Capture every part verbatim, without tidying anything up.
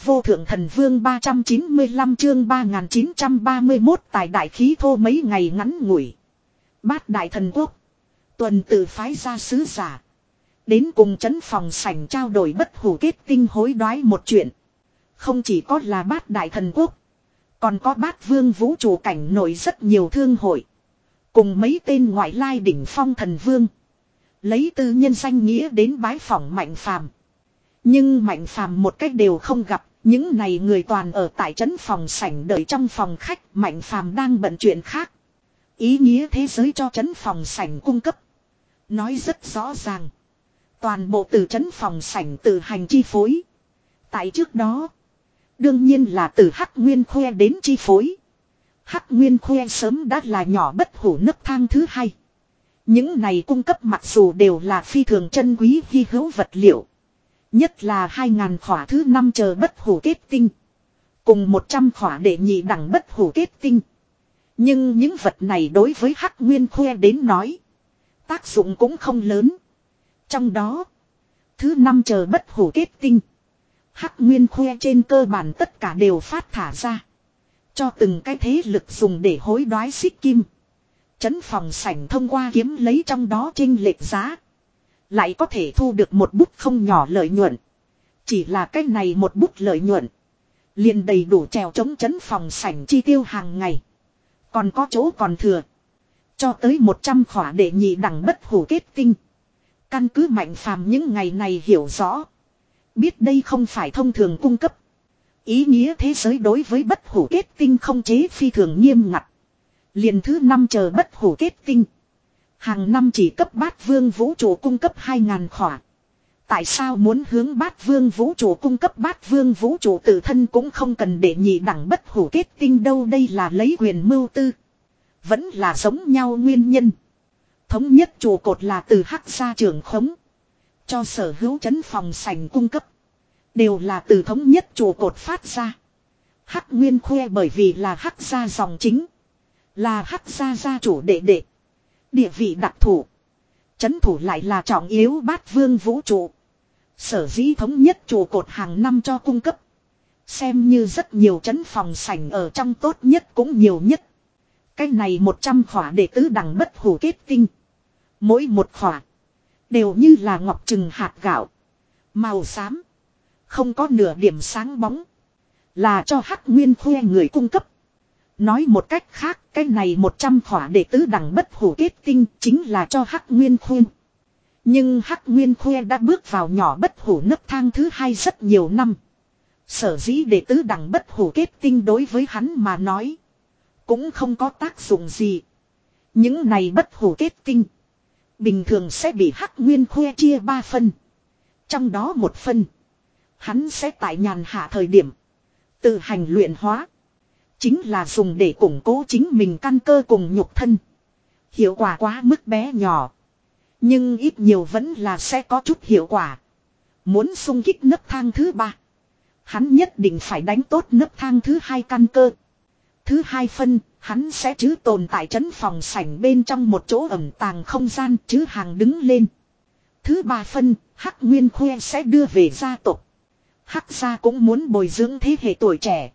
vô thượng thần vương ba trăm chín mươi lăm chương ba nghìn chín trăm ba mươi mốt tại đại khí thô mấy ngày ngắn ngủi. Bát đại thần quốc. Tuần tự phái ra sứ giả. Đến cùng trấn phòng sảnh trao đổi bất hủ kết tinh hối đoái một chuyện. Không chỉ có là bát đại thần quốc. Còn có bát vương vũ trụ cảnh nổi rất nhiều thương hội. Cùng mấy tên ngoại lai đỉnh phong thần vương. Lấy tư nhân danh nghĩa đến bái phỏng Mạnh Phàm. Nhưng Mạnh Phàm một cách đều không gặp. Những này người toàn ở tại trấn phòng sảnh đợi trong phòng khách. Mạnh Phàm đang bận chuyện khác. Ý nghĩa thế giới cho trấn phòng sảnh cung cấp. Nói rất rõ ràng. Toàn bộ từ trấn phòng sảnh tự hành chi phối. Tại trước đó. Đương nhiên là từ Hắc Nguyên Khoe đến chi phối. Hắc Nguyên Khoe sớm đã là nhỏ bất hủ nấc thang thứ hai. Những này cung cấp mặc dù đều là phi thường chân quý hy hữu vật liệu. Nhất là hai ngàn khỏa thứ năm chờ bất hủ kết tinh. Cùng một trăm khỏa để nhị đẳng bất hủ kết tinh. Nhưng những vật này đối với Hắc Nguyên Khoe đến nói. Tác dụng cũng không lớn. Trong đó. Thứ năm chờ bất hủ kết tinh. Hắc Nguyên Khoe trên cơ bản tất cả đều phát thả ra. Cho từng cái thế lực dùng để hối đoái xích kim. Trấn phòng sảnh thông qua kiếm lấy trong đó chênh lệch giá. Lại có thể thu được một bút không nhỏ lợi nhuận. Chỉ là cái này một bút lợi nhuận. Liền đầy đủ trèo chống trấn phòng sảnh chi tiêu hàng ngày. Còn có chỗ còn thừa. Cho tới một trăm khỏa để nhị đẳng bất hủ kết tinh. Căn cứ Mạnh Phàm những ngày này hiểu rõ. Biết đây không phải thông thường cung cấp. Ý nghĩa thế giới đối với bất hủ kết tinh không chế phi thường nghiêm ngặt. Liền thứ năm chờ bất hủ kết tinh. Hàng năm chỉ cấp bát vương vũ trụ cung cấp hai ngàn khỏa. Tại sao muốn hướng bát vương vũ trụ cung cấp bát vương vũ trụ tự thân cũng không cần để nhị đẳng bất hủ kết tinh đâu, đây là lấy quyền mưu tư. Vẫn là giống nhau nguyên nhân. Thống nhất trụ cột là từ Hắc gia trưởng khống. Cho sở hữu trấn phòng sảnh cung cấp. Đều là từ thống nhất trụ cột phát ra. Hắc Nguyên Khoe bởi vì là Hắc gia dòng chính. Là Hắc gia gia chủ đệ đệ. Địa vị đặc thù. Trấn thủ lại là trọng yếu bát vương vũ trụ. Sở dĩ thống nhất trụ cột hàng năm cho cung cấp. Xem như rất nhiều trấn phòng sảnh ở trong tốt nhất cũng nhiều nhất. Cái này một trăm khỏa đệ tứ đẳng bất hủ kết tinh. Mỗi một khỏa. Đều như là ngọc trừng hạt gạo. Màu xám. Không có nửa điểm sáng bóng. Là cho Hắc Nguyên Khoe người cung cấp. Nói một cách khác, cái này một trăm khỏa đệ tứ đẳng bất hủ kết tinh chính là cho Hắc Nguyên Khoe. Nhưng Hắc Nguyên Khoe đã bước vào nhỏ bất hủ nấc thang thứ hai rất nhiều năm. Sở dĩ đệ tứ đẳng bất hủ kết tinh đối với hắn mà nói. Cũng không có tác dụng gì. Những này bất hủ kết tinh. Bình thường sẽ bị Hắc Nguyên Khoe chia ba phân. Trong đó một phân. Hắn sẽ tại nhàn hạ thời điểm. Tự hành luyện hóa. Chính là dùng để củng cố chính mình căn cơ cùng nhục thân. Hiệu quả quá mức bé nhỏ. Nhưng ít nhiều vẫn là sẽ có chút hiệu quả. Muốn xung kích nấc thang thứ ba. Hắn nhất định phải đánh tốt nấc thang thứ hai căn cơ. Thứ hai phân, hắn sẽ chứ tồn tại trấn phòng sảnh bên trong một chỗ ẩn tàng không gian chứ hàng đứng lên. Thứ ba phân, Hắc Nguyên Khoe sẽ đưa về gia tộc. Hắc gia cũng muốn bồi dưỡng thế hệ tuổi trẻ.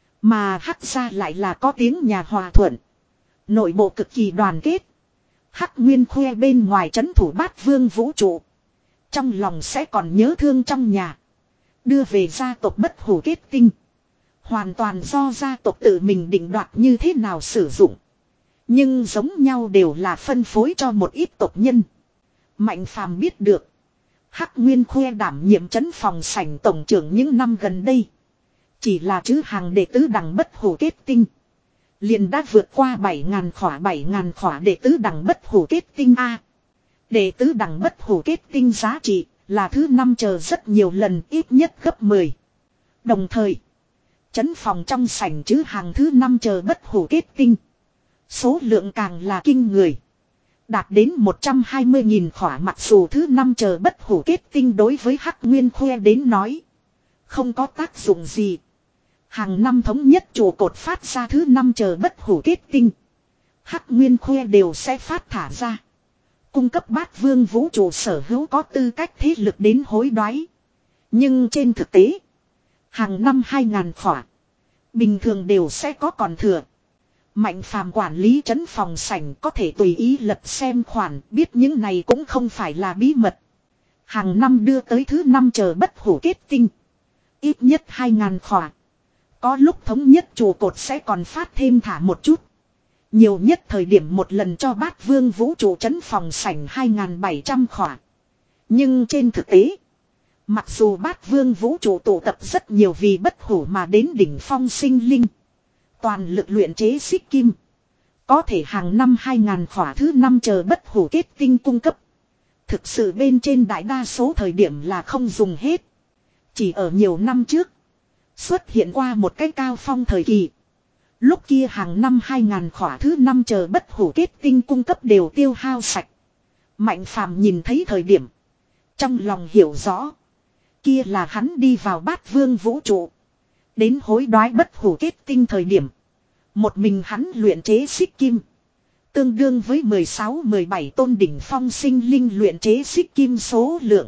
Mà Hắc gia lại là có tiếng nhà hòa thuận. Nội bộ cực kỳ đoàn kết. Hắc Nguyên Khoe bên ngoài trấn thủ bát vương vũ trụ. Trong lòng sẽ còn nhớ thương trong nhà. Đưa về gia tộc bất hủ kết tinh. Hoàn toàn do gia tộc tự mình định đoạt như thế nào sử dụng. Nhưng giống nhau đều là phân phối cho một ít tộc nhân. Mạnh Phàm biết được. Hắc Nguyên Khoe đảm nhiệm trấn phòng sảnh tổng trưởng những năm gần đây. Chỉ là chứ hàng đệ tứ đẳng bất hủ kết tinh. Liền đã vượt qua bảy ngàn khỏa bảy ngàn khỏa đệ tứ đẳng bất hủ kết tinh A. Đệ tứ đẳng bất hủ kết tinh giá trị là thứ năm chờ rất nhiều lần, ít nhất gấp mười. Đồng thời. Trấn phòng trong sảnh chứ hàng thứ năm chờ bất hủ kết tinh. Số lượng càng là kinh người. Đạt đến một trăm hai mươi nghìn khỏa, mặc dù thứ năm chờ bất hủ kết tinh đối với Hắc Nguyên Khoe đến nói. Không có tác dụng gì. Hàng năm thống nhất trụ cột phát ra thứ năm chờ bất hủ kết tinh. Hắc Nguyên Khoe đều sẽ phát thả ra. Cung cấp bát vương vũ trụ sở hữu có tư cách thế lực đến hối đoái. Nhưng trên thực tế. Hàng năm hai ngàn khỏa. Bình thường đều sẽ có còn thừa. Mạnh Phàm quản lý trấn phòng sảnh có thể tùy ý lật xem khoản, biết những này cũng không phải là bí mật. Hàng năm đưa tới thứ năm chờ bất hủ kết tinh. Ít nhất hai ngàn khỏa. Có lúc thống nhất trụ cột sẽ còn phát thêm thả một chút. Nhiều nhất thời điểm một lần cho bát vương vũ trụ trấn phòng sảnh hai ngàn bảy trăm khỏa. Nhưng trên thực tế, mặc dù bát vương vũ trụ tụ tập rất nhiều vì bất hủ mà đến đỉnh phong sinh linh. Toàn lực luyện chế xích kim. Có thể hàng năm hai ngàn khỏa thứ năm chờ bất hủ kết tinh cung cấp. Thực sự bên trên đại đa số thời điểm là không dùng hết. Chỉ ở nhiều năm trước. Xuất hiện qua một cái cao phong thời kỳ. Lúc kia hàng năm hai ngàn khỏa thứ năm chờ bất hủ kết tinh cung cấp đều tiêu hao sạch. Mạnh Phàm nhìn thấy thời điểm. Trong lòng hiểu rõ. Kia là hắn đi vào bát vương vũ trụ. Đến hối đoái bất hủ kết tinh thời điểm. Một mình hắn luyện chế xích kim. Tương đương với mười sáu mười bảy tôn đỉnh phong sinh linh luyện chế xích kim số lượng.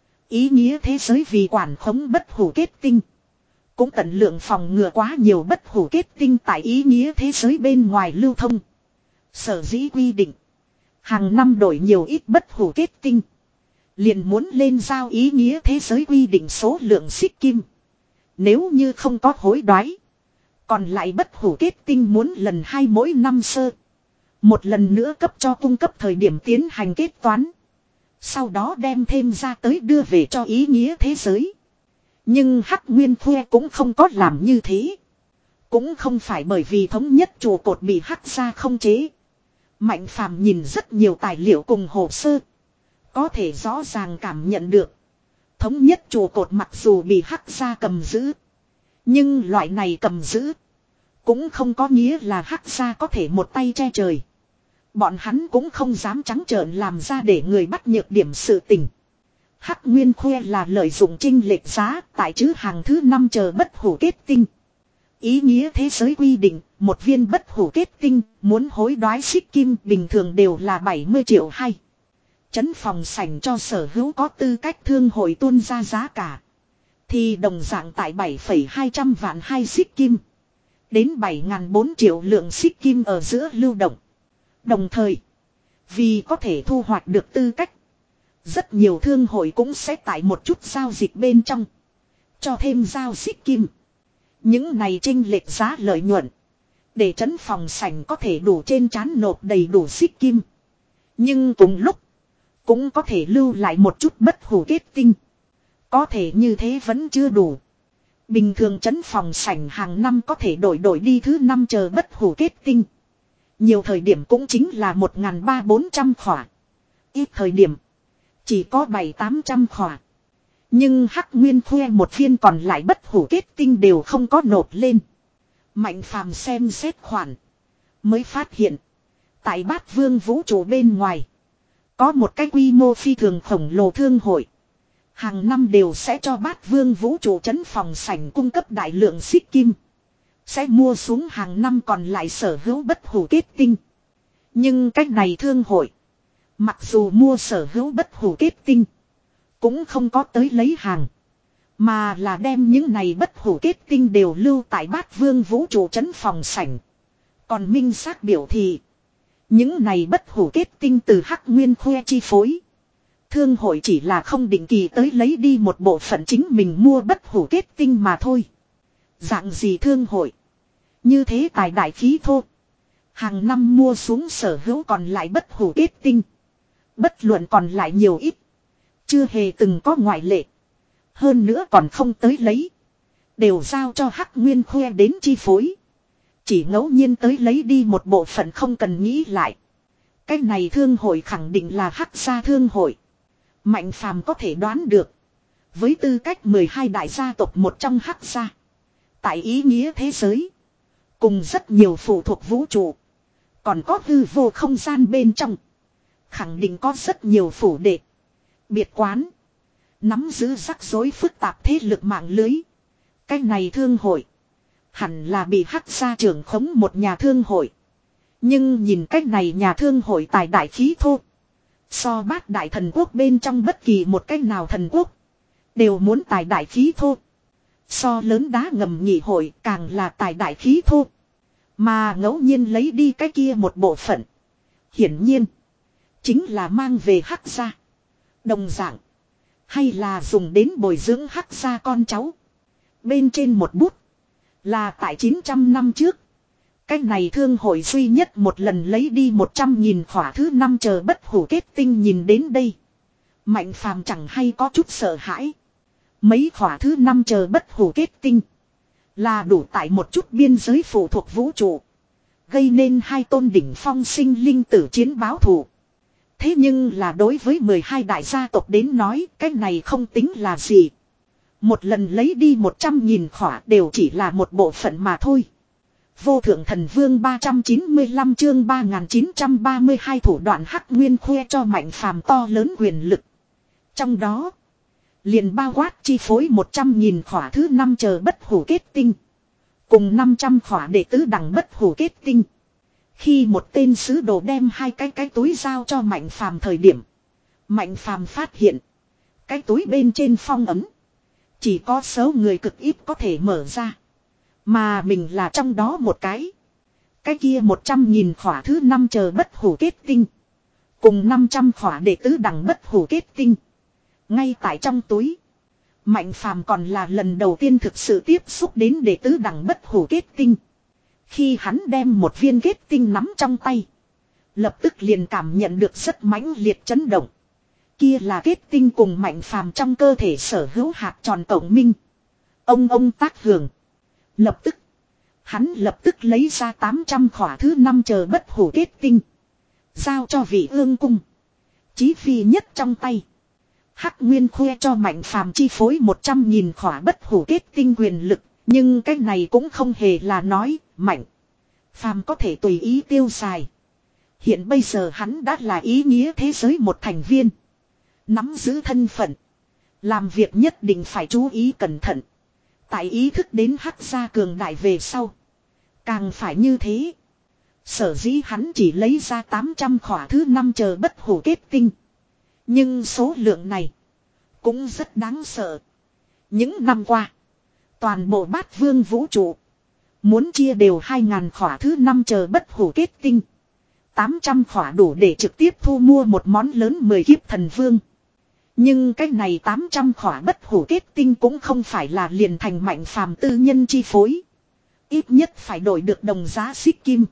Ý nghĩa thế giới vì quản khống bất hủ kết tinh. Cũng tận lượng phòng ngừa quá nhiều bất hủ kết tinh tại ý nghĩa thế giới bên ngoài lưu thông. Sở dĩ quy định. Hàng năm đổi nhiều ít bất hủ kết tinh. Liền muốn lên giao ý nghĩa thế giới quy định số lượng xích kim. Nếu như không có hối đoái. Còn lại bất hủ kết tinh muốn lần hai mỗi năm sơ. Một lần nữa cấp cho cung cấp thời điểm tiến hành kết toán. Sau đó đem thêm ra tới đưa về cho ý nghĩa thế giới. Nhưng Hắc Nguyên Thuê cũng không có làm như thế. Cũng không phải bởi vì thống nhất trụ cột bị Hắc gia không chế. Mạnh Phàm nhìn rất nhiều tài liệu cùng hồ sơ. Có thể rõ ràng cảm nhận được. Thống nhất trụ cột mặc dù bị Hắc gia cầm giữ. Nhưng loại này cầm giữ. Cũng không có nghĩa là Hắc gia có thể một tay che trời. Bọn hắn cũng không dám trắng trợn làm ra để người bắt nhược điểm sự tình. Hắc Nguyên Khoe là lợi dụng chênh lệch giá tại chữ hàng thứ năm chờ bất hủ kết tinh. Ý nghĩa thế giới quy định, một viên bất hủ kết tinh, muốn hối đoái xích kim bình thường đều là bảy mươi triệu hay. Trấn phòng sảnh cho sở hữu có tư cách thương hội tuôn ra giá cả. Thì đồng dạng tại bảy phẩy hai trăm vạn hai xích kim. Đến bảy nghìn bốn triệu lượng xích kim ở giữa lưu động. Đồng thời, vì có thể thu hoạch được tư cách. Rất nhiều thương hội cũng sẽ tại một chút giao dịch bên trong. Cho thêm giao xích kim. Những này chênh lệch giá lợi nhuận. Để trấn phòng sảnh có thể đủ trên trán nộp đầy đủ xích kim. Nhưng cùng lúc. Cũng có thể lưu lại một chút bất hủ kết tinh. Có thể như thế vẫn chưa đủ. Bình thường trấn phòng sảnh hàng năm có thể đổi đổi đi thứ năm chờ bất hủ kết tinh. Nhiều thời điểm cũng chính là một nghìn ba bốn trăm khỏa. Ít thời điểm. Chỉ có bảy tám trăm khỏa. Nhưng Hắc Nguyên Khoe một viên còn lại bất hủ kết tinh đều không có nộp lên. Mạnh Phàm xem xét khoản. Mới phát hiện. Tại bát vương vũ trụ bên ngoài. Có một cái quy mô phi thường khổng lồ thương hội. Hàng năm đều sẽ cho bát vương vũ trụ trấn phòng sảnh cung cấp đại lượng xích kim. Sẽ mua xuống hàng năm còn lại sở hữu bất hủ kết tinh. Nhưng cách này thương hội. Mặc dù mua sở hữu bất hủ kết tinh. Cũng không có tới lấy hàng. Mà là đem những này bất hủ kết tinh đều lưu tại bát vương vũ trụ trấn phòng sảnh. Còn minh xác biểu thị. Những này bất hủ kết tinh từ Hắc Nguyên Khoe chi phối. Thương hội chỉ là không định kỳ tới lấy đi một bộ phận chính mình mua bất hủ kết tinh mà thôi. Dạng gì thương hội. Như thế tài đại khí thô. Hàng năm mua xuống sở hữu còn lại bất hủ kết tinh. Bất luận còn lại nhiều ít. Chưa hề từng có ngoại lệ. Hơn nữa còn không tới lấy. Đều giao cho Hắc Nguyên Khoe đến chi phối. Chỉ ngẫu nhiên tới lấy đi một bộ phận không cần nghĩ lại. Cái này thương hội khẳng định là Hắc gia thương hội. Mạnh Phàm có thể đoán được. Với tư cách mười hai đại gia tộc một trong Hắc gia. Tại ý nghĩa thế giới. Cùng rất nhiều phụ thuộc vũ trụ. Còn có hư vô không gian bên trong. Khẳng định có rất nhiều phủ đệ. Biệt quán. Nắm giữ rắc rối phức tạp thế lực mạng lưới. Cái này thương hội. Hẳn là bị Hắc gia trưởng khống một nhà thương hội. Nhưng nhìn cách này nhà thương hội tài đại khí thô. So bát đại thần quốc bên trong bất kỳ một cách nào thần quốc. Đều muốn tài đại khí thô. So lớn đá ngầm nhị hội càng là tài đại khí thô. Mà ngẫu nhiên lấy đi cái kia một bộ phận. Hiển nhiên. Chính là mang về hắc gia. Đồng dạng. Hay là dùng đến bồi dưỡng hắc gia con cháu. Bên trên một bút. Là tại chín trăm năm trước. Cái này thương hội duy nhất một lần lấy đi một trăm nghìn khỏa thứ năm chờ bất hủ kết tinh nhìn đến đây. Mạnh phàm chẳng hay có chút sợ hãi. Mấy khỏa thứ năm chờ bất hủ kết tinh. Là đủ tại một chút biên giới phụ thuộc vũ trụ. Gây nên hai tôn đỉnh phong sinh linh tử chiến báo thù. Thế nhưng là đối với mười hai đại gia tộc đến nói cái này không tính là gì. Một lần lấy đi một trăm nghìn khỏa đều chỉ là một bộ phận mà thôi. Vô thượng thần vương ba trăm chín mươi lăm chương ba nghìn chín trăm ba mươi hai thủ đoạn hắc nguyên khoe cho mạnh phàm to lớn quyền lực. Trong đó, liền bao quát chi phối một trăm nghìn khỏa thứ năm chờ bất hủ kết tinh. Cùng năm trăm khỏa đệ tứ đẳng bất hủ kết tinh. Khi một tên sứ đồ đem hai cái cái túi giao cho mạnh phàm thời điểm. Mạnh phàm phát hiện. Cái túi bên trên phong ấm. Chỉ có số người cực ít có thể mở ra. Mà mình là trong đó một cái. Cái kia một trăm nghìn khỏa thứ năm chờ bất hủ kết tinh. Cùng năm trăm khỏa đệ tứ đẳng bất hủ kết tinh. Ngay tại trong túi. Mạnh phàm còn là lần đầu tiên thực sự tiếp xúc đến đệ tứ đẳng bất hủ kết tinh. Khi hắn đem một viên kết tinh nắm trong tay. Lập tức liền cảm nhận được rất mãnh liệt chấn động. Kia là kết tinh cùng mạnh phàm trong cơ thể sở hữu hạt tròn tổng minh. Ông ông tác hưởng. Lập tức. Hắn lập tức lấy ra tám trăm khỏa thứ năm chờ bất hủ kết tinh. Giao cho vị ương cung. Chí phi nhất trong tay. Hắc nguyên khoe cho mạnh phàm chi phối một trăm nghìn khỏa bất hủ kết tinh quyền lực. Nhưng cái này cũng không hề là nói mạnh. Phàm có thể tùy ý tiêu xài. Hiện bây giờ hắn đã là ý nghĩa thế giới một thành viên. Nắm giữ thân phận. Làm việc nhất định phải chú ý cẩn thận. Tại ý thức đến hắc gia cường đại về sau. Càng phải như thế. Sở dĩ hắn chỉ lấy ra tám trăm khỏa thứ năm chờ bất hủ kết tinh. Nhưng số lượng này. Cũng rất đáng sợ. Những năm qua. Toàn bộ bát vương vũ trụ. Muốn chia đều hai ngàn khỏa thứ năm chờ bất hủ kết tinh. tám trăm khỏa đủ để trực tiếp thu mua một món lớn mười kiếp thần vương. Nhưng cái này tám trăm khỏa bất hủ kết tinh cũng không phải là liền thành mạnh phàm tư nhân chi phối. Ít nhất phải đổi được đồng giá xích kim.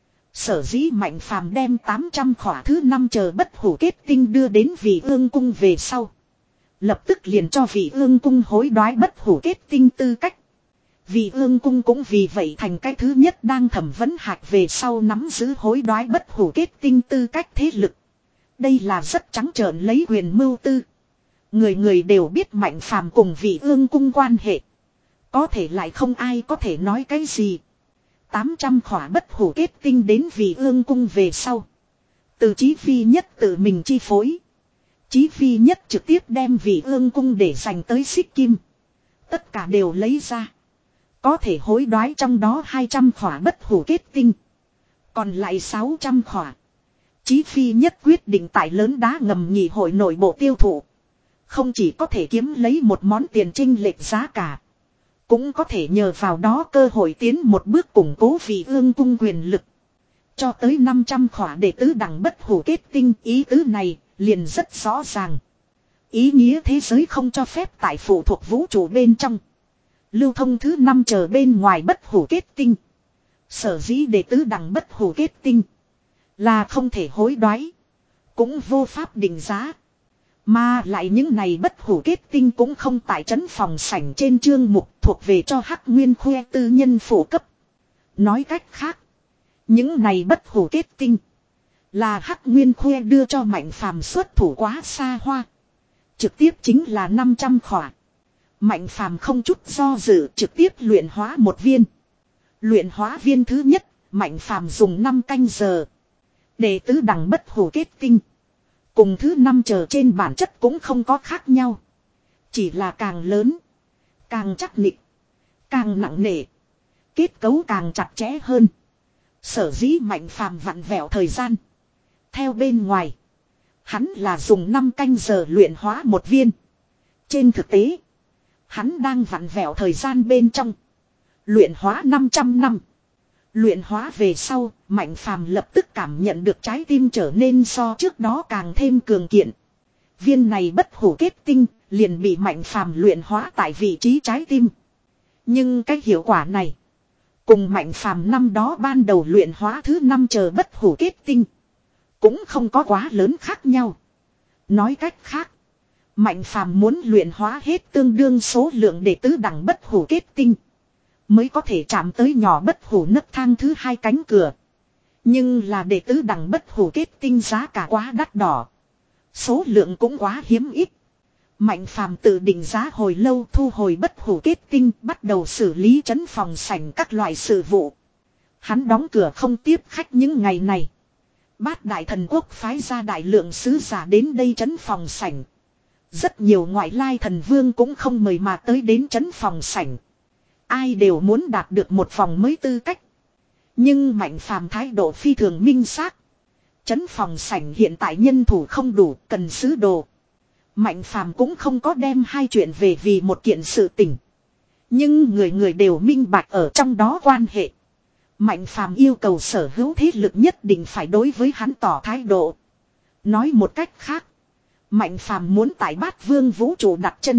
Sở dĩ mạnh phàm đem tám trăm khỏa thứ năm chờ bất hủ kết tinh đưa đến vị ương cung về sau. Lập tức liền cho vị ương cung hối đoái bất hủ kết tinh tư cách. Vị ương cung cũng vì vậy thành cái thứ nhất đang thẩm vấn hạch về sau nắm giữ hối đoái bất hủ kết tinh tư cách thế lực. Đây là rất trắng trợn lấy quyền mưu tư. Người người đều biết mạnh phàm cùng vị ương cung quan hệ. Có thể lại không ai có thể nói cái gì. tám trăm khỏa bất hủ kết tinh đến vị ương cung về sau. Từ Chí Phi nhất tự mình chi phối. Chí Phi nhất trực tiếp đem vị ương cung để dành tới xích kim. Tất cả đều lấy ra. Có thể hối đoái trong đó hai trăm khỏa bất hủ kết tinh. Còn lại sáu trăm khỏa. Chí Phi nhất quyết định tại lớn đá ngầm nhị hội nội bộ tiêu thụ. Không chỉ có thể kiếm lấy một món tiền chênh lệch giá cả. Cũng có thể nhờ vào đó cơ hội tiến một bước củng cố vị ương cung quyền lực. Cho tới năm trăm khỏa đệ tứ đẳng bất hủ kết tinh, ý tứ này liền rất rõ ràng. Ý nghĩa thế giới không cho phép tại phụ thuộc vũ trụ bên trong. Lưu thông thứ năm chờ bên ngoài bất hủ kết tinh. Sở dĩ đệ tứ đẳng bất hủ kết tinh là không thể hối đoái. Cũng vô pháp định giá. Mà lại những này bất hủ kết tinh cũng không tại trấn phòng sảnh trên chương mục thuộc về cho hắc nguyên khoe tư nhân phổ cấp. Nói cách khác. Những này bất hủ kết tinh. Là hắc nguyên khoe đưa cho mạnh phàm xuất thủ quá xa hoa. Trực tiếp chính là năm trăm khỏa. Mạnh phàm không chút do dự trực tiếp luyện hóa một viên. Luyện hóa viên thứ nhất. Mạnh phàm dùng năm canh giờ. Đệ tứ đẳng bất hủ kết tinh. Cùng thứ năm chờ trên bản chất cũng không có khác nhau. Chỉ là càng lớn. Càng chắc nịch. Càng nặng nề. Kết cấu càng chặt chẽ hơn. Sở dĩ mạnh phàm vặn vẹo thời gian. Theo bên ngoài. Hắn là dùng năm canh giờ luyện hóa một viên. Trên thực tế. Hắn đang vặn vẹo thời gian bên trong. Luyện hóa 500 năm. Luyện hóa về sau, Mạnh Phàm lập tức cảm nhận được trái tim trở nên so trước đó càng thêm cường kiện. Viên này bất hủ kết tinh liền bị Mạnh Phàm luyện hóa tại vị trí trái tim. Nhưng cái hiệu quả này cùng Mạnh Phàm năm đó ban đầu luyện hóa thứ năm chờ bất hủ kết tinh cũng không có quá lớn khác nhau. Nói cách khác, Mạnh Phàm muốn luyện hóa hết tương đương số lượng để tứ đẳng bất hủ kết tinh mới có thể chạm tới nhỏ bất hủ nấc thang thứ hai cánh cửa. Nhưng là để tứ đẳng bất hủ kết tinh giá cả quá đắt đỏ. Số lượng cũng quá hiếm ít. Mạnh Phàm tự định giá hồi lâu thu hồi bất hủ kết tinh, bắt đầu xử lý trấn phòng sảnh các loại sự vụ. Hắn đóng cửa không tiếp khách những ngày này. Bát đại thần quốc phái ra đại lượng sứ giả đến đây trấn phòng sảnh. Rất nhiều ngoại lai thần vương cũng không mời mà tới đến trấn phòng sảnh. Ai đều muốn đạt được một vòng mới tư cách. Nhưng Mạnh Phàm thái độ phi thường minh xác. Trấn phòng sảnh hiện tại nhân thủ không đủ, cần sứ đồ. Mạnh Phàm cũng không có đem hai chuyện về vì một kiện sự tình. Nhưng người người đều minh bạch ở trong đó quan hệ. Mạnh Phàm yêu cầu sở hữu thế lực nhất định phải đối với hắn tỏ thái độ. Nói một cách khác, Mạnh Phàm muốn tại Bát Vương vũ trụ đặt chân.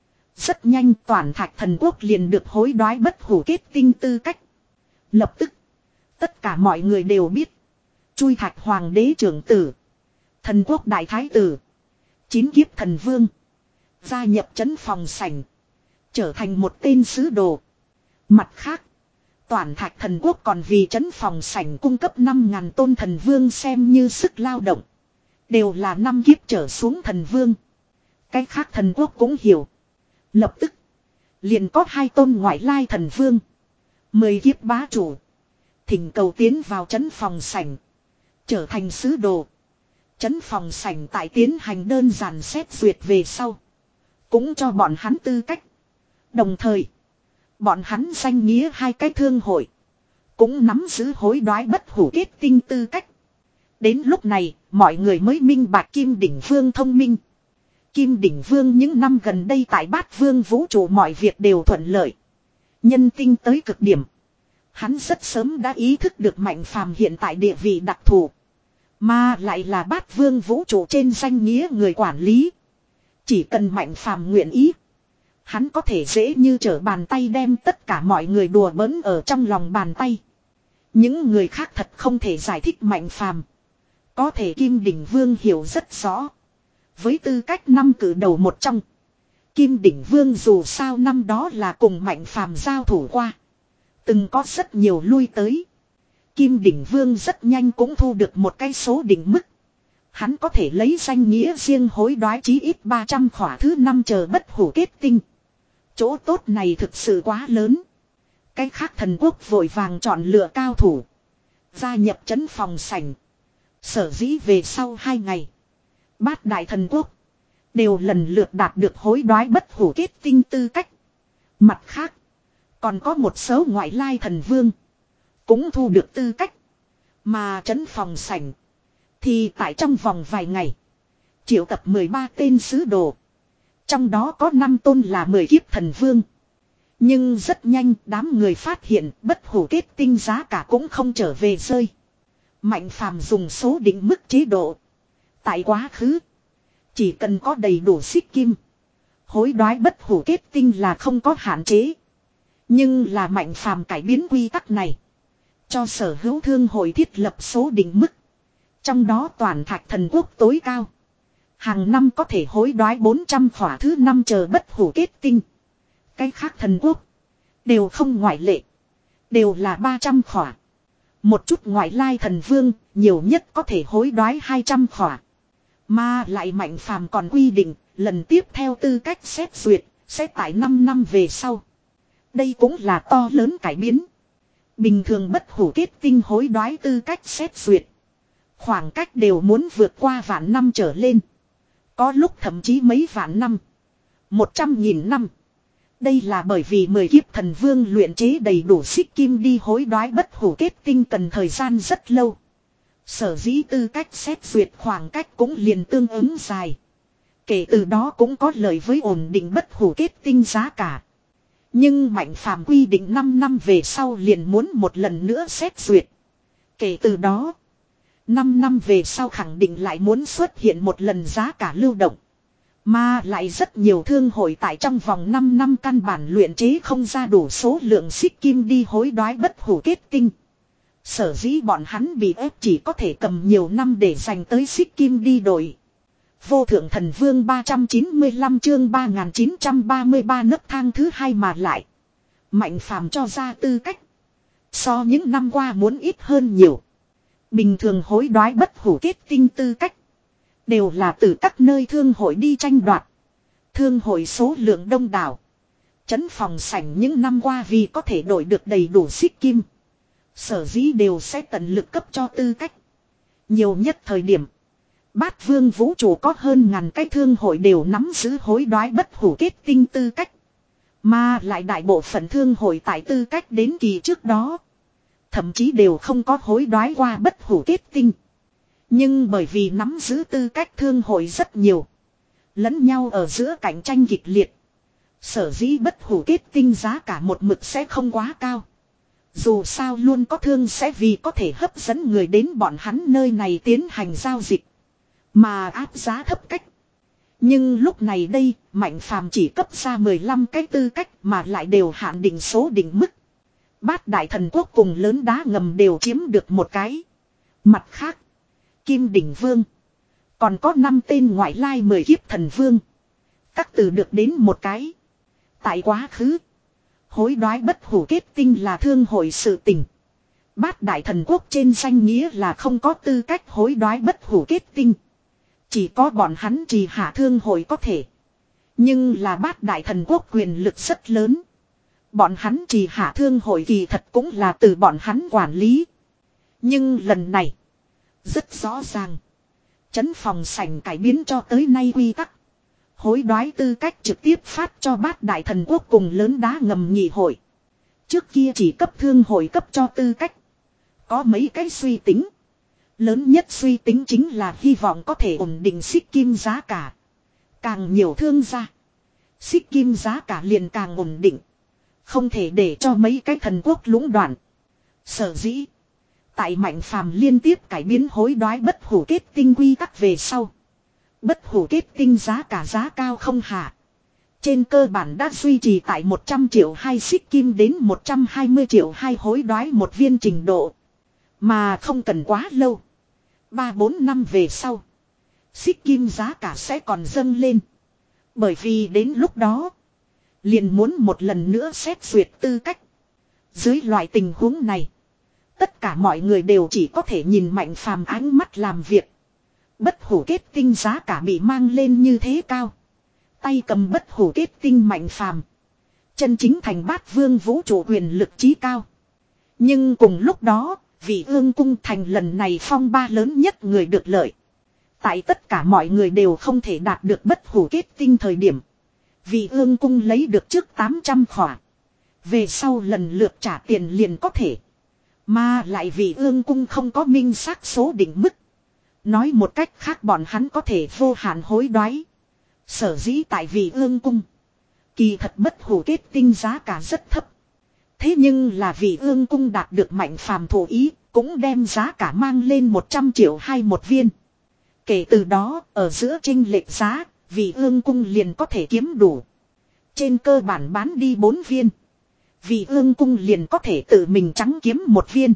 Rất nhanh toàn Thạch Thần Quốc liền được hối đoái bất hủ kết tinh tư cách. Lập tức, tất cả mọi người đều biết. Chui Thạch Hoàng đế trưởng tử, Thần Quốc đại thái tử, chín kiếp thần vương gia nhập trấn phòng sảnh, trở thành một tên sứ đồ. Mặt khác, toàn Thạch Thần Quốc còn vì trấn phòng sảnh cung cấp năm ngàn tôn thần vương xem như sức lao động. Đều là năm kiếp trở xuống thần vương. Cái khác thần quốc cũng hiểu. Lập tức, liền có hai tôn ngoại lai thần vương, mười kiếp bá chủ, thỉnh cầu tiến vào trấn phòng sảnh, trở thành sứ đồ. Trấn phòng sảnh tại tiến hành đơn giản xét duyệt về sau, cũng cho bọn hắn tư cách. Đồng thời, bọn hắn danh nghĩa hai cái thương hội, cũng nắm giữ hối đoái bất hủ kết tinh tư cách. Đến lúc này, mọi người mới minh bạch Kim Đỉnh Vương thông minh. Kim Đỉnh Vương những năm gần đây tại Bát Vương vũ trụ mọi việc đều thuận lợi. Nhân tinh tới cực điểm. Hắn rất sớm đã ý thức được Mạnh Phàm hiện tại địa vị đặc thù. Mà lại là Bát Vương vũ trụ trên danh nghĩa người quản lý. Chỉ cần Mạnh Phàm nguyện ý, hắn có thể dễ như trở bàn tay đem tất cả mọi người đùa bỡn ở trong lòng bàn tay. Những người khác thật không thể giải thích Mạnh Phàm. Có thể Kim Đỉnh Vương hiểu rất rõ. Với tư cách năm cử đầu một trong, Kim Đỉnh Vương dù sao năm đó là cùng Mạnh Phàm giao thủ qua. Từng có rất nhiều lui tới. Kim Đỉnh Vương rất nhanh cũng thu được một cái số định mức. Hắn có thể lấy danh nghĩa riêng hối đoái chí ít ba trăm khỏa thứ năm chờ bất hủ kết tinh. Chỗ tốt này thực sự quá lớn. Cái khác thần quốc vội vàng chọn lựa cao thủ, gia nhập trấn phòng sảnh. Sở dĩ về sau hai ngày, Bát đại thần quốc đều lần lượt đạt được hối đoái bất hủ kết tinh tư cách. Mặt khác, còn có một số ngoại lai thần vương cũng thu được tư cách. Mà trấn phòng sảnh thì tại trong vòng vài ngày triệu tập mười ba tên sứ đồ. Trong đó có năm tôn là mười kiếp thần vương. Nhưng rất nhanh đám người phát hiện bất hủ kết tinh giá cả cũng không trở về rơi. Mạnh Phàm dùng số định mức chế độ. Tại quá khứ, chỉ cần có đầy đủ xích kim, hối đoái bất hủ kết tinh là không có hạn chế. Nhưng là Mạnh Phàm cải biến quy tắc này, cho sở hữu thương hội thiết lập số định mức. Trong đó toàn Thạch Thần Quốc tối cao, hàng năm có thể hối đoái bốn trăm khỏa thứ năm chờ bất hủ kết tinh. Cái khác thần quốc đều không ngoại lệ, đều là ba trăm khỏa. Một chút ngoại lai thần vương nhiều nhất có thể hối đoái hai trăm khỏa. Mà lại Mạnh Phàm còn quy định, lần tiếp theo tư cách xét duyệt sẽ tại năm năm về sau. Đây cũng là to lớn cải biến. Bình thường bất hủ kết tinh hối đoái tư cách xét duyệt, khoảng cách đều muốn vượt qua vạn năm trở lên. Có lúc thậm chí mấy vạn năm, một trăm nghìn năm. Đây là bởi vì mười kiếp thần vương luyện chế đầy đủ xích kim đi hối đoái bất hủ kết tinh cần thời gian rất lâu. Sở dĩ tư cách xét duyệt khoảng cách cũng liền tương ứng dài. Kể từ đó cũng có lợi với ổn định bất hủ kết tinh giá cả. Nhưng Mạnh Phàm quy định năm năm về sau liền muốn một lần nữa xét duyệt. Kể từ đó, năm năm về sau khẳng định lại muốn xuất hiện một lần giá cả lưu động. Mà lại rất nhiều thương hội tại trong vòng năm năm căn bản luyện chế không ra đủ số lượng xích kim đi hối đoái bất hủ kết tinh. Sở dĩ bọn hắn bị ép chỉ có thể cầm nhiều năm để dành tới xích kim đi đổi. Vô thượng thần vương ba trăm chín mươi lăm chương ba nghìn chín trăm ba mươi ba nấc thang thứ hai mà lại. Mạnh Phàm cho ra tư cách. So những năm qua muốn ít hơn nhiều. Bình thường hối đoái bất hủ kết tinh tư cách. Đều là từ các nơi thương hội đi tranh đoạt. Thương hội số lượng đông đảo. Trấn phòng sảnh những năm qua vì có thể đổi được đầy đủ xích kim. Sở dĩ đều sẽ tận lực cấp cho tư cách. Nhiều nhất thời điểm. Bát vương vũ trụ có hơn ngàn cái thương hội đều nắm giữ hối đoái bất hủ kết tinh tư cách. Mà lại đại bộ phận thương hội tại tư cách đến kỳ trước đó. Thậm chí đều không có hối đoái qua bất hủ kết tinh. Nhưng bởi vì nắm giữ tư cách thương hội rất nhiều. Lẫn nhau ở giữa cạnh tranh kịch liệt. Sở dĩ bất hủ kết tinh giá cả một mực sẽ không quá cao. Dù sao luôn có thương sẽ vì có thể hấp dẫn người đến bọn hắn nơi này tiến hành giao dịch. Mà áp giá thấp cách. Nhưng lúc này đây, Mạnh Phàm chỉ cấp ra mười lăm cái tư cách mà lại đều hạn định số định mức. Bát đại thần quốc cùng lớn đá ngầm đều chiếm được một cái. Mặt khác, Kim Đỉnh Vương. Còn có năm tên ngoại lai mười kiếp thần vương. Các từ được đến một cái. Tại quá khứ, hối đoái bất hủ kết tinh là thương hội sự tình. Bát đại thần quốc trên danh nghĩa là không có tư cách hối đoái bất hủ kết tinh. Chỉ có bọn hắn trì hạ thương hội có thể. Nhưng là bát đại thần quốc quyền lực rất lớn. Bọn hắn trì hạ thương hội kỳ thật cũng là từ bọn hắn quản lý. Nhưng lần này, rất rõ ràng. Trấn phòng sảnh cải biến cho tới nay quy tắc. Hối đoái tư cách trực tiếp phát cho bát đại thần quốc cùng lớn đá ngầm nhị hội. Trước kia chỉ cấp thương hội cấp cho tư cách. Có mấy cái suy tính. Lớn nhất suy tính chính là hy vọng có thể ổn định xích kim giá cả. Càng nhiều thương gia, xích kim giá cả liền càng ổn định. Không thể để cho mấy cái thần quốc lũng đoạn. Sở dĩ, tại Mạnh Phàm liên tiếp cải biến hối đoái bất hủ kết tinh quy tắc về sau. Bất hủ kết tinh giá cả giá cao không hạ. Trên cơ bản đã duy trì tại một trăm triệu hai xích kim đến một trăm hai mươi triệu hai hối đoái một viên trình độ. Mà không cần quá lâu. ba bốn năm về sau. Xích kim giá cả sẽ còn dâng lên. Bởi vì đến lúc đó. Liền muốn một lần nữa xét duyệt tư cách. Dưới loại tình huống này. Tất cả mọi người đều chỉ có thể nhìn Mạnh Phàm ánh mắt làm việc. Bất hủ kết tinh giá cả bị mang lên như thế cao. Tay cầm bất hủ kết tinh Mạnh Phàm. Chân chính thành bát vương vũ trụ quyền lực chí cao. Nhưng cùng lúc đó. Vị ương cung thành lần này phong ba lớn nhất người được lợi. Tại tất cả mọi người đều không thể đạt được bất hủ kết tinh thời điểm. Vị ương cung lấy được trước tám trăm khỏa. Về sau lần lượt trả tiền liền có thể. Mà lại vị ương cung không có minh xác số định mức. Nói một cách khác bọn hắn có thể vô hạn hối đoái. Sở dĩ tại vị ương cung. Kỳ thật bất hủ kết tinh giá cả rất thấp. Thế nhưng là vị ương cung đạt được Mạnh Phàm thổ ý, cũng đem giá cả mang lên một trăm triệu hai một viên. Kể từ đó, ở giữa chênh lệch giá, vị ương cung liền có thể kiếm đủ. Trên cơ bản bán đi bốn viên. Vị ương cung liền có thể tự mình trắng kiếm một viên.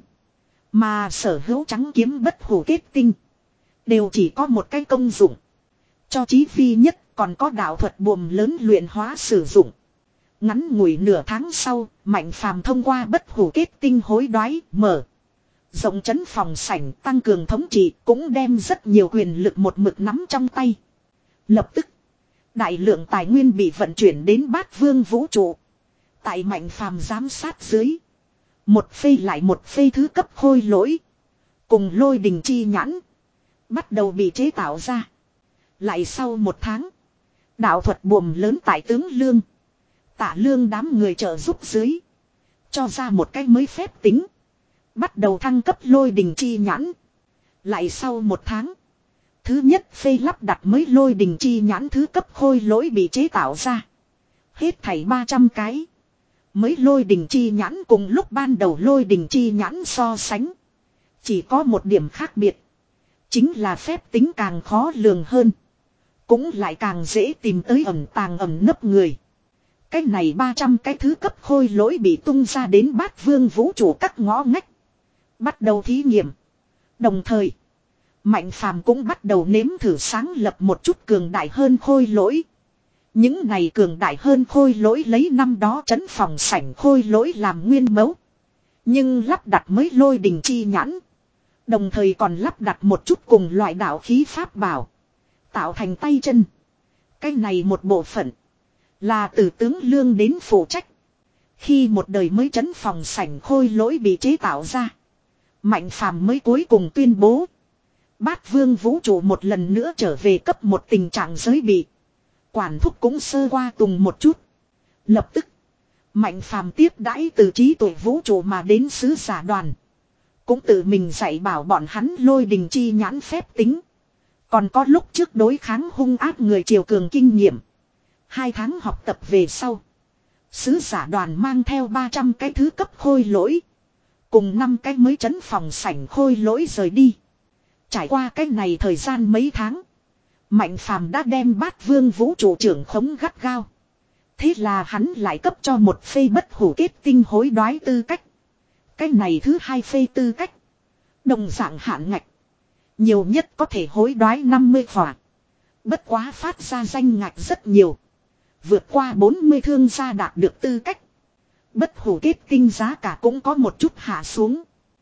Mà sở hữu trắng kiếm bất hủ kết tinh. Đều chỉ có một cái công dụng. Cho chí phi nhất còn có đạo thuật buồm lớn luyện hóa sử dụng. Ngắn ngủi nửa tháng sau, Mạnh Phàm thông qua bất hủ kết tinh hối đoái, mở rộng trấn phòng sảnh, tăng cường thống trị, cũng đem rất nhiều quyền lực một mực nắm trong tay. Lập tức, đại lượng tài nguyên bị vận chuyển đến bát vương vũ trụ. Tại Mạnh Phàm giám sát dưới, một phê lại một phê thứ cấp khôi lỗi, cùng lôi đình chi nhãn, bắt đầu bị chế tạo ra. Lại sau một tháng, đạo thuật buồm lớn tại tướng Lương, Tạ Lương đám người trợ giúp dưới. Cho ra một cái mới phép tính. Bắt đầu thăng cấp lôi đình chi nhãn. Lại sau một tháng. Thứ nhất phê lắp đặt mới lôi đình chi nhãn thứ cấp khôi lỗi bị chế tạo ra. Hết thảy ba trăm cái. Mới lôi đình chi nhãn cùng lúc ban đầu lôi đình chi nhãn so sánh. Chỉ có một điểm khác biệt. Chính là phép tính càng khó lường hơn. Cũng lại càng dễ tìm tới ẩn tàng ẩn nấp người. Cái này ba trăm cái thứ cấp khôi lỗi bị tung ra đến bát vương vũ trụ các ngõ ngách. Bắt đầu thí nghiệm. Đồng thời, Mạnh Phàm cũng bắt đầu nếm thử sáng lập một chút cường đại hơn khôi lỗi. Những này cường đại hơn khôi lỗi lấy năm đó trấn phòng sảnh khôi lỗi làm nguyên mẫu. Nhưng lắp đặt mới lôi đình chi nhãn. Đồng thời còn lắp đặt một chút cùng loại đạo khí pháp bảo. Tạo thành tay chân. Cái này một bộ phận. Là từ tướng Lương đến phụ trách. Khi một đời mới trấn phòng sảnh khôi lỗi bị chế tạo ra. Mạnh Phàm mới cuối cùng tuyên bố. Bát vương vũ trụ một lần nữa trở về cấp một tình trạng giới bị. Quản thúc cũng sơ qua tùng một chút. Lập tức. Mạnh Phàm tiếp đãi từ trí tuệ vũ trụ mà đến sứ giả đoàn. Cũng tự mình dạy bảo bọn hắn lôi đình chi nhãn phép tính. Còn có lúc trước đối kháng hung ác người triều cường kinh nghiệm. Hai tháng học tập về sau. Sứ giả đoàn mang theo ba trăm cái thứ cấp khôi lỗi. Cùng năm cái mới trấn phòng sảnh khôi lỗi rời đi. Trải qua cái này thời gian mấy tháng. Mạnh Phàm đã đem bát vương vũ trụ trưởng khống gắt gao. Thế là hắn lại cấp cho một phê bất hủ kết tinh hối đoái tư cách. Cái này thứ hai phê tư cách. Đồng dạng hạn ngạch. Nhiều nhất có thể hối đoái năm mươi khỏa. Bất quá phát ra danh ngạch rất nhiều. Vượt qua bốn mươi thương gia đạt được tư cách. Bất hủ kết tinh giá cả cũng có một chút hạ xuống.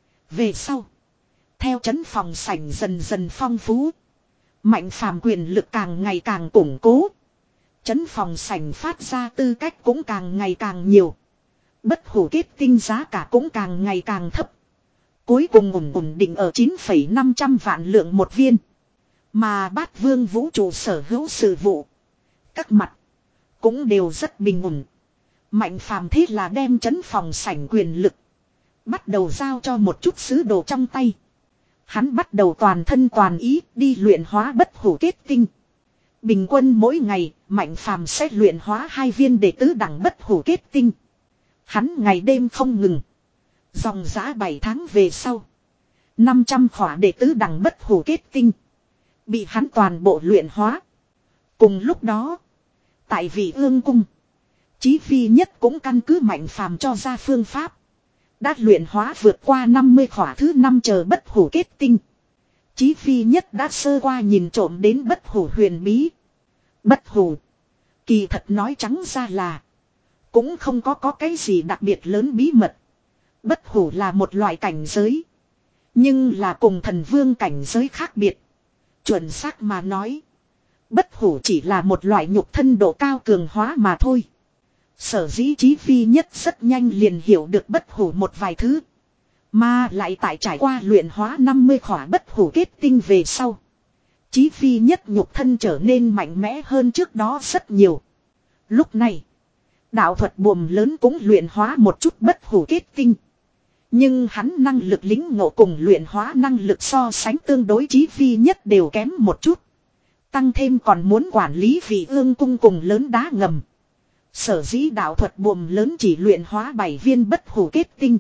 Về sau. Theo trấn phòng sảnh dần dần phong phú. Mạnh Phàm quyền lực càng ngày càng củng cố. Trấn phòng sảnh phát ra tư cách cũng càng ngày càng nhiều. Bất hủ kết tinh giá cả cũng càng ngày càng thấp. Cuối cùng ổn ổn định ở chín phẩy năm trăm vạn lượng một viên. Mà bát vương vũ trụ sở hữu sự vụ. Các mặt. Cũng đều rất bình ổn. Mạnh Phàm thế là đem trấn phòng sảnh quyền lực. Bắt đầu giao cho một chút sứ đồ trong tay. Hắn bắt đầu toàn thân toàn ý đi luyện hóa bất hủ kết tinh. Bình quân mỗi ngày, Mạnh Phàm sẽ luyện hóa hai viên để tứ đẳng bất hủ kết tinh. Hắn ngày đêm không ngừng. Dòng giã bảy tháng về sau. năm trăm khỏa để tứ đẳng bất hủ kết tinh. Bị hắn toàn bộ luyện hóa. Cùng lúc đó, tại Vị Ương Cung, Chí Phi Nhất cũng căn cứ Mạnh Phàm cho ra phương pháp. Đã luyện hóa vượt qua năm mươi khỏa thứ năm chờ bất hủ kết tinh. Chí Phi Nhất đã sơ qua nhìn trộm đến bất hủ huyền bí. Bất hủ. Kỳ thật nói trắng ra là. Cũng không có có cái gì đặc biệt lớn bí mật. Bất hủ là một loại cảnh giới. Nhưng là cùng thần vương cảnh giới khác biệt. Chuẩn xác mà nói. Bất hủ chỉ là một loại nhục thân độ cao cường hóa mà thôi. Sở dĩ Chí Phi Nhất rất nhanh liền hiểu được bất hủ một vài thứ. Mà lại tại trải qua luyện hóa năm mươi khỏa bất hủ kết tinh về sau. Chí Phi Nhất nhục thân trở nên mạnh mẽ hơn trước đó rất nhiều. Lúc này, đạo thuật buồm lớn cũng luyện hóa một chút bất hủ kết tinh. Nhưng hắn năng lực lính ngộ cùng luyện hóa năng lực so sánh tương đối Chí Phi Nhất đều kém một chút. Tăng thêm còn muốn quản lý Vị Ương Cung cùng lớn đá ngầm. Sở dĩ đạo thuật buồm lớn chỉ luyện hóa bảy viên bất hủ kết tinh.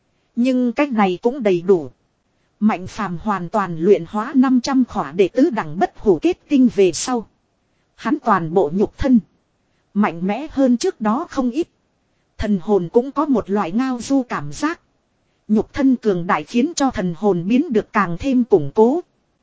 Nhưng cách này cũng đầy đủ. Mạnh Phàm hoàn toàn luyện hóa năm trăm khỏa để tứ đẳng bất hủ kết tinh về sau. Hắn toàn bộ nhục thân. Mạnh mẽ hơn trước đó không ít. Thần hồn cũng có một loại ngao du cảm giác. Nhục thân cường đại khiến cho thần hồn biến được càng thêm củng cố.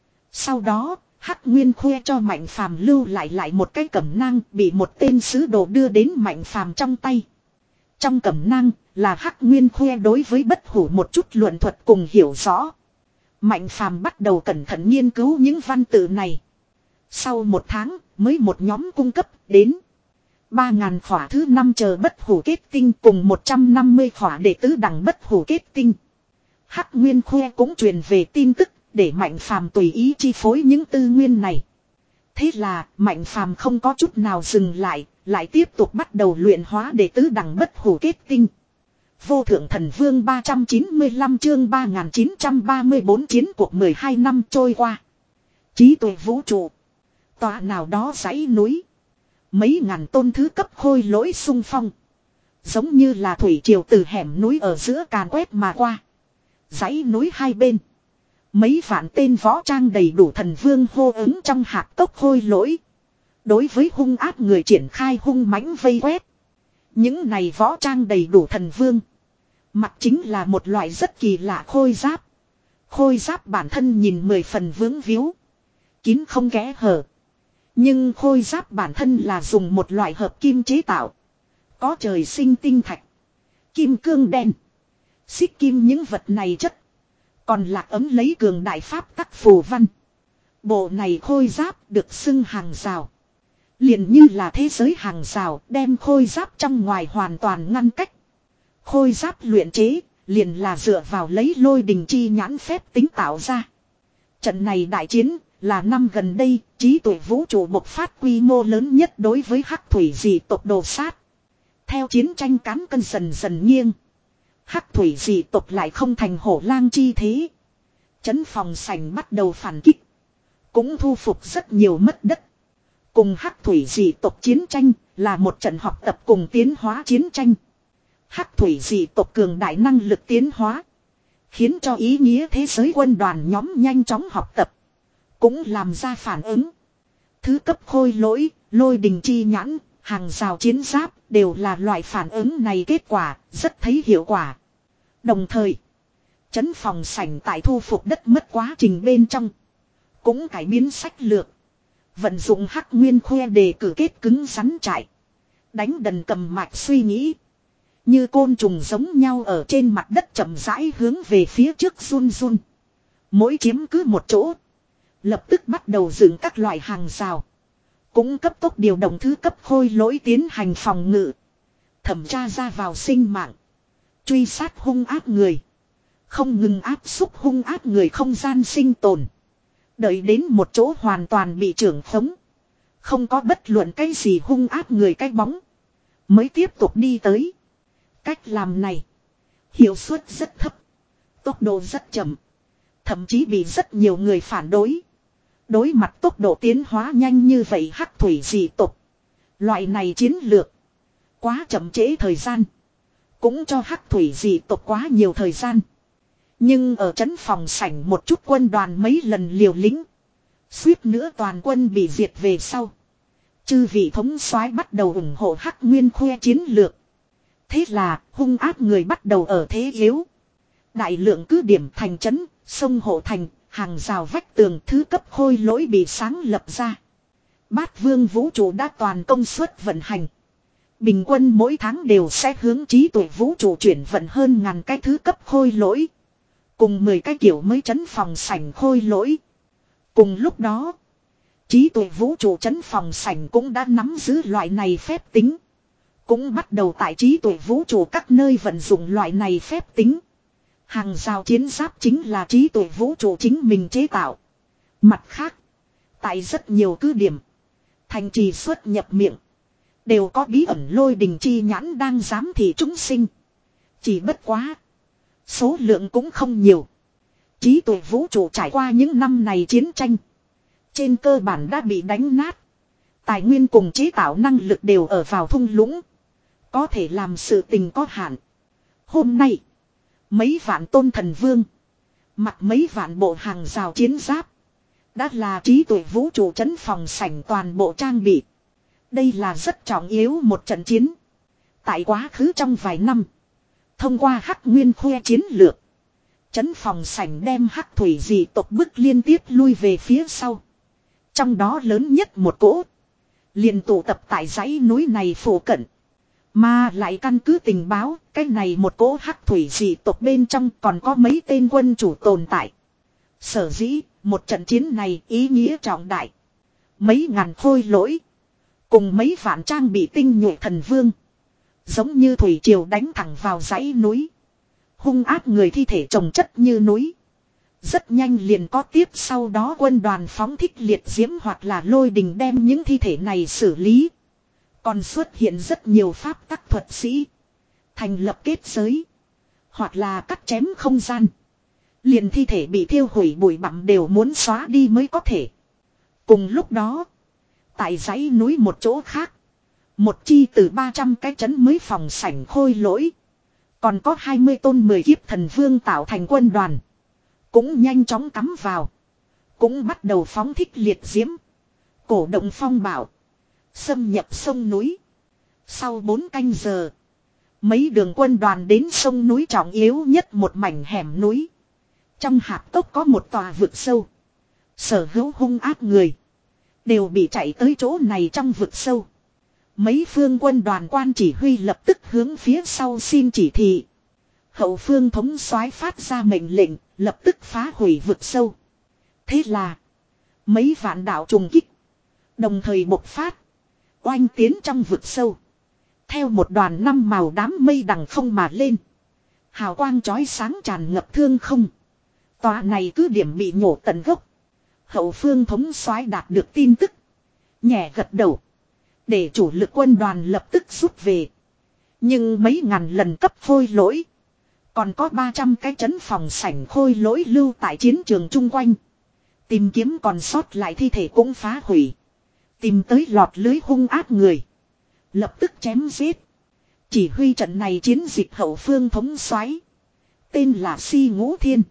Sau đó, Hắc Nguyên Khuê cho Mạnh Phàm lưu lại lại một cái cẩm nang bị một tên sứ đồ đưa đến Mạnh Phàm trong tay. Trong cẩm nang là Hắc Nguyên Khuê đối với bất hủ một chút luận thuật cùng hiểu rõ. Mạnh Phàm bắt đầu cẩn thận nghiên cứu những văn tự này. Sau một tháng mới một nhóm cung cấp đến ba ngàn khỏa thứ năm chờ bất hủ kết tinh cùng một trăm năm mươi khỏa để tứ đẳng bất hủ kết tinh. Hắc Nguyên Khuê cũng truyền về tin tức để Mạnh Phàm tùy ý chi phối những tư nguyên này. Thế là Mạnh Phàm không có chút nào dừng lại, lại tiếp tục bắt đầu luyện hóa để tứ đẳng bất hủ kết tinh. Vô thượng thần vương ba trăm chín mươi lăm chương ba nghìn chín trăm ba mươi bốn chiến cuộc mười hai năm trôi qua. Trí tuệ vũ trụ. Tòa nào đó dãy núi. Mấy ngàn tôn thứ cấp khôi lỗi xung phong. Giống như là thủy triều từ hẻm núi ở giữa càn quét mà qua. Dãy núi hai bên. Mấy vạn tên võ trang đầy đủ thần vương hô ứng trong hạt tốc khôi lỗi. Đối với hung ác người triển khai hung mãnh vây quét. Những này võ trang đầy đủ thần vương. Mặt chính là một loại rất kỳ lạ khôi giáp. Khôi giáp bản thân nhìn mười phần vướng víu. Kín không kẽ hở. Nhưng khôi giáp bản thân là dùng một loại hợp kim chế tạo. Có trời sinh tinh thạch. Kim cương đen. Xích kim những vật này chất. Còn lạc ấm lấy cường đại pháp tắc phù văn. Bộ này khôi giáp được xưng hàng rào. Liền như là thế giới hàng rào đem khôi giáp trong ngoài hoàn toàn ngăn cách. Khôi giáp luyện chế liền là dựa vào lấy lôi đình chi nhãn phép tính tạo ra. Trận này đại chiến là năm gần đây trí tuệ vũ trụ bộc phát quy mô lớn nhất đối với hắc thủy dị tộc đồ sát. Theo chiến tranh cán cân dần dần nghiêng. Hắc thủy dị tộc lại không thành hổ lang chi thế. Trấn phòng sảnh bắt đầu phản kích. Cũng thu phục rất nhiều mất đất. Cùng hắc thủy dị tộc chiến tranh là một trận học tập cùng tiến hóa chiến tranh. Hắc thủy dị tộc cường đại năng lực tiến hóa. Khiến cho ý nghĩa thế giới quân đoàn nhóm nhanh chóng học tập. Cũng làm ra phản ứng. Thứ cấp khôi lỗi, lôi đình chi nhãn, hàng rào chiến giáp đều là loại phản ứng này kết quả, rất thấy hiệu quả. Đồng thời, trấn phòng sảnh tại thu phục đất mất quá trình bên trong. Cũng cải biến sách lược. Vận dụng hắc nguyên khoe đề cử kết cứng rắn trại. Đánh đần cầm mạch suy nghĩ. Như côn trùng giống nhau ở trên mặt đất chậm rãi hướng về phía trước run run. Mỗi chiếm cứ một chỗ. Lập tức bắt đầu dựng các loại hàng rào. Cũng cấp tốc điều động thứ cấp khôi lỗi tiến hành phòng ngự. Thẩm tra ra vào sinh mạng. Truy sát hung ác người. Không ngừng áp xúc hung ác người không gian sinh tồn. Đợi đến một chỗ hoàn toàn bị trưởng khống. Không có bất luận cái gì hung ác người cái bóng. Mới tiếp tục đi tới. Cách làm này. Hiệu suất rất thấp. Tốc độ rất chậm. Thậm chí bị rất nhiều người phản đối. Đối mặt tốc độ tiến hóa nhanh như vậy hắc thủy dị tộc. Loại này chiến lược. Quá chậm trễ thời gian. Cũng cho hắc thủy dị tộc quá nhiều thời gian. Nhưng ở trấn phòng sảnh một chút quân đoàn mấy lần liều lĩnh. Suýt nữa toàn quân bị diệt về sau. Chư vị thống soái bắt đầu ủng hộ hắc nguyên khoe chiến lược. Thế là hung ác người bắt đầu ở thế yếu. Đại lượng cứ điểm thành trấn, sông hộ thành, hàng rào vách tường thứ cấp khôi lỗi bị sáng lập ra. Bát vương vũ trụ đã toàn công suất vận hành. Bình quân mỗi tháng đều sẽ hướng trí tuệ vũ trụ chuyển vận hơn ngàn cái thứ cấp khôi lỗi. Cùng mười cái kiểu mới trấn phòng sảnh khôi lỗi. Cùng lúc đó, trí tuệ vũ trụ trấn phòng sảnh cũng đã nắm giữ loại này phép tính. Cũng bắt đầu tại trí tuệ vũ trụ các nơi vận dụng loại này phép tính. Hàng rào chiến giáp chính là trí tuệ vũ trụ chính mình chế tạo. Mặt khác, tại rất nhiều cứ điểm, thành trì xuất nhập miệng, đều có bí ẩn lôi đình chi nhãn đang giám thị chúng sinh. Chỉ bất quá, số lượng cũng không nhiều. Trí tuệ vũ trụ trải qua những năm này chiến tranh, trên cơ bản đã bị đánh nát. Tài nguyên cùng chế tạo năng lực đều ở vào thung lũng. Có thể làm sự tình có hạn. Hôm nay, mấy vạn tôn thần vương, mặc mấy vạn bộ hàng rào chiến giáp, đã là trí tuệ vũ trụ trấn phòng sảnh toàn bộ trang bị. Đây là rất trọng yếu một trận chiến. Tại quá khứ trong vài năm, thông qua hắc nguyên khoe chiến lược, trấn phòng sảnh đem hắc thủy dị tộc bức liên tiếp lui về phía sau. Trong đó lớn nhất một cỗ liền tụ tập tại dãy núi này phủ cận. Mà lại căn cứ tình báo, cái này một cỗ hắc thủy dị tộc bên trong còn có mấy tên quân chủ tồn tại. Sở dĩ, một trận chiến này ý nghĩa trọng đại. Mấy ngàn khôi lỗi, cùng mấy vạn trang bị tinh nhuệ thần vương, giống như thủy triều đánh thẳng vào dãy núi. Hung ác người thi thể chồng chất như núi. Rất nhanh liền có tiếp sau đó quân đoàn phóng thích liệt diễm hoặc là lôi đình đem những thi thể này xử lý. Còn xuất hiện rất nhiều pháp tắc thuật sĩ, thành lập kết giới, hoặc là cắt chém không gian. Liền thi thể bị thiêu hủy bụi bặm đều muốn xóa đi mới có thể. Cùng lúc đó, tại dãy núi một chỗ khác, một chi từ ba trăm cái trấn mới phòng sảnh khôi lỗi, còn có hai mươi tôn mười kiếp thần vương tạo thành quân đoàn, cũng nhanh chóng cắm vào, cũng bắt đầu phóng thích liệt diễm, cổ động phong bạo, xâm nhập sông núi. Sau bốn canh giờ, mấy đường quân đoàn đến sông núi trọng yếu nhất một mảnh hẻm núi. Trong hạp cốc có một tòa vực sâu. Sở hữu hung ác người đều bị chạy tới chỗ này trong vực sâu. Mấy phương quân đoàn quan chỉ huy lập tức hướng phía sau xin chỉ thị. Hậu phương thống soái phát ra mệnh lệnh, lập tức phá hủy vực sâu. Thế là mấy vạn đạo trùng kích đồng thời bộc phát, oanh tiến trong vực sâu. Theo một đoàn năm màu đám mây đằng không mà lên, hào quang chói sáng tràn ngập thương không. Tòa này cứ điểm bị nhổ tận gốc. Hậu phương thống soái đạt được tin tức, nhẹ gật đầu, để chủ lực quân đoàn lập tức rút về. Nhưng mấy ngàn lần cấp khôi lỗi, còn có ba trăm cái trấn phòng sảnh khôi lỗi lưu tại chiến trường chung quanh. Tìm kiếm còn sót lại thi thể cũng phá hủy. Tìm tới lọt lưới hung ác người, lập tức chém giết. Chỉ huy trận này chiến dịch hậu phương thống soái tên là Si Ngũ Thiên,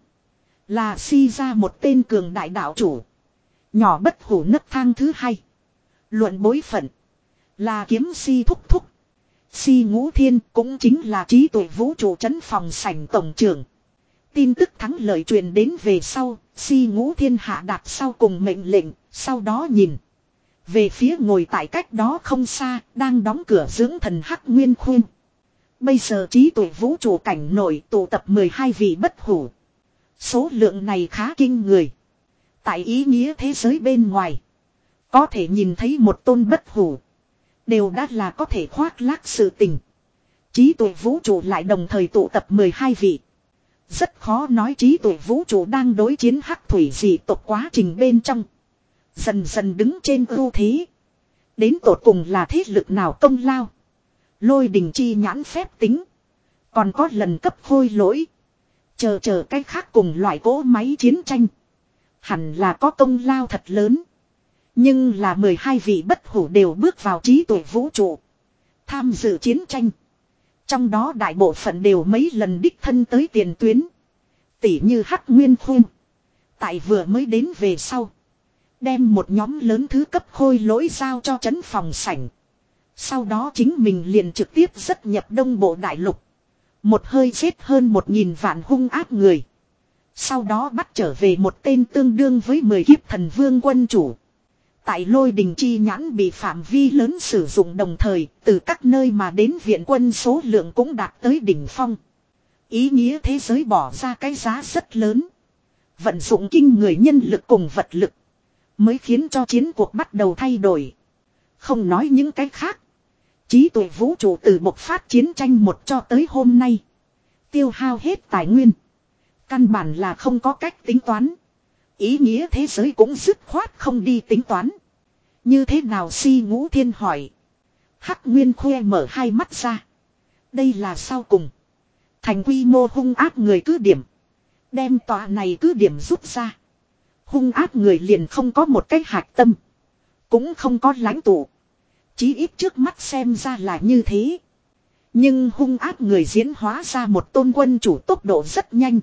là Si ra một tên cường đại đạo chủ. Nhỏ bất hủ nấc thang thứ hai. Luận bối phận, là kiếm Si thúc thúc. Si Ngũ Thiên cũng chính là trí tuệ vũ trụ trấn phòng sảnh tổng trưởng. Tin tức thắng lợi truyền đến về sau, Si Ngũ Thiên hạ đạt sau cùng mệnh lệnh, sau đó nhìn về phía ngồi tại cách đó không xa, đang đóng cửa dưỡng thần Hắc Nguyên Khuyên. Bây giờ trí tuệ vũ trụ cảnh nổi tụ tập mười hai vị bất hủ. Số lượng này khá kinh người. Tại ý nghĩa thế giới bên ngoài, có thể nhìn thấy một tôn bất hủ, đều đã là có thể khoác lác sự tình. Trí tuệ vũ trụ lại đồng thời tụ tập mười hai vị. Rất khó nói trí tuệ vũ trụ đang đối chiến hắc thủy dị tộc quá trình bên trong, dần dần đứng trên ưu thế. Đến tột cùng là thế lực nào công lao, lôi đình chi nhãn phép tính, còn có lần cấp khôi lỗi, chờ chờ cách khác cùng loại cỗ máy chiến tranh, hẳn là có công lao thật lớn. Nhưng là mười hai vị bất hủ đều bước vào trí tuệ vũ trụ, tham dự chiến tranh. Trong đó đại bộ phận đều mấy lần đích thân tới tiền tuyến. Tỉ như Hắc Nguyên Khuyên, tại vừa mới đến về sau, đem một nhóm lớn thứ cấp khôi lỗi giao cho trấn phòng sảnh. Sau đó chính mình liền trực tiếp rất nhập đông bộ đại lục, một hơi giết hơn một nghìn vạn hung ác người. Sau đó bắt trở về một tên tương đương với mười kiếp thần vương quân chủ. Tại lôi đình chi nhãn bị phạm vi lớn sử dụng đồng thời, từ các nơi mà đến viện quân số lượng cũng đạt tới đỉnh phong. Ý nghĩa thế giới bỏ ra cái giá rất lớn, vận dụng kinh người nhân lực cùng vật lực, mới khiến cho chiến cuộc bắt đầu thay đổi. Không nói những cái khác, trí tuệ vũ trụ từ bộc phát chiến tranh một cho tới hôm nay, tiêu hao hết tài nguyên, căn bản là không có cách tính toán. Ý nghĩa thế giới cũng dứt khoát không đi tính toán. Như thế nào? Si Ngũ Thiên hỏi. Hắc Nguyên Khoe mở hai mắt ra. Đây là sau cùng, thành quy mô hung ác người cứ điểm. Đem tòa này cứ điểm rút ra, hung ác người liền không có một cái hạt tâm, cũng không có lãnh tụ. Chí ít trước mắt xem ra là như thế. Nhưng hung ác người diễn hóa ra một tôn quân chủ tốc độ rất nhanh.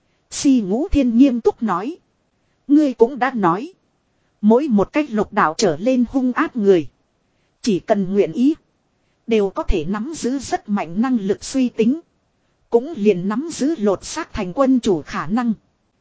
Si Ngũ Thiên nghiêm túc nói. Ngươi cũng đã nói, mỗi một cách lục đạo trở lên hung ác người, chỉ cần nguyện ý, đều có thể nắm giữ rất mạnh năng lực suy tính, cũng liền nắm giữ lột xác thành quân chủ khả năng.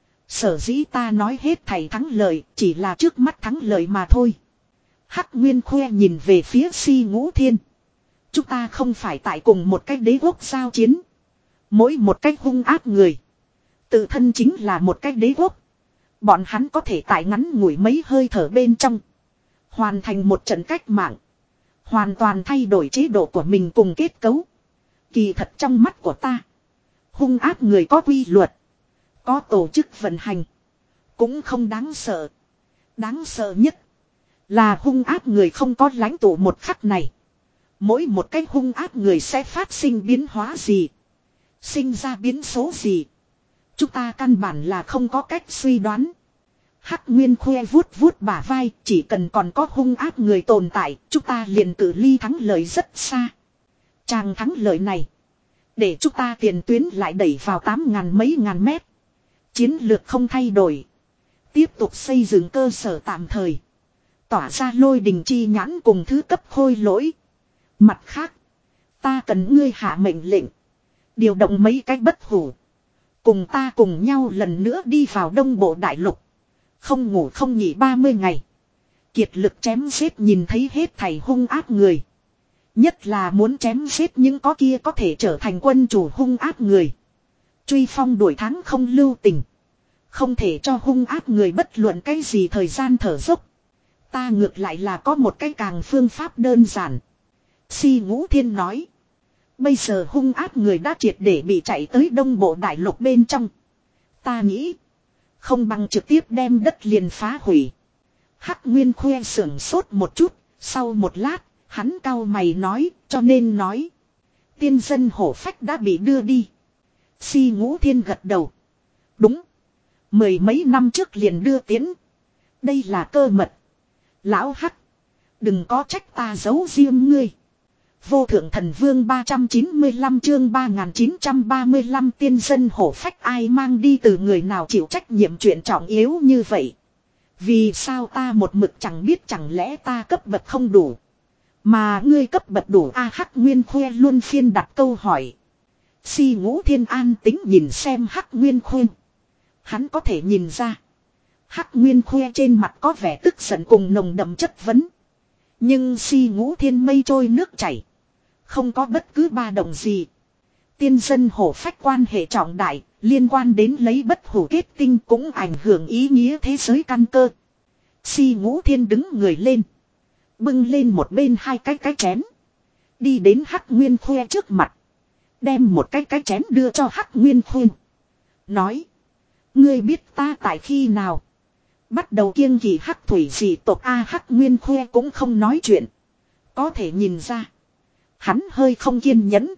Sở dĩ ta nói hết thầy thắng lợi, chỉ là trước mắt thắng lợi mà thôi. Hắc Nguyên Khoe nhìn về phía Si Ngũ Thiên. Chúng ta không phải tại cùng một cái đế quốc giao chiến. Mỗi một cách hung ác người, tự thân chính là một cái đế quốc. Bọn hắn có thể tại ngắn ngủi mấy hơi thở bên trong, hoàn thành một trận cách mạng, hoàn toàn thay đổi chế độ của mình cùng kết cấu. Kỳ thật trong mắt của ta, hung ác người có quy luật, có tổ chức vận hành, cũng không đáng sợ. Đáng sợ nhất là hung ác người không có lãnh tụ một khắc này. Mỗi một cái hung ác người sẽ phát sinh biến hóa gì, sinh ra biến số gì, chúng ta căn bản là không có cách suy đoán. Hắc Nguyên khoe vuốt vuốt bả vai, chỉ cần còn có hung ác người tồn tại, chúng ta liền cự ly thắng lợi rất xa. Chàng thắng lợi này, để chúng ta tiền tuyến lại đẩy vào tám ngàn mấy ngàn mét. Chiến lược không thay đổi. Tiếp tục xây dựng cơ sở tạm thời. Tỏa ra lôi đình chi nhãn cùng thứ cấp khôi lỗi. Mặt khác, ta cần ngươi hạ mệnh lệnh. Điều động mấy cái bất hủ. Cùng ta cùng nhau lần nữa đi vào Đông Bộ Đại Lục. Không ngủ không nghỉ ba mươi ngày. Kiệt lực chém giết nhìn thấy hết thảy hung ác người. Nhất là muốn chém giết những có kia có thể trở thành quân chủ hung ác người. Truy phong đuổi thắng không lưu tình. Không thể cho hung ác người bất luận cái gì thời gian thở dốc. Ta ngược lại là có một cái càng phương pháp đơn giản. Si Ngũ Thiên nói. Bây giờ hung ác người đã triệt để bị chạy tới Đông Bộ Đại Lục bên trong. Ta nghĩ. Không bằng trực tiếp đem đất liền phá hủy. Hắc Nguyên khoe sưởng sốt một chút. Sau một lát, hắn cau mày nói, cho nên nói. Tiên dân hổ phách đã bị đưa đi. Si Ngũ Thiên gật đầu. Đúng. Mười mấy năm trước liền đưa tiến. Đây là cơ mật. Lão Hắc. Đừng có trách ta giấu riêng ngươi. Vô thượng thần vương ba trăm chín mươi lăm chương ba nghìn chín trăm ba mươi lăm tiên dân hổ phách ai mang đi từ người nào chịu trách nhiệm chuyện trọng yếu như vậy. Vì sao ta một mực chẳng biết chẳng lẽ ta cấp bậc không đủ. Mà ngươi cấp bậc đủ A Hắc Nguyên khoe luôn phiên đặt câu hỏi. Si Ngũ Thiên an tính nhìn xem Hắc Nguyên khoe. Hắn có thể nhìn ra. Hắc Nguyên khoe trên mặt có vẻ tức giận cùng nồng đậm chất vấn. Nhưng Si Ngũ Thiên mây trôi nước chảy. Không có bất cứ ba động gì. Tiên dân hổ phách quan hệ trọng đại, liên quan đến lấy bất hủ kết tinh cũng ảnh hưởng ý nghĩa thế giới căn cơ. Si Ngũ Thiên đứng người lên. Bưng lên một bên hai cái cái chén. Đi đến Hắc Nguyên khoe trước mặt. Đem một cái cái chén đưa cho Hắc Nguyên khoe. Nói. Ngươi biết ta tại khi nào. Bắt đầu kiêng kỵ Hắc thủy dị tộc A Hắc Nguyên khoe cũng không nói chuyện. Có thể nhìn ra. Hắn hơi không kiên nhẫn.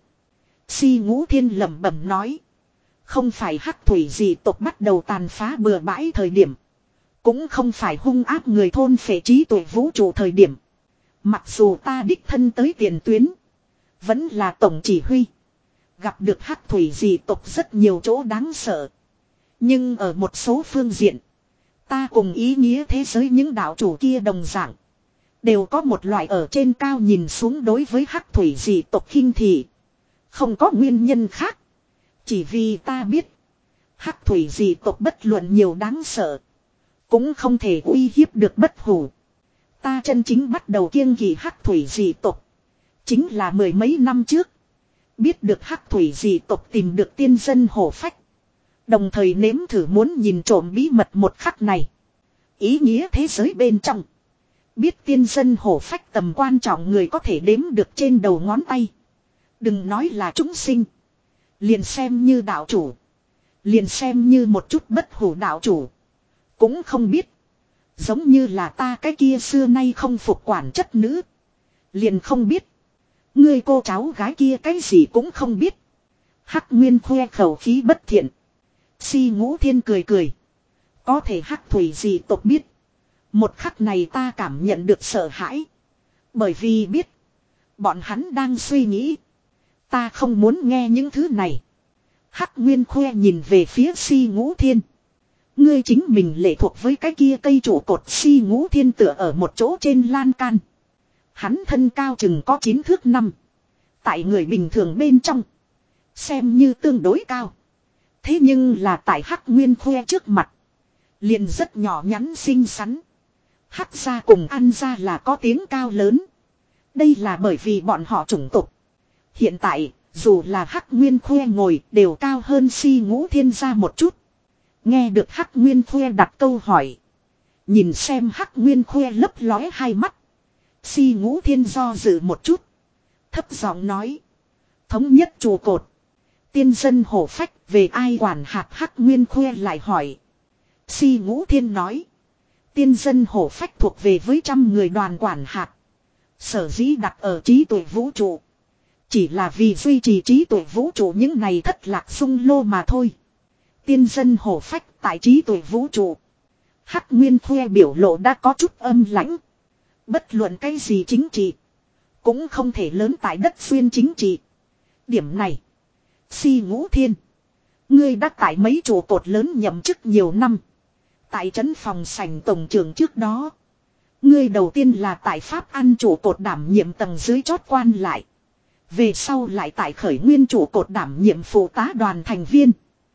Si Ngũ Thiên lẩm bẩm nói. Không phải Hắc thủy dị tộc bắt đầu tàn phá bừa bãi thời điểm. Cũng không phải hung ác người thôn phệ trí tuệ vũ trụ thời điểm. Mặc dù ta đích thân tới tiền tuyến. Vẫn là tổng chỉ huy. Gặp được Hắc thủy dị tộc rất nhiều chỗ đáng sợ. Nhưng ở một số phương diện. Ta cùng ý nghĩa thế giới những đạo chủ kia đồng dạng. Đều có một loại ở trên cao nhìn xuống đối với Hắc thủy dị tộc khinh thị. Không có nguyên nhân khác. Chỉ vì ta biết. Hắc thủy dị tộc bất luận nhiều đáng sợ. Cũng không thể uy hiếp được bất hủ. Ta chân chính bắt đầu kiêng kỵ Hắc thủy dị tộc. Chính là mười mấy năm trước. Biết được Hắc thủy dị tộc tìm được tiên dân hổ phách. Đồng thời nếm thử muốn nhìn trộm bí mật một khắc này. Ý nghĩa thế giới bên trong. Biết tiên dân hổ phách tầm quan trọng người có thể đếm được trên đầu ngón tay. Đừng nói là chúng sinh. Liền xem như đạo chủ. Liền xem như một chút bất hủ đạo chủ. Cũng không biết. Giống như là ta cái kia xưa nay không phục quản chất nữ. Liền không biết. Ngươi cô cháu gái kia cái gì cũng không biết. Hắc Nguyên khoe khẩu khí bất thiện. Si Ngũ Thiên cười cười. Có thể Hắc thủy dị tộc biết. Một khắc này ta cảm nhận được sợ hãi. Bởi vì biết. Bọn hắn đang suy nghĩ. Ta không muốn nghe những thứ này. Hắc Nguyên khoe nhìn về phía Si Ngũ Thiên. Ngươi chính mình lệ thuộc với cái kia cây trụ cột. Si Ngũ Thiên tựa ở một chỗ trên lan can. Hắn thân cao chừng có chín thước năm. Tại người bình thường bên trong. Xem như tương đối cao. Thế nhưng là tại Hắc Nguyên khoe trước mặt. Liền rất nhỏ nhắn xinh xắn. Hắc gia cùng An gia là có tiếng cao lớn. Đây là bởi vì bọn họ chủng tộc. Hiện tại, dù là Hắc Nguyên khoe ngồi đều cao hơn Si Ngũ Thiên gia một chút. Nghe được Hắc Nguyên khoe đặt câu hỏi. Nhìn xem Hắc Nguyên khoe lấp lóe hai mắt. Si Ngũ Thiên do dự một chút. Thấp giọng nói. Thống nhất trụ cột. Tiên dân hổ phách về ai quản hạt Hắc Nguyên khoe lại hỏi. Si Ngũ Thiên nói. Tiên dân hổ phách thuộc về với trăm người đoàn quản hạt. Sở dĩ đặt ở trí tuệ vũ trụ. Chỉ là vì duy trì trí tuệ vũ trụ những này thất lạc sung lô mà thôi. Tiên dân hổ phách tại trí tuệ vũ trụ. Hắc Nguyên Khuê biểu lộ đã có chút âm lãnh. Bất luận cái gì chính trị. Cũng không thể lớn tại đất xuyên chính trị. Điểm này. Si Ngũ Thiên. Ngươi đã tại mấy trụ cột lớn nhậm chức nhiều năm. Tại trấn phòng sảnh tổng trưởng trước đó. Ngươi đầu tiên là tại Pháp ăn trụ cột đảm nhiệm tầng dưới chót quan lại. Về sau lại tại khởi nguyên trụ cột đảm nhiệm phụ tá đoàn thành viên.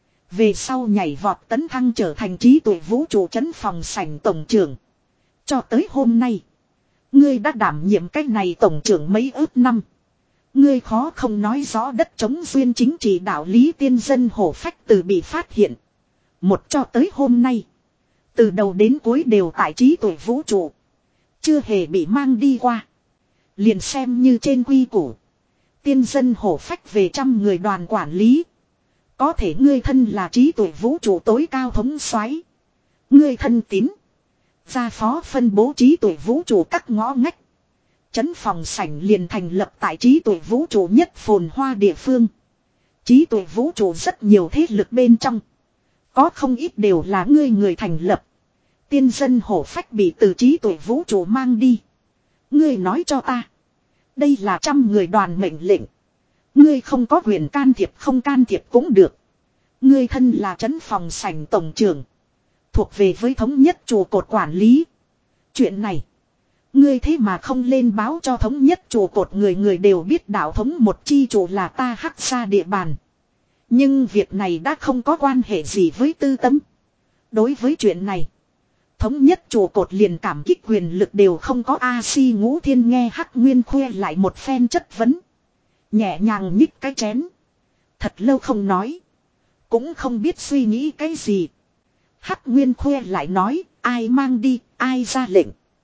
Về sau nhảy vọt tấn thăng trở thành trí tuệ vũ trụ trấn phòng sảnh tổng trưởng. Cho tới hôm nay. Ngươi đã đảm nhiệm cách này tổng trưởng mấy ước năm. Ngươi khó không nói rõ đất chống duyên chính trị đạo lý tiên dân hổ phách từ bị phát hiện. Một cho tới hôm nay. Từ đầu đến cuối đều tại trí tuệ vũ trụ. Chưa hề bị mang đi qua. Liền xem như trên quy củ. Tiên dân hổ phách về trăm người đoàn quản lý. Có thể ngươi thân là trí tuệ vũ trụ tối cao thống soái. Ngươi thân tín. Gia phó phân bố trí tuệ vũ trụ các ngõ ngách. Trấn phòng sảnh liền thành lập tại trí tuệ vũ trụ nhất phồn hoa địa phương. Trí tuệ vũ trụ rất nhiều thế lực bên trong. Có không ít đều là ngươi người thành lập. Tiên dân hổ phách bị từ trí tuệ vũ trụ mang đi. Ngươi nói cho ta. Đây là trăm người đoàn mệnh lệnh. Ngươi không có quyền can thiệp không can thiệp cũng được. Ngươi thân là trấn phòng sảnh tổng trưởng. Thuộc về với thống nhất trụ cột quản lý. Chuyện này. Ngươi thế mà không lên báo cho thống nhất trụ cột người người đều biết đạo thống một chi trụ là ta hắc xa địa bàn. Nhưng việc này đã không có quan hệ gì với tư tấm. Đối với chuyện này. Thống nhất trụ cột liền cảm kích quyền lực đều không có A Si Ngũ Thiên nghe Hắc Nguyên Khuê lại một phen chất vấn. Nhẹ nhàng nhích cái chén. Thật lâu không nói. Cũng không biết suy nghĩ cái gì. Hắc Nguyên Khuê lại nói ai mang đi ai ra lệnh.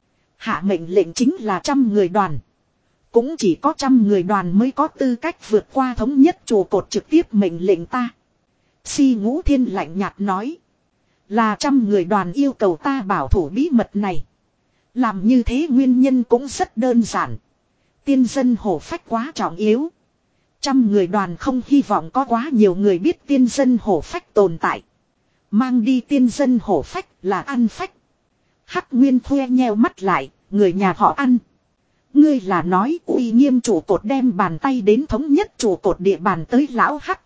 Hạ mệnh lệnh chính là trăm người đoàn. Cũng chỉ có trăm người đoàn mới có tư cách vượt qua thống nhất trụ cột trực tiếp mệnh lệnh ta. Si Ngũ Thiên lạnh nhạt nói. Là trăm người đoàn yêu cầu ta bảo thủ bí mật này. Làm như thế nguyên nhân cũng rất đơn giản. Tiên dân hổ phách quá trọng yếu. Trăm người đoàn không hy vọng có quá nhiều người biết tiên dân hổ phách tồn tại. Mang đi tiên dân hổ phách là ăn phách. Hắc Nguyên Thuê nheo mắt lại, người nhà họ ăn. Ngươi là nói uy nghiêm trụ cột đem bàn tay đến thống nhất trụ cột địa bàn tới lão Hắc.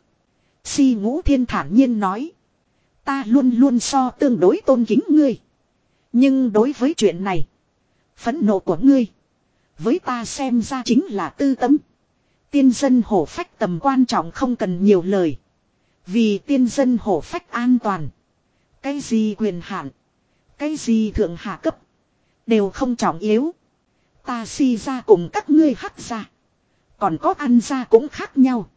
Si Ngũ Thiên thản nhiên nói. Ta luôn luôn so tương đối tôn kính ngươi. Nhưng đối với chuyện này. Phẫn nộ của ngươi. Với ta xem ra chính là tư tấm. Tiên dân hổ phách tầm quan trọng không cần nhiều lời. Vì tiên dân hổ phách an toàn. Cái gì quyền hạn. Cái gì thượng hạ cấp. Đều không trọng yếu. Ta Si ra cùng các ngươi Hắc ra. Còn có ăn ra cũng khác nhau.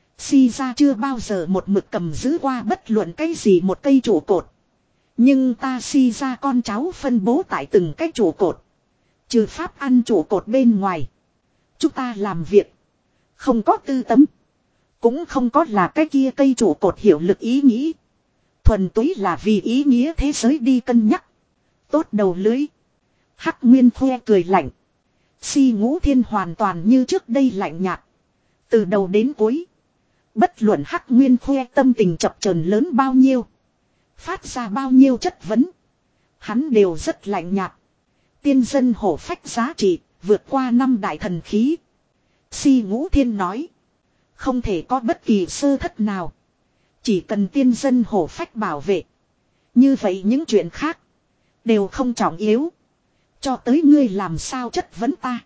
Si ra chưa bao giờ một mực cầm giữ qua bất luận cái gì một cây trụ cột. Nhưng ta Si ra con cháu phân bố tại từng cái trụ cột. Trừ pháp ăn trụ cột bên ngoài. Chúng ta làm việc. Không có tư tấm. Cũng không có là cái kia cây trụ cột hiệu lực ý nghĩ. Thuần túy là vì ý nghĩa thế giới đi cân nhắc. Tốt đầu lưới. Hắc Nguyên Thuê cười lạnh. Si Ngũ Thiên hoàn toàn như trước đây lạnh nhạt. Từ đầu đến cuối. Bất luận Hắc Nguyên Khuê tâm tình chập chờn lớn bao nhiêu. Phát ra bao nhiêu chất vấn. Hắn đều rất lạnh nhạt. Tiên dân hổ phách giá trị. Vượt qua năm đại thần khí. Si Ngũ Thiên nói. Không thể có bất kỳ sơ thất nào. Chỉ cần tiên dân hổ phách bảo vệ. Như vậy những chuyện khác. Đều không trọng yếu. Cho tới ngươi làm sao chất vấn ta.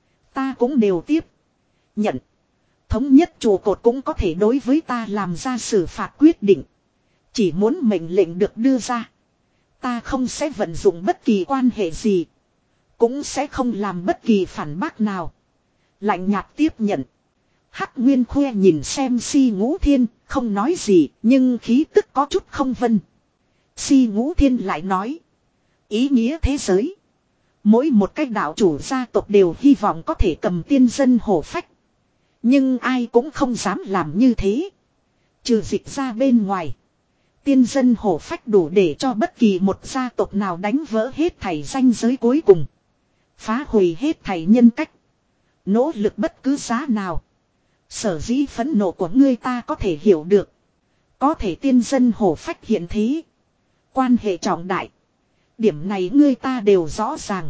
Ta cũng đều tiếp. Nhận. Thống nhất trụ cột cũng có thể đối với ta làm ra xử phạt quyết định. Chỉ muốn mệnh lệnh được đưa ra. Ta không sẽ vận dụng bất kỳ quan hệ gì. Cũng sẽ không làm bất kỳ phản bác nào. Lạnh nhạt tiếp nhận. Hắc Nguyên Khuê nhìn xem Si Ngũ Thiên. Không nói gì nhưng khí tức có chút không vân. Si Ngũ Thiên lại nói. Ý nghĩa thế giới. Mỗi một cái đạo chủ gia tộc đều hy vọng có thể cầm tiên dân hổ phách. Nhưng ai cũng không dám làm như thế. Trừ dịch ra bên ngoài. Tiên dân hổ phách đủ để cho bất kỳ một gia tộc nào đánh vỡ hết thảy danh giới cuối cùng. Phá hủy hết thảy nhân cách. Nỗ lực bất cứ giá nào. Sở dĩ phẫn nộ của ngươi ta có thể hiểu được. Có thể tiên dân hổ phách hiện thế. Quan hệ trọng đại. Điểm này ngươi ta đều rõ ràng.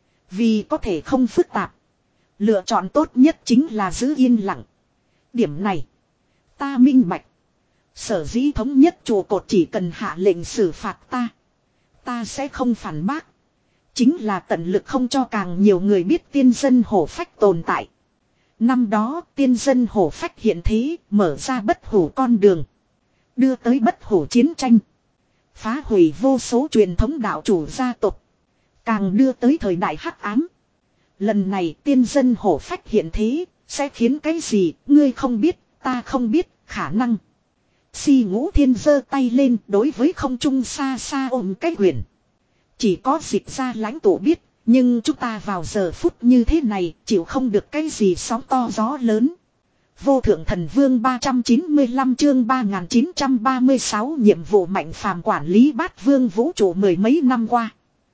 Vì có thể không phức tạp. Lựa chọn tốt nhất chính là giữ yên lặng. Điểm này. Ta minh bạch. Sở dĩ thống nhất trụ cột chỉ cần hạ lệnh xử phạt ta. Ta sẽ không phản bác. Chính là tận lực không cho càng nhiều người biết tiên dân hổ phách tồn tại. Năm đó tiên dân hổ phách hiện thế mở ra bất hủ con đường. Đưa tới bất hủ chiến tranh. Phá hủy vô số truyền thống đạo chủ gia tộc. Càng đưa tới thời đại hắc ám. Lần này tiên dân hổ phách hiện thế. Sẽ khiến cái gì ngươi không biết ta không biết khả năng. Si Ngũ Thiên giơ tay lên đối với không trung xa xa ôm cái quyền. Chỉ có dịch ra lãnh tụ biết. Nhưng chúng ta vào giờ phút như thế này chịu không được cái gì sóng to gió lớn. Vô thượng thần vương ba trăm chín mươi lăm chương ba nghìn chín trăm ba mươi sáu nhiệm vụ mạnh phàm quản lý bát vương vũ trụ mười mấy năm qua.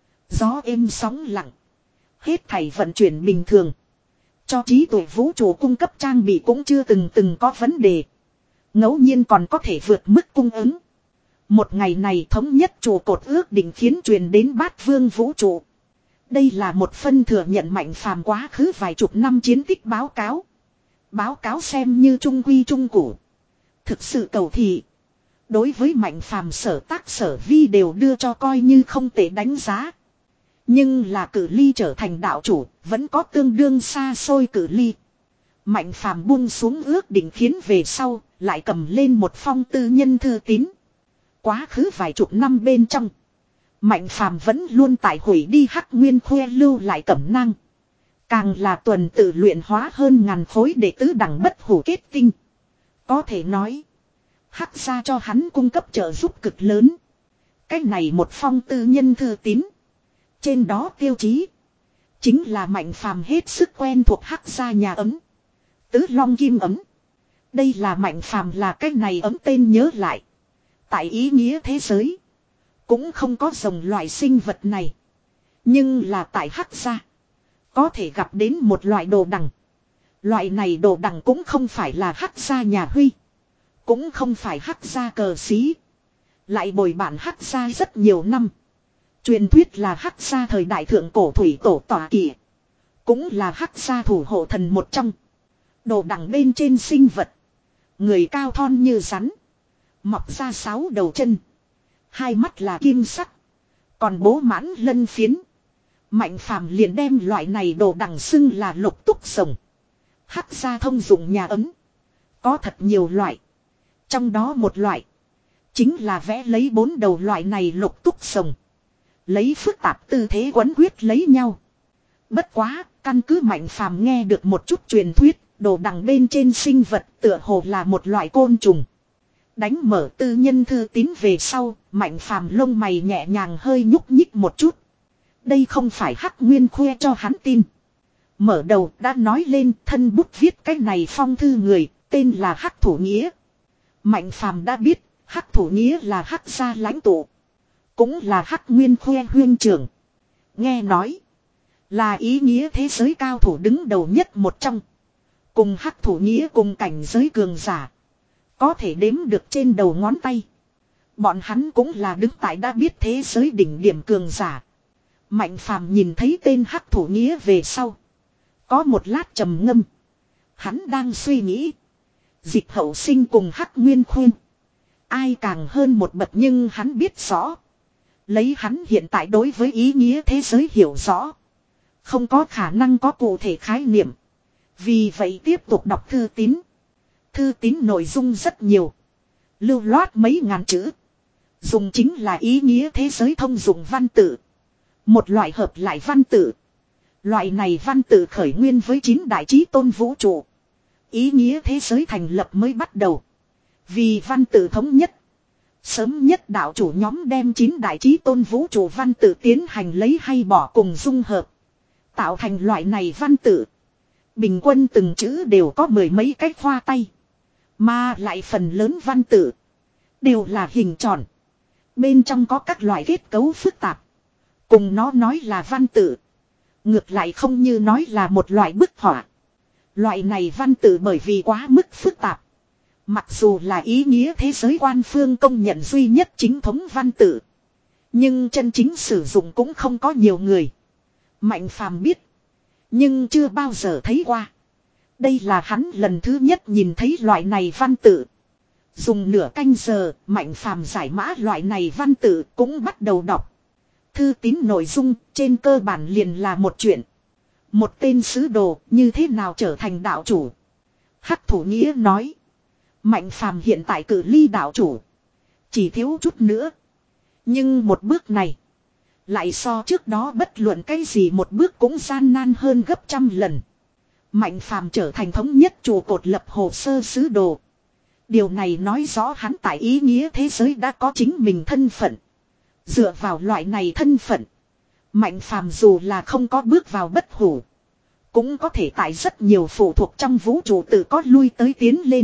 Gió êm sóng lặng. Hết thảy vận chuyển bình thường. Cho trí tuệ vũ trụ cung cấp trang bị cũng chưa từng từng có vấn đề. Ngẫu nhiên còn có thể vượt mức cung ứng. Một ngày này thống nhất trụ cột ước định khiến truyền đến bát vương vũ trụ. Đây là một phân thừa nhận mạnh phàm quá khứ vài chục năm chiến tích báo cáo. Báo cáo xem như trung quy trung củ. Thực sự cầu thị. Đối với mạnh phàm sở tác sở vi đều đưa cho coi như không tệ đánh giá. Nhưng là cử ly trở thành đạo chủ vẫn có tương đương xa xôi cử ly. Mạnh phàm buông xuống ước định khiến về sau lại cầm lên một phong tư nhân thư tín. Quá khứ vài chục năm bên trong. Mạnh phàm vẫn luôn tại hủy đi hắc nguyên khoe lưu lại cẩm nang. Càng là tuần tự luyện hóa hơn ngàn khối để tứ đẳng bất hủ kết tinh. Có thể nói. Hắc ra cho hắn cung cấp trợ giúp cực lớn. Cách này một phong tư nhân thư tín. Trên đó tiêu chí. Chính là mạnh phàm hết sức quen thuộc hắc ra nhà ấm. Tứ long kim ấm. Đây là mạnh phàm là cách này ấm tên nhớ lại. Tại ý nghĩa thế giới. Cũng không có dòng loại sinh vật này. Nhưng là tại hắc gia. Có thể gặp đến một loại đồ đằng. Loại này đồ đằng cũng không phải là hắc gia nhà Huy. Cũng không phải hắc gia cờ xí. Lại bồi bản hắc gia rất nhiều năm. Truyền thuyết là hắc gia thời đại thượng cổ thủy tổ tỏa kỵ. Cũng là hắc gia thủ hộ thần một trong. Đồ đằng bên trên sinh vật. Người cao thon như rắn. Mọc ra sáu đầu chân. Hai mắt là kim sắc. Còn bố mãn lân phiến. Mạnh phàm liền đem loại này đồ đằng xưng là lục túc rồng. Hắc gia thông dụng nhà ấm. Có thật nhiều loại. Trong đó một loại. Chính là vẽ lấy bốn đầu loại này lục túc rồng. Lấy phức tạp tư thế quấn quyết lấy nhau. Bất quá, căn cứ mạnh phàm nghe được một chút truyền thuyết. Đồ đằng bên trên sinh vật tựa hồ là một loại côn trùng. Đánh mở tư nhân thư tín về sau, mạnh phàm lông mày nhẹ nhàng hơi nhúc nhích một chút. Đây không phải hắc nguyên khoe cho hắn tin. Mở đầu đã nói lên thân bút viết cái này phong thư người, tên là Hắc Thủ Nghĩa. Mạnh phàm đã biết, Hắc Thủ Nghĩa là Hắc gia lãnh tụ. Cũng là Hắc nguyên khoe huyên trưởng. Nghe nói, là ý nghĩa thế giới cao thủ đứng đầu nhất một trong. Cùng Hắc Thủ Nghĩa cùng cảnh giới cường giả. Có thể đếm được trên đầu ngón tay. Bọn hắn cũng là đứng tại đã biết thế giới đỉnh điểm cường giả. Mạnh phàm nhìn thấy tên Hắc Thủ Nghĩa về sau. Có một lát trầm ngâm. Hắn đang suy nghĩ. Dịch hậu sinh cùng Hắc Nguyên Khuyên. Ai càng hơn một bậc nhưng hắn biết rõ. Lấy hắn hiện tại đối với ý nghĩa thế giới hiểu rõ. Không có khả năng có cụ thể khái niệm. Vì vậy tiếp tục đọc thư tín. Thư tín nội dung rất nhiều. Lưu loát mấy ngàn chữ. Dùng chính là ý nghĩa thế giới thông dụng văn tự. Một loại hợp lại văn tự. Loại này văn tự khởi nguyên với chín đại chí tôn vũ trụ. Ý nghĩa thế giới thành lập mới bắt đầu. Vì văn tự thống nhất. Sớm nhất đạo chủ nhóm đem chín đại chí tôn vũ trụ văn tự tiến hành lấy hay bỏ cùng dung hợp. Tạo thành loại này văn tự. Bình quân từng chữ đều có mười mấy cách khoa tay. Mà lại phần lớn văn tự. Đều là hình tròn. Bên trong có các loại kết cấu phức tạp. Cùng nó nói là văn tự. Ngược lại không như nói là một loại bức họa. Loại này văn tự bởi vì quá mức phức tạp. Mặc dù là ý nghĩa thế giới quan phương công nhận duy nhất chính thống văn tự. Nhưng chân chính sử dụng cũng không có nhiều người. Mạnh phàm biết. Nhưng chưa bao giờ thấy qua. Đây là hắn lần thứ nhất nhìn thấy loại này văn tự. Dùng nửa canh giờ, Mạnh phàm giải mã loại này văn tự cũng bắt đầu đọc. Thư tín nội dung trên cơ bản liền là một chuyện. Một tên sứ đồ như thế nào trở thành đạo chủ. Hắc thủ nghĩa nói. Mạnh phàm hiện tại cự ly đạo chủ. Chỉ thiếu chút nữa. Nhưng một bước này. Lại so trước đó bất luận cái gì một bước cũng gian nan hơn gấp trăm lần. Mạnh phàm trở thành thống nhất trụ cột lập hồ sơ sứ đồ. Điều này nói rõ hắn tại ý nghĩa thế giới đã có chính mình thân phận. Dựa vào loại này thân phận. Mạnh phàm dù là không có bước vào bất hủ. Cũng có thể tại rất nhiều phụ thuộc trong vũ trụ tự có lui tới tiến lên.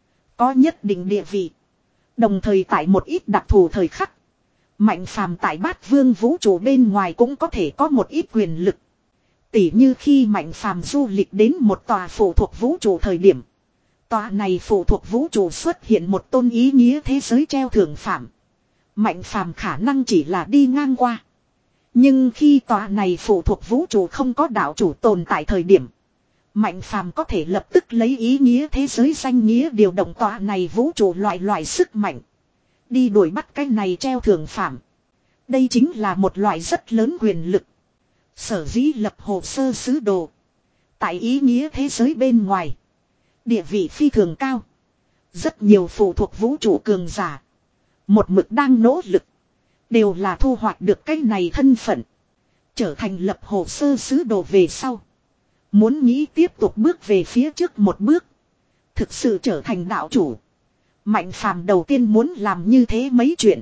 Có nhất định địa vị. Đồng thời tại một ít đặc thù thời khắc. Mạnh phàm tại bát vương vũ trụ bên ngoài cũng có thể có một ít quyền lực. Tỉ như khi mạnh phàm du lịch đến một tòa phụ thuộc vũ trụ thời điểm. Tòa này phụ thuộc vũ trụ xuất hiện một tôn ý nghĩa thế giới treo thưởng phạm. Mạnh phàm khả năng chỉ là đi ngang qua. Nhưng khi tòa này phụ thuộc vũ trụ không có đạo chủ tồn tại thời điểm. Mạnh phàm có thể lập tức lấy ý nghĩa thế giới danh nghĩa điều động tòa này vũ trụ loại loại sức mạnh. Đi đuổi bắt cái này treo thưởng phạm. Đây chính là một loại rất lớn quyền lực. Sở dĩ lập hồ sơ sứ đồ. Tại ý nghĩa thế giới bên ngoài. Địa vị phi thường cao. Rất nhiều phụ thuộc vũ trụ cường giả. Một mực đang nỗ lực. Đều là thu hoạch được cái này thân phận. Trở thành lập hồ sơ sứ đồ về sau. Muốn nghĩ tiếp tục bước về phía trước một bước. Thực sự trở thành đạo chủ. Mạnh phàm đầu tiên muốn làm như thế mấy chuyện.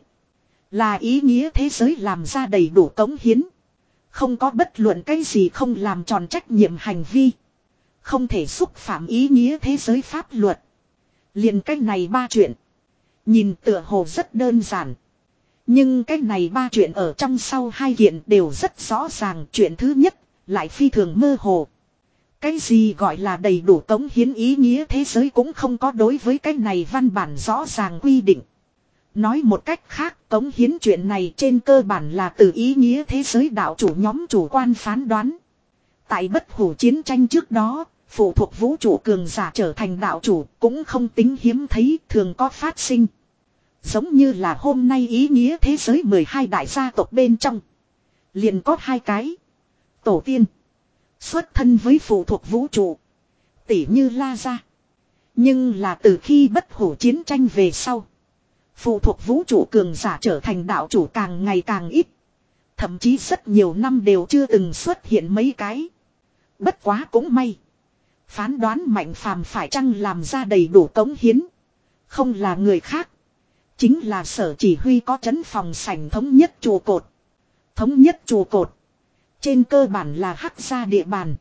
Là ý nghĩa thế giới làm ra đầy đủ cống hiến. Không có bất luận cái gì không làm tròn trách nhiệm hành vi. Không thể xúc phạm ý nghĩa thế giới pháp luật. Liền cái này ba chuyện. Nhìn tựa hồ rất đơn giản. Nhưng cái này ba chuyện ở trong sau hai kiện đều rất rõ ràng. Chuyện thứ nhất lại phi thường mơ hồ. Cái gì gọi là đầy đủ cống hiến ý nghĩa thế giới cũng không có đối với cái này văn bản rõ ràng quy định. Nói một cách khác, cống hiến chuyện này trên cơ bản là từ ý nghĩa thế giới đạo chủ nhóm chủ quan phán đoán. Tại bất hủ chiến tranh trước đó, phụ thuộc vũ trụ cường giả trở thành đạo chủ cũng không tính hiếm thấy, thường có phát sinh. Giống như là hôm nay ý nghĩa thế giới mười hai đại gia tộc bên trong. Liền có hai cái. Tổ tiên. Xuất thân với phụ thuộc vũ trụ. Tỉ như La Gia. Nhưng là từ khi bất hủ chiến tranh về sau. Phụ thuộc vũ trụ cường giả trở thành đạo chủ càng ngày càng ít. Thậm chí rất nhiều năm đều chưa từng xuất hiện mấy cái. Bất quá cũng may. Phán đoán mạnh phàm phải chăng làm ra đầy đủ cống hiến. Không là người khác. Chính là sở chỉ huy có trấn phòng sảnh thống nhất trụ cột. Thống nhất trụ cột. Trên cơ bản là hắc gia địa bàn.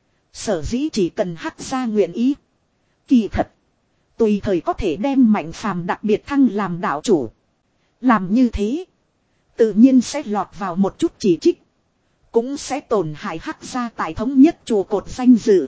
Sở dĩ chỉ cần hắc gia nguyện ý. Kỳ thật. Tùy thời có thể đem mạnh phàm đặc biệt thăng làm đạo chủ. Làm như thế. Tự nhiên sẽ lọt vào một chút chỉ trích. Cũng sẽ tổn hại hắc gia tại thống nhất trụ cột danh dự.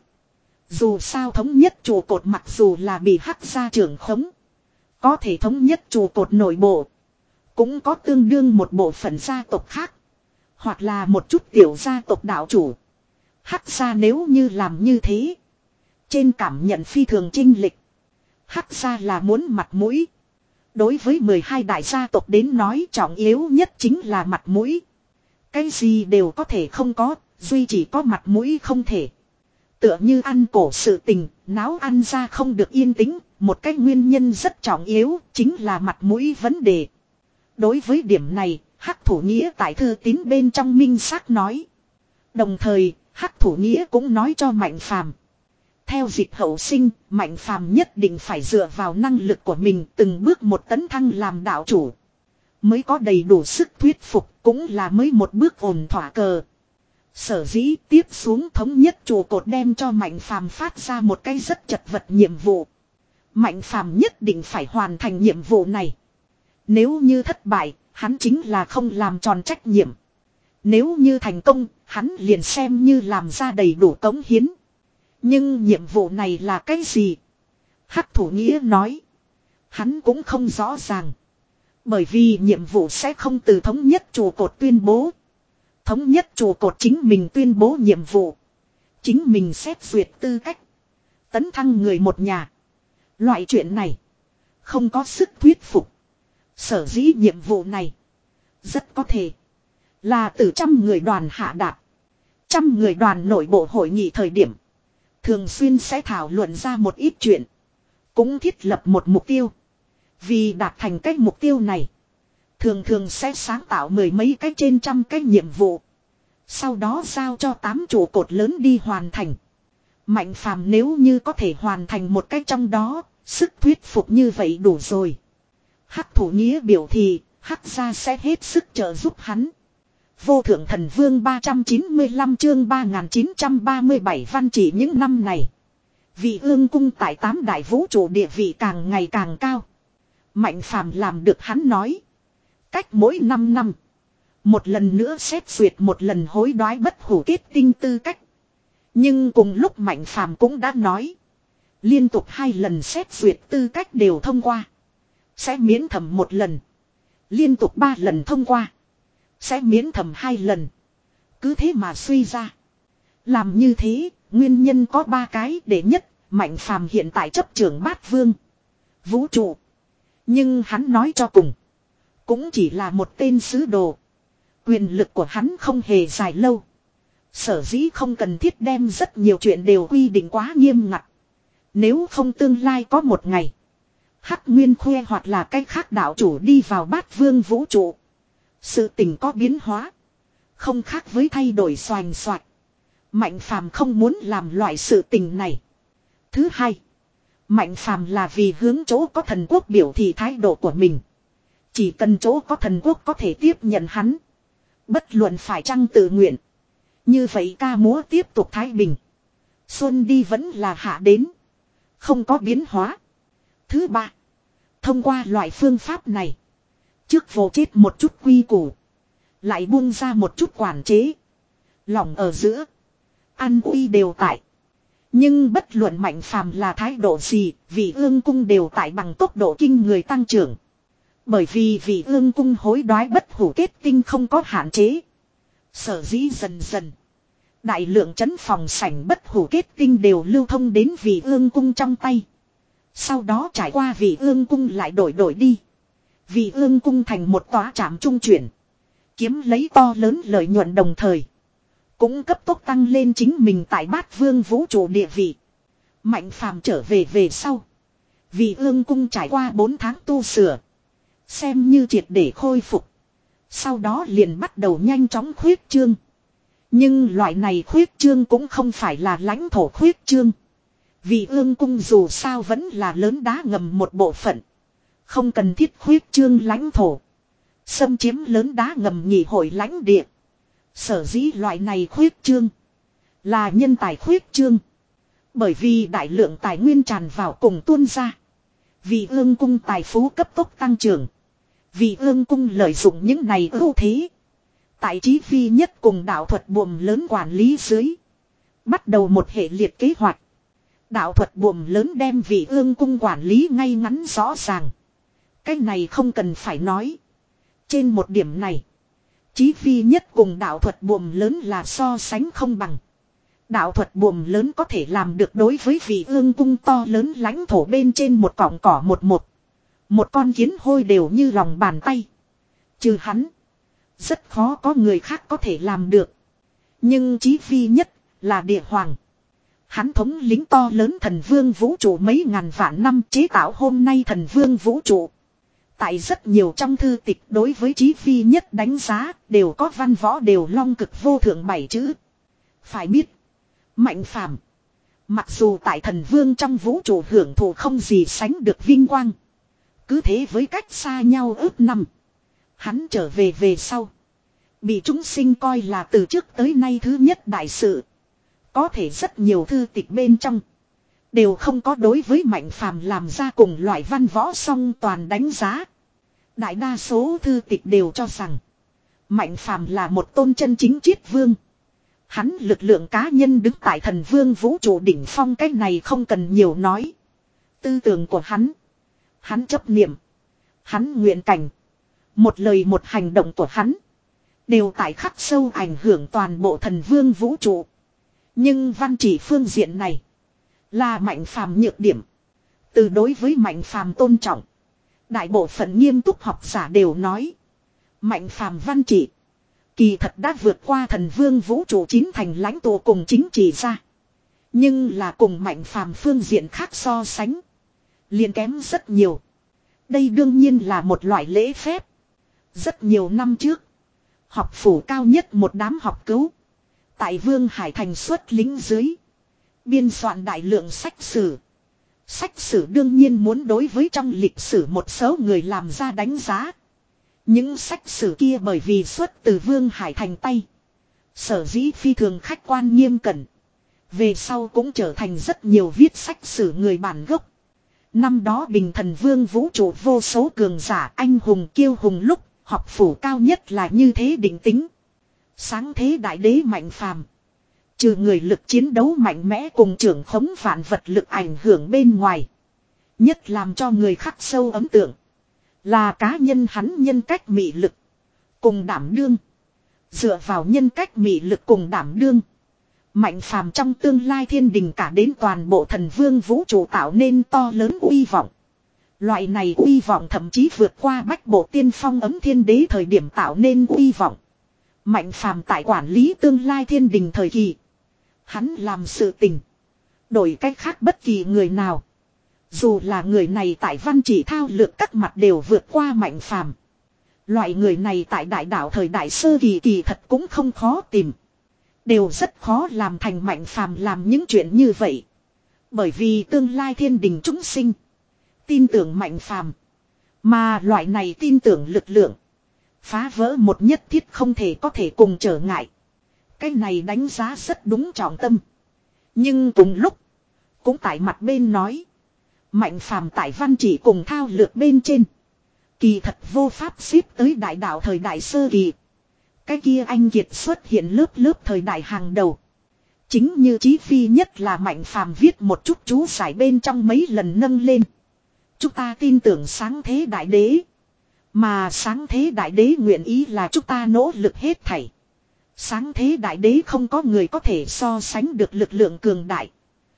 Dù sao thống nhất trụ cột mặc dù là bị hắc gia trưởng khống. Có thể thống nhất trụ cột nội bộ. Cũng có tương đương một bộ phận gia tộc khác. Hoặc là một chút tiểu gia tộc đạo chủ. Hắc gia nếu như làm như thế. Trên cảm nhận phi thường chênh lệch. Hắc gia là muốn mặt mũi. Đối với mười hai đại gia tộc đến nói trọng yếu nhất chính là mặt mũi. Cái gì đều có thể không có, duy chỉ có mặt mũi không thể. Tựa như ăn cổ sự tình, náo ăn ra không được yên tĩnh, một cái nguyên nhân rất trọng yếu, chính là mặt mũi vấn đề. Đối với điểm này, Hắc thủ nghĩa tại thư tín bên trong minh xác nói. Đồng thời, Hắc thủ nghĩa cũng nói cho Mạnh Phàm. Theo dịch hậu sinh, Mạnh Phàm nhất định phải dựa vào năng lực của mình từng bước một tấn thăng làm đạo chủ. Mới có đầy đủ sức thuyết phục, cũng là mới một bước ổn thỏa cờ. Sở dĩ tiếp xuống thống nhất trụ cột đem cho Mạnh Phàm phát ra một cái rất chật vật nhiệm vụ. Mạnh Phàm nhất định phải hoàn thành nhiệm vụ này. Nếu như thất bại, hắn chính là không làm tròn trách nhiệm. Nếu như thành công, hắn liền xem như làm ra đầy đủ cống hiến. Nhưng nhiệm vụ này là cái gì? Hắc thủ nghĩa nói. Hắn cũng không rõ ràng. Bởi vì nhiệm vụ sẽ không từ thống nhất trụ cột tuyên bố. Thống nhất trụ cột chính mình tuyên bố nhiệm vụ. Chính mình xét duyệt tư cách. Tấn thăng người một nhà. Loại chuyện này không có sức thuyết phục. Sở dĩ nhiệm vụ này rất có thể là từ trăm người đoàn hạ đạt. Trăm người đoàn nội bộ hội nghị thời điểm thường xuyên sẽ thảo luận ra một ít chuyện. Cũng thiết lập một mục tiêu. Vì đạt thành cái mục tiêu này thường thường sẽ sáng tạo mười mấy cái trên trăm cái nhiệm vụ. Sau đó giao cho tám trụ cột lớn đi hoàn thành. Mạnh phàm nếu như có thể hoàn thành một cái trong đó, sức thuyết phục như vậy đủ rồi. Hắc thủ nghĩa biểu thì, Hắc gia sẽ hết sức trợ giúp hắn. Vô thượng thần vương ba trăm chín mươi lăm chương ba nghìn chín trăm ba mươi bảy văn chỉ những năm này. Vị ương cung tại tám đại vũ trụ địa vị càng ngày càng cao. Mạnh phàm làm được hắn nói. Cách mỗi năm năm. Một lần nữa xét duyệt một lần hối đoái bất hủ kết tinh tư cách. Nhưng cùng lúc Mạnh phàm cũng đã nói. Liên tục hai lần xét duyệt tư cách đều thông qua. Sẽ miễn thẩm một lần. Liên tục ba lần thông qua. Sẽ miễn thẩm hai lần. Cứ thế mà suy ra. Làm như thế, nguyên nhân có ba cái. Đệ nhất, Mạnh phàm hiện tại chấp trưởng bát vương vũ trụ. Nhưng hắn nói cho cùng. Cũng chỉ là một tên sứ đồ. Quyền lực của hắn không hề dài lâu. Sở dĩ không cần thiết đem rất nhiều chuyện đều quy định quá nghiêm ngặt. Nếu không tương lai có một ngày. Hắc Nguyên Khuê hoặc là cái khác đạo chủ đi vào bát vương vũ trụ. Sự tình có biến hóa. Không khác với thay đổi xoành xoạch. Mạnh phàm không muốn làm loại sự tình này. Thứ hai. Mạnh phàm là vì hướng chỗ có thần quốc biểu thị thái độ của mình. Chỉ cần chỗ có thần quốc có thể tiếp nhận hắn. Bất luận phải chăng tự nguyện. Như vậy ca múa tiếp tục thái bình. Xuân đi vẫn là hạ đến. Không có biến hóa. Thứ ba. Thông qua loại phương pháp này. Trước vô chết một chút quy củ. Lại buông ra một chút quản chế. Lòng ở giữa. An uy đều tại. Nhưng bất luận Mạnh phàm là thái độ gì. Vị ương cung đều tại bằng tốc độ kinh người tăng trưởng. Bởi vì vị ương cung hối đoái bất hủ kết tinh không có hạn chế. Sở dĩ dần dần. Đại lượng trấn phòng sảnh bất hủ kết tinh đều lưu thông đến vị ương cung trong tay. Sau đó trải qua vị ương cung lại đổi đổi đi. Vị ương cung thành một tòa trạm trung chuyển. Kiếm lấy to lớn lợi nhuận đồng thời. Cũng cấp tốc tăng lên chính mình tại bát vương vũ trụ địa vị. Mạnh phàm trở về về sau. Vị ương cung trải qua bốn tháng tu sửa. Xem như triệt để khôi phục. Sau đó liền bắt đầu nhanh chóng khuyết trương. Nhưng loại này khuyết trương cũng không phải là lãnh thổ khuyết trương. Vì ương cung dù sao vẫn là lớn đá ngầm một bộ phận. Không cần thiết khuyết trương lãnh thổ. Xâm chiếm lớn đá ngầm nhị hội lãnh địa. Sở dĩ loại này khuyết trương. Là nhân tài khuyết trương. Bởi vì đại lượng tài nguyên tràn vào cùng tuôn ra. Vì ương cung tài phú cấp tốc tăng trưởng. Vì ương cung lợi dụng những này ưu thế. Tại Chí Phi nhất cùng đạo thuật buồm lớn quản lý dưới. Bắt đầu một hệ liệt kế hoạch. Đạo thuật buồm lớn đem vị ương cung quản lý ngay ngắn rõ ràng. Cái này không cần phải nói. Trên một điểm này. Chí Phi nhất cùng đạo thuật buồm lớn là so sánh không bằng. Đạo thuật buồm lớn có thể làm được đối với vị ương cung to lớn lãnh thổ bên trên một cọng cỏ một một. Một con kiến hôi đều như lòng bàn tay. Trừ hắn. Rất khó có người khác có thể làm được. Nhưng Chí Phi nhất là địa hoàng. Hắn thống lĩnh to lớn thần vương vũ trụ mấy ngàn vạn năm chế tạo hôm nay thần vương vũ trụ. Tại rất nhiều trong thư tịch đối với Chí Phi nhất đánh giá đều có văn võ đều long cực vô thượng bảy chữ. Phải biết. Mạnh phàm. Mặc dù tại thần vương trong vũ trụ hưởng thụ không gì sánh được vinh quang. Cứ thế với cách xa nhau ước năm. Hắn trở về về sau. Bị chúng sinh coi là từ trước tới nay thứ nhất đại sự. Có thể rất nhiều thư tịch bên trong. Đều không có đối với Mạnh phàm làm ra cùng loại văn võ song toàn đánh giá. Đại đa số thư tịch đều cho rằng. Mạnh phàm là một tôn chân chính triết vương. Hắn lực lượng cá nhân đứng tại thần vương vũ trụ đỉnh phong, cái này không cần nhiều nói. Tư tưởng của hắn. Hắn chấp niệm. Hắn nguyện cảnh. Một lời một hành động của hắn. Đều tại khắc sâu ảnh hưởng toàn bộ thần vương vũ trụ. Nhưng văn chỉ phương diện này. Là Mạnh Phàm nhược điểm. Từ đối với Mạnh Phàm tôn trọng. Đại bộ phận nghiêm túc học giả đều nói. Mạnh Phàm văn chỉ. Kỳ thật đã vượt qua thần vương vũ trụ chín thành lãnh tụ cùng chính trị ra. Nhưng là cùng Mạnh Phàm phương diện khác so sánh. Liền kém rất nhiều. Đây đương nhiên là một loại lễ phép. Rất nhiều năm trước. Học phủ cao nhất một đám học cứu. Tại Vương Hải Thành xuất lính dưới. Biên soạn đại lượng sách sử. Sách sử đương nhiên muốn đối với trong lịch sử một số người làm ra đánh giá. Những sách sử kia bởi vì xuất từ Vương Hải Thành tay. Sở dĩ phi thường khách quan nghiêm cẩn. Về sau cũng trở thành rất nhiều viết sách sử người bản gốc. Năm đó bình thần vương vũ trụ vô số cường giả anh hùng kiêu hùng lúc. Học phủ cao nhất là như thế định tính. Sáng thế đại đế Mạnh Phàm. Trừ người lực chiến đấu mạnh mẽ cùng trưởng khống vạn vật lực ảnh hưởng bên ngoài. Nhất làm cho người khắc sâu ấn tượng. Là cá nhân hắn nhân cách mị lực. Cùng đảm đương. Dựa vào nhân cách mị lực cùng đảm đương. Mạnh Phàm trong tương lai thiên đình cả đến toàn bộ thần vương vũ trụ tạo nên to lớn uy vọng. Loại này uy vọng thậm chí vượt qua bách bộ tiên phong ấm thiên đế thời điểm tạo nên uy vọng. Mạnh Phàm tại quản lý tương lai thiên đình thời kỳ. Hắn làm sự tình. Đổi cách khác bất kỳ người nào. Dù là người này tại văn chỉ thao lược các mặt đều vượt qua Mạnh Phàm. Loại người này tại đại đạo thời đại sơ kỳ kỳ thật cũng không khó tìm. Đều rất khó làm thành Mạnh Phàm làm những chuyện như vậy. Bởi vì tương lai thiên đình chúng sinh. Tin tưởng Mạnh Phàm. Mà loại này tin tưởng lực lượng. Phá vỡ một nhất thiết không thể có thể cùng trở ngại. Cái này đánh giá rất đúng trọng tâm. Nhưng cùng lúc. Cũng tại mặt bên nói. Mạnh Phàm tại văn chỉ cùng thao lược bên trên. Kỳ thật vô pháp xếp tới đại đạo thời đại sơ kỳ. Cái kia anh kiệt xuất hiện lớp lớp thời đại hàng đầu. Chính như Chí Phi nhất là Mạnh Phàm viết một chút chú giải bên trong mấy lần nâng lên. Chúng ta tin tưởng sáng thế đại đế. Mà sáng thế đại đế nguyện ý là chúng ta nỗ lực hết thảy. Sáng thế đại đế không có người có thể so sánh được lực lượng cường đại.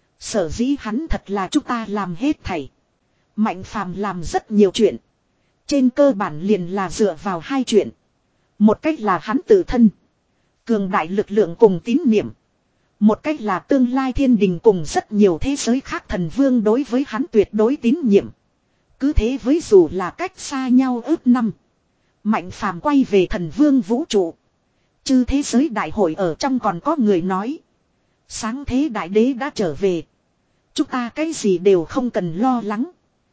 Sở dĩ hắn thật là chúng ta làm hết thảy. Mạnh Phàm làm rất nhiều chuyện. Trên cơ bản liền là dựa vào hai chuyện. Một cách là hắn tự thân. Cường đại lực lượng cùng tín niệm. Một cách là tương lai thiên đình cùng rất nhiều thế giới khác thần vương đối với hắn tuyệt đối tín nhiệm. Cứ thế với dù là cách xa nhau ước năm. Mạnh Phàm quay về thần vương vũ trụ. Chư thế giới đại hội ở trong còn có người nói. Sáng thế đại đế đã trở về. Chúng ta cái gì đều không cần lo lắng.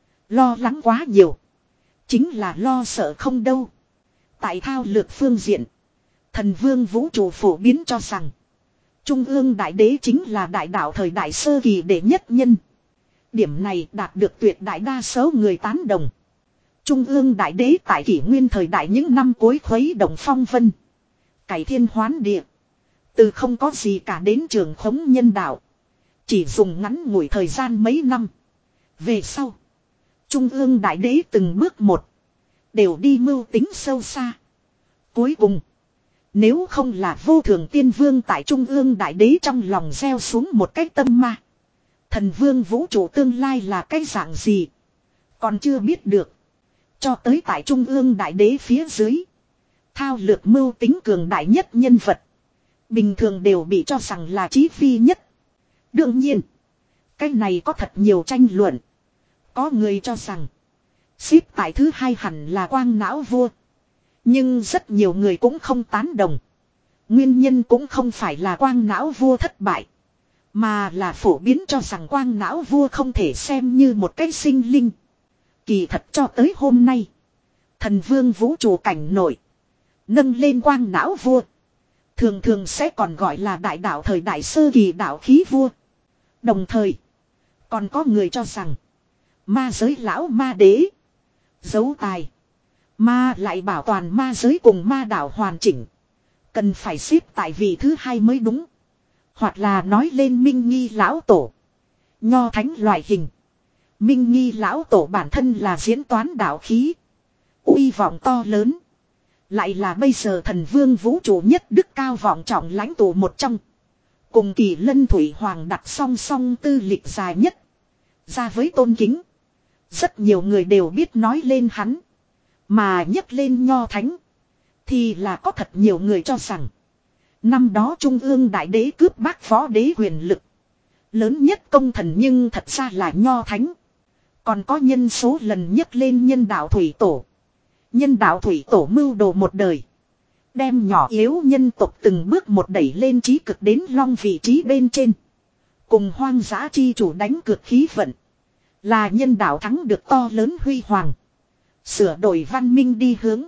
Lo lắng quá nhiều. Chính là lo sợ không đâu. Tại thao lược phương diện. Thần vương vũ trụ phổ biến cho rằng. Trung ương đại đế chính là đại đạo thời đại sơ kỳ đệ nhất nhân. Điểm này đạt được tuyệt đại đa số người tán đồng. Trung ương đại đế tại kỷ nguyên thời đại những năm cuối khuấy động phong vân. Cải thiên hoán địa. Từ không có gì cả đến trường khống nhân đạo. Chỉ dùng ngắn ngủi thời gian mấy năm. Về sau. Trung ương đại đế từng bước một. Đều đi mưu tính sâu xa. Cuối cùng. Nếu không là vô thường tiên vương tại Trung ương đại đế trong lòng gieo xuống một cái tâm ma. Thần vương vũ trụ tương lai là cái dạng gì. Còn chưa biết được. Cho tới tại Trung ương đại đế phía dưới. Thao lược mưu tính cường đại nhất nhân vật. Bình thường đều bị cho rằng là Chí Phi nhất. Đương nhiên. Cái này có thật nhiều tranh luận. Có người cho rằng. Xếp tại thứ hai hẳn là Quang Não Vua. Nhưng rất nhiều người cũng không tán đồng. Nguyên nhân cũng không phải là Quang Não Vua thất bại. Mà là phổ biến cho rằng Quang Não Vua không thể xem như một cái sinh linh. Kỳ thật cho tới hôm nay. Thần vương vũ trụ cảnh nổi. Nâng lên Quang Não Vua. Thường thường sẽ còn gọi là đại đạo thời đại sơ kỳ đạo khí vua. Đồng thời. Còn có người cho rằng. Ma giới lão ma đế. Dấu tài. Ma lại bảo toàn ma giới cùng ma đảo hoàn chỉnh. Cần phải xếp tại vị thứ hai mới đúng. Hoặc là nói lên Minh Nghi lão tổ. Nho thánh loại hình. Minh Nghi lão tổ bản thân là diễn toán đạo khí. Uy vọng to lớn. Lại là bây giờ thần vương vũ trụ nhất đức cao vọng trọng lãnh tụ một trong. Cùng Kỳ Lân Thủy Hoàng đặt song song tư lịch dài nhất. Ra với tôn kính. Rất nhiều người đều biết nói lên hắn. Mà nhắc lên Nho Thánh. Thì là có thật nhiều người cho rằng. Năm đó Trung ương Đại Đế cướp bác Võ Đế quyền lực. Lớn nhất công thần nhưng thật ra là Nho Thánh. Còn có nhân số lần nhắc lên nhân đạo Thủy Tổ. Nhân đạo Thủy Tổ mưu đồ một đời. Đem nhỏ yếu nhân tộc từng bước một đẩy lên trí cực đến long vị trí bên trên. Cùng hoang dã chi chủ đánh cược khí vận. Là nhân đạo thắng được to lớn huy hoàng. Sửa đổi văn minh đi hướng.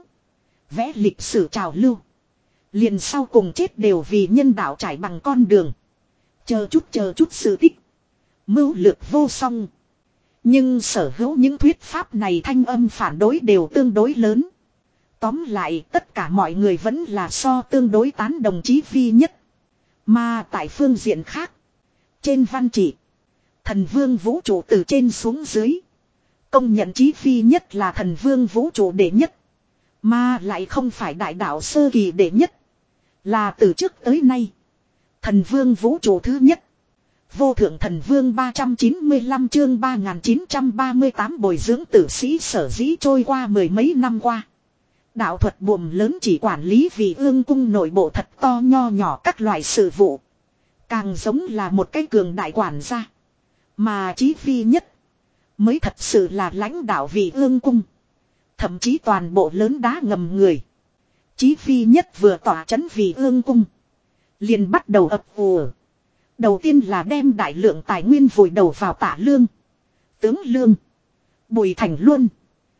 Vẽ lịch sử trào lưu. Liền sau cùng chết đều vì nhân đạo trải bằng con đường. Chờ chút chờ chút sự tích. Mưu lược vô song. Nhưng sở hữu những thuyết pháp này thanh âm phản đối đều tương đối lớn. Tóm lại tất cả mọi người vẫn là so tương đối tán đồng Chí Phi nhất. Mà tại phương diện khác. Trên văn trị. Thần vương vũ trụ từ trên xuống dưới. Công nhận Chí Phi nhất là thần vương vũ trụ đệ nhất. Mà lại không phải đại đạo sơ kỳ đệ nhất. Là từ trước tới nay. Thần vương vũ trụ thứ nhất. Vô thượng thần vương ba trăm chín mươi lăm chương ba nghìn chín trăm ba mươi tám bồi dưỡng tử sĩ sở dĩ trôi qua mười mấy năm qua. Đạo thuật buồm lớn chỉ quản lý vì ương cung nội bộ thật to nho nhỏ các loại sự vụ. Càng giống là một cái cường đại quản gia. Mà Chí Phi nhất. Mới thật sự là lãnh đạo vì ương cung. Thậm chí toàn bộ lớn đá ngầm người. Chí Phi nhất vừa tỏa chấn vì ương cung. Liền bắt đầu ập ùa. Đầu tiên là đem đại lượng tài nguyên vùi đầu vào Tạ Lương. Tướng Lương. Bùi Thành Luân.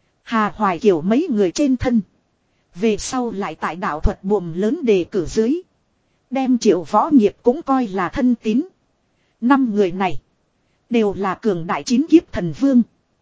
Hà Hoài Kiều mấy người trên thân. Về sau lại tại đạo thuật buồm lớn đề cử dưới. Đem Triệu Võ Nghiệp cũng coi là thân tín. Năm người này. Đều là cường đại chín kiếp thần vương.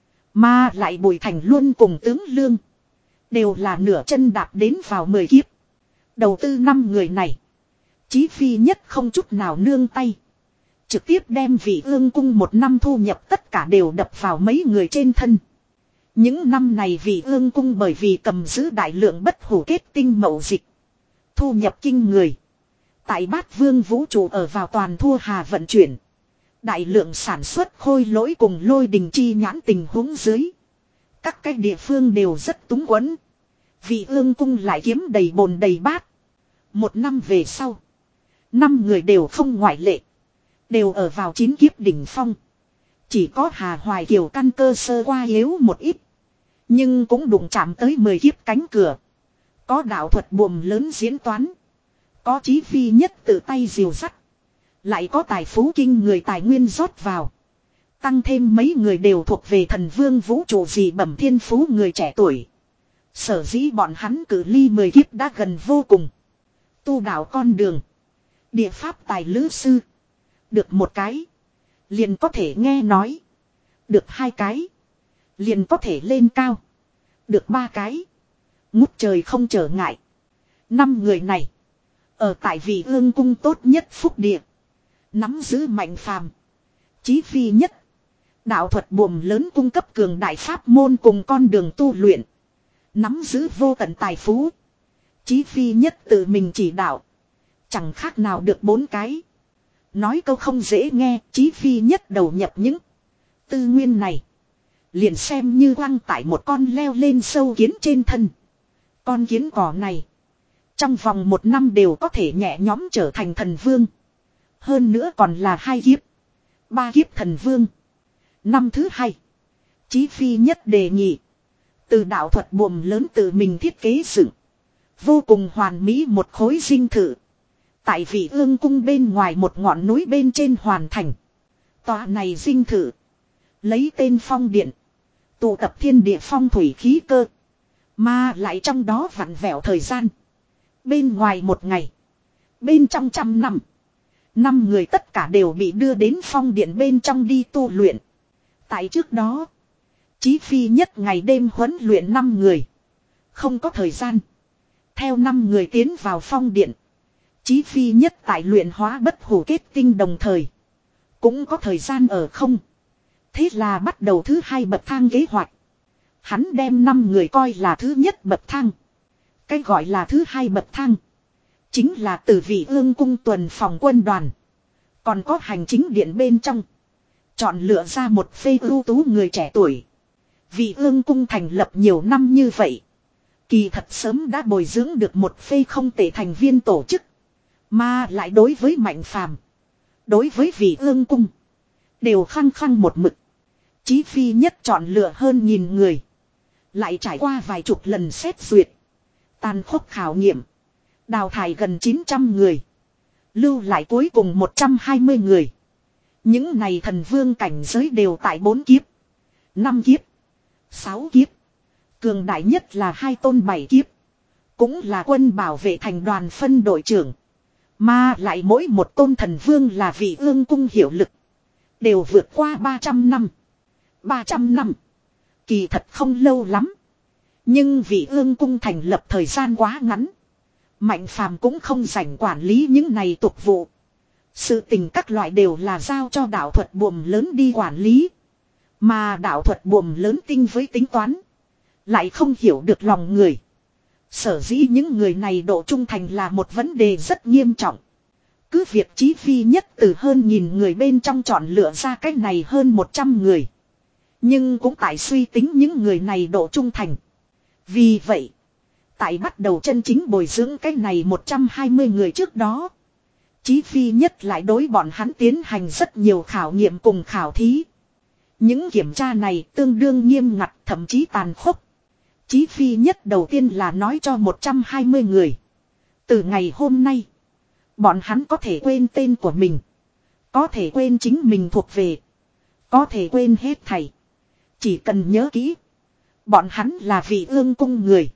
Mà lại Bùi Thành Luân cùng tướng Lương. Đều là nửa chân đạp đến vào mười kiếp. Đầu tư năm người này. Chí Phi nhất không chút nào nương tay. Trực tiếp đem vị ương cung một năm thu nhập tất cả đều đập vào mấy người trên thân. Những năm này vị ương cung bởi vì cầm giữ đại lượng bất hủ kết tinh mậu dịch. Thu nhập kinh người. Tại bát vương vũ trụ ở vào toàn thua hà vận chuyển. Đại lượng sản xuất khôi lỗi cùng lôi đình chi nhãn tình huống dưới. Các cái địa phương đều rất túng quẫn. Vị ương cung lại kiếm đầy bồn đầy bát. Một năm về sau. Năm người đều không ngoại lệ. Đều ở vào chín kiếp đỉnh phong. Chỉ có Hà Hoài Kiều căn cơ sơ qua yếu một ít. Nhưng cũng đụng chạm tới mười kiếp cánh cửa. Có đạo thuật buồm lớn diễn toán. Có Chí Phi nhất tự tay diều sắt. Lại có tài phú kinh người tài nguyên rót vào. Tăng thêm mấy người đều thuộc về thần vương vũ trụ dị bẩm thiên phú người trẻ tuổi. Sở dĩ bọn hắn cử ly mười kiếp đã gần vô cùng. Tu đạo con đường. Địa pháp tài lữ sư. Được một cái. Liền có thể nghe nói. Được hai cái. Liền có thể lên cao. Được ba cái. Ngút trời không trở ngại. Năm người này. Ở tại vị ương cung tốt nhất phúc địa. Nắm giữ mạnh phàm. Chí Phi nhất. Đạo thuật buồm lớn cung cấp cường đại pháp môn cùng con đường tu luyện. Nắm giữ vô tận tài phú. Chí Phi nhất tự mình chỉ đạo. Chẳng khác nào được bốn cái. Nói câu không dễ nghe, Chí Phi nhất đầu nhập những tư nguyên này. Liền xem như quăng tải một con leo lên sâu kiến trên thân. Con kiến cỏ này. Trong vòng một năm đều có thể nhẹ nhõm trở thành thần vương. Hơn nữa còn là hai kiếp. Ba kiếp thần vương. Năm thứ hai. Chí Phi nhất đề nghị. Từ đạo thuật buồm lớn tự mình thiết kế dựng. Vô cùng hoàn mỹ một khối dinh thự. Tại vị ương cung bên ngoài một ngọn núi bên trên hoàn thành. Tòa này dinh thự. Lấy tên phong điện. Tụ tập thiên địa phong thủy khí cơ. Mà lại trong đó vặn vẹo thời gian. Bên ngoài một ngày. Bên trong trăm năm. Năm người tất cả đều bị đưa đến phong điện bên trong đi tu luyện. Tại trước đó. Chí Phi nhất ngày đêm huấn luyện năm người. Không có thời gian. Theo năm người tiến vào phong điện. Chí Phi nhất tại luyện hóa bất hủ kết tinh đồng thời. Cũng có thời gian ở không. Thế là bắt đầu thứ hai bậc thang kế hoạch. Hắn đem năm người coi là thứ nhất bậc thang. Cái gọi là thứ hai bậc thang. Chính là từ Vị Ương cung tuần phòng quân đoàn. Còn có hành chính điện bên trong. Chọn lựa ra một phê ưu tú người trẻ tuổi. Vị Ương cung thành lập nhiều năm như vậy. Kỳ thật sớm đã bồi dưỡng được một phê không tệ thành viên tổ chức. Mà lại đối với Mạnh Phàm, đối với Vị Ương cung, đều khăng khăng một mực. Chí Phi Nhất chọn lựa hơn nghìn người. Lại trải qua vài chục lần xét duyệt. Tàn khốc khảo nghiệm. Đào thải gần chín trăm người. Lưu lại cuối cùng một trăm hai mươi người. Những này thần vương cảnh giới đều tại bốn kiếp, năm kiếp, sáu kiếp. Cường đại nhất là hai tôn bảy kiếp. Cũng là quân bảo vệ thành đoàn phân đội trưởng. Mà lại mỗi một tôn thần vương là Vị Ương cung hiệu lực. Đều vượt qua ba trăm năm. ba trăm năm. Kỳ thật không lâu lắm. Nhưng Vị Ương cung thành lập thời gian quá ngắn. Mạnh Phàm cũng không rảnh quản lý những này tục vụ. Sự tình các loại đều là giao cho đạo thuật buồm lớn đi quản lý. Mà đạo thuật buồm lớn tinh với tính toán. Lại không hiểu được lòng người. Sở dĩ những người này độ trung thành là một vấn đề rất nghiêm trọng. Cứ việc Chí Phi Nhất từ hơn nghìn người bên trong chọn lựa ra cái này hơn một trăm người. Nhưng cũng tại suy tính những người này độ trung thành. Vì vậy, tại bắt đầu chân chính bồi dưỡng cái này một trăm hai mươi người trước đó, Chí Phi Nhất lại đối bọn hắn tiến hành rất nhiều khảo nghiệm cùng khảo thí. Những kiểm tra này tương đương nghiêm ngặt, thậm chí tàn khốc. Chí Phi Nhất đầu tiên là nói cho một trăm hai mươi người. Từ ngày hôm nay, bọn hắn có thể quên tên của mình. Có thể quên chính mình thuộc về. Có thể quên hết thảy. Chỉ cần nhớ kỹ. Bọn hắn là Vị Ương cung người.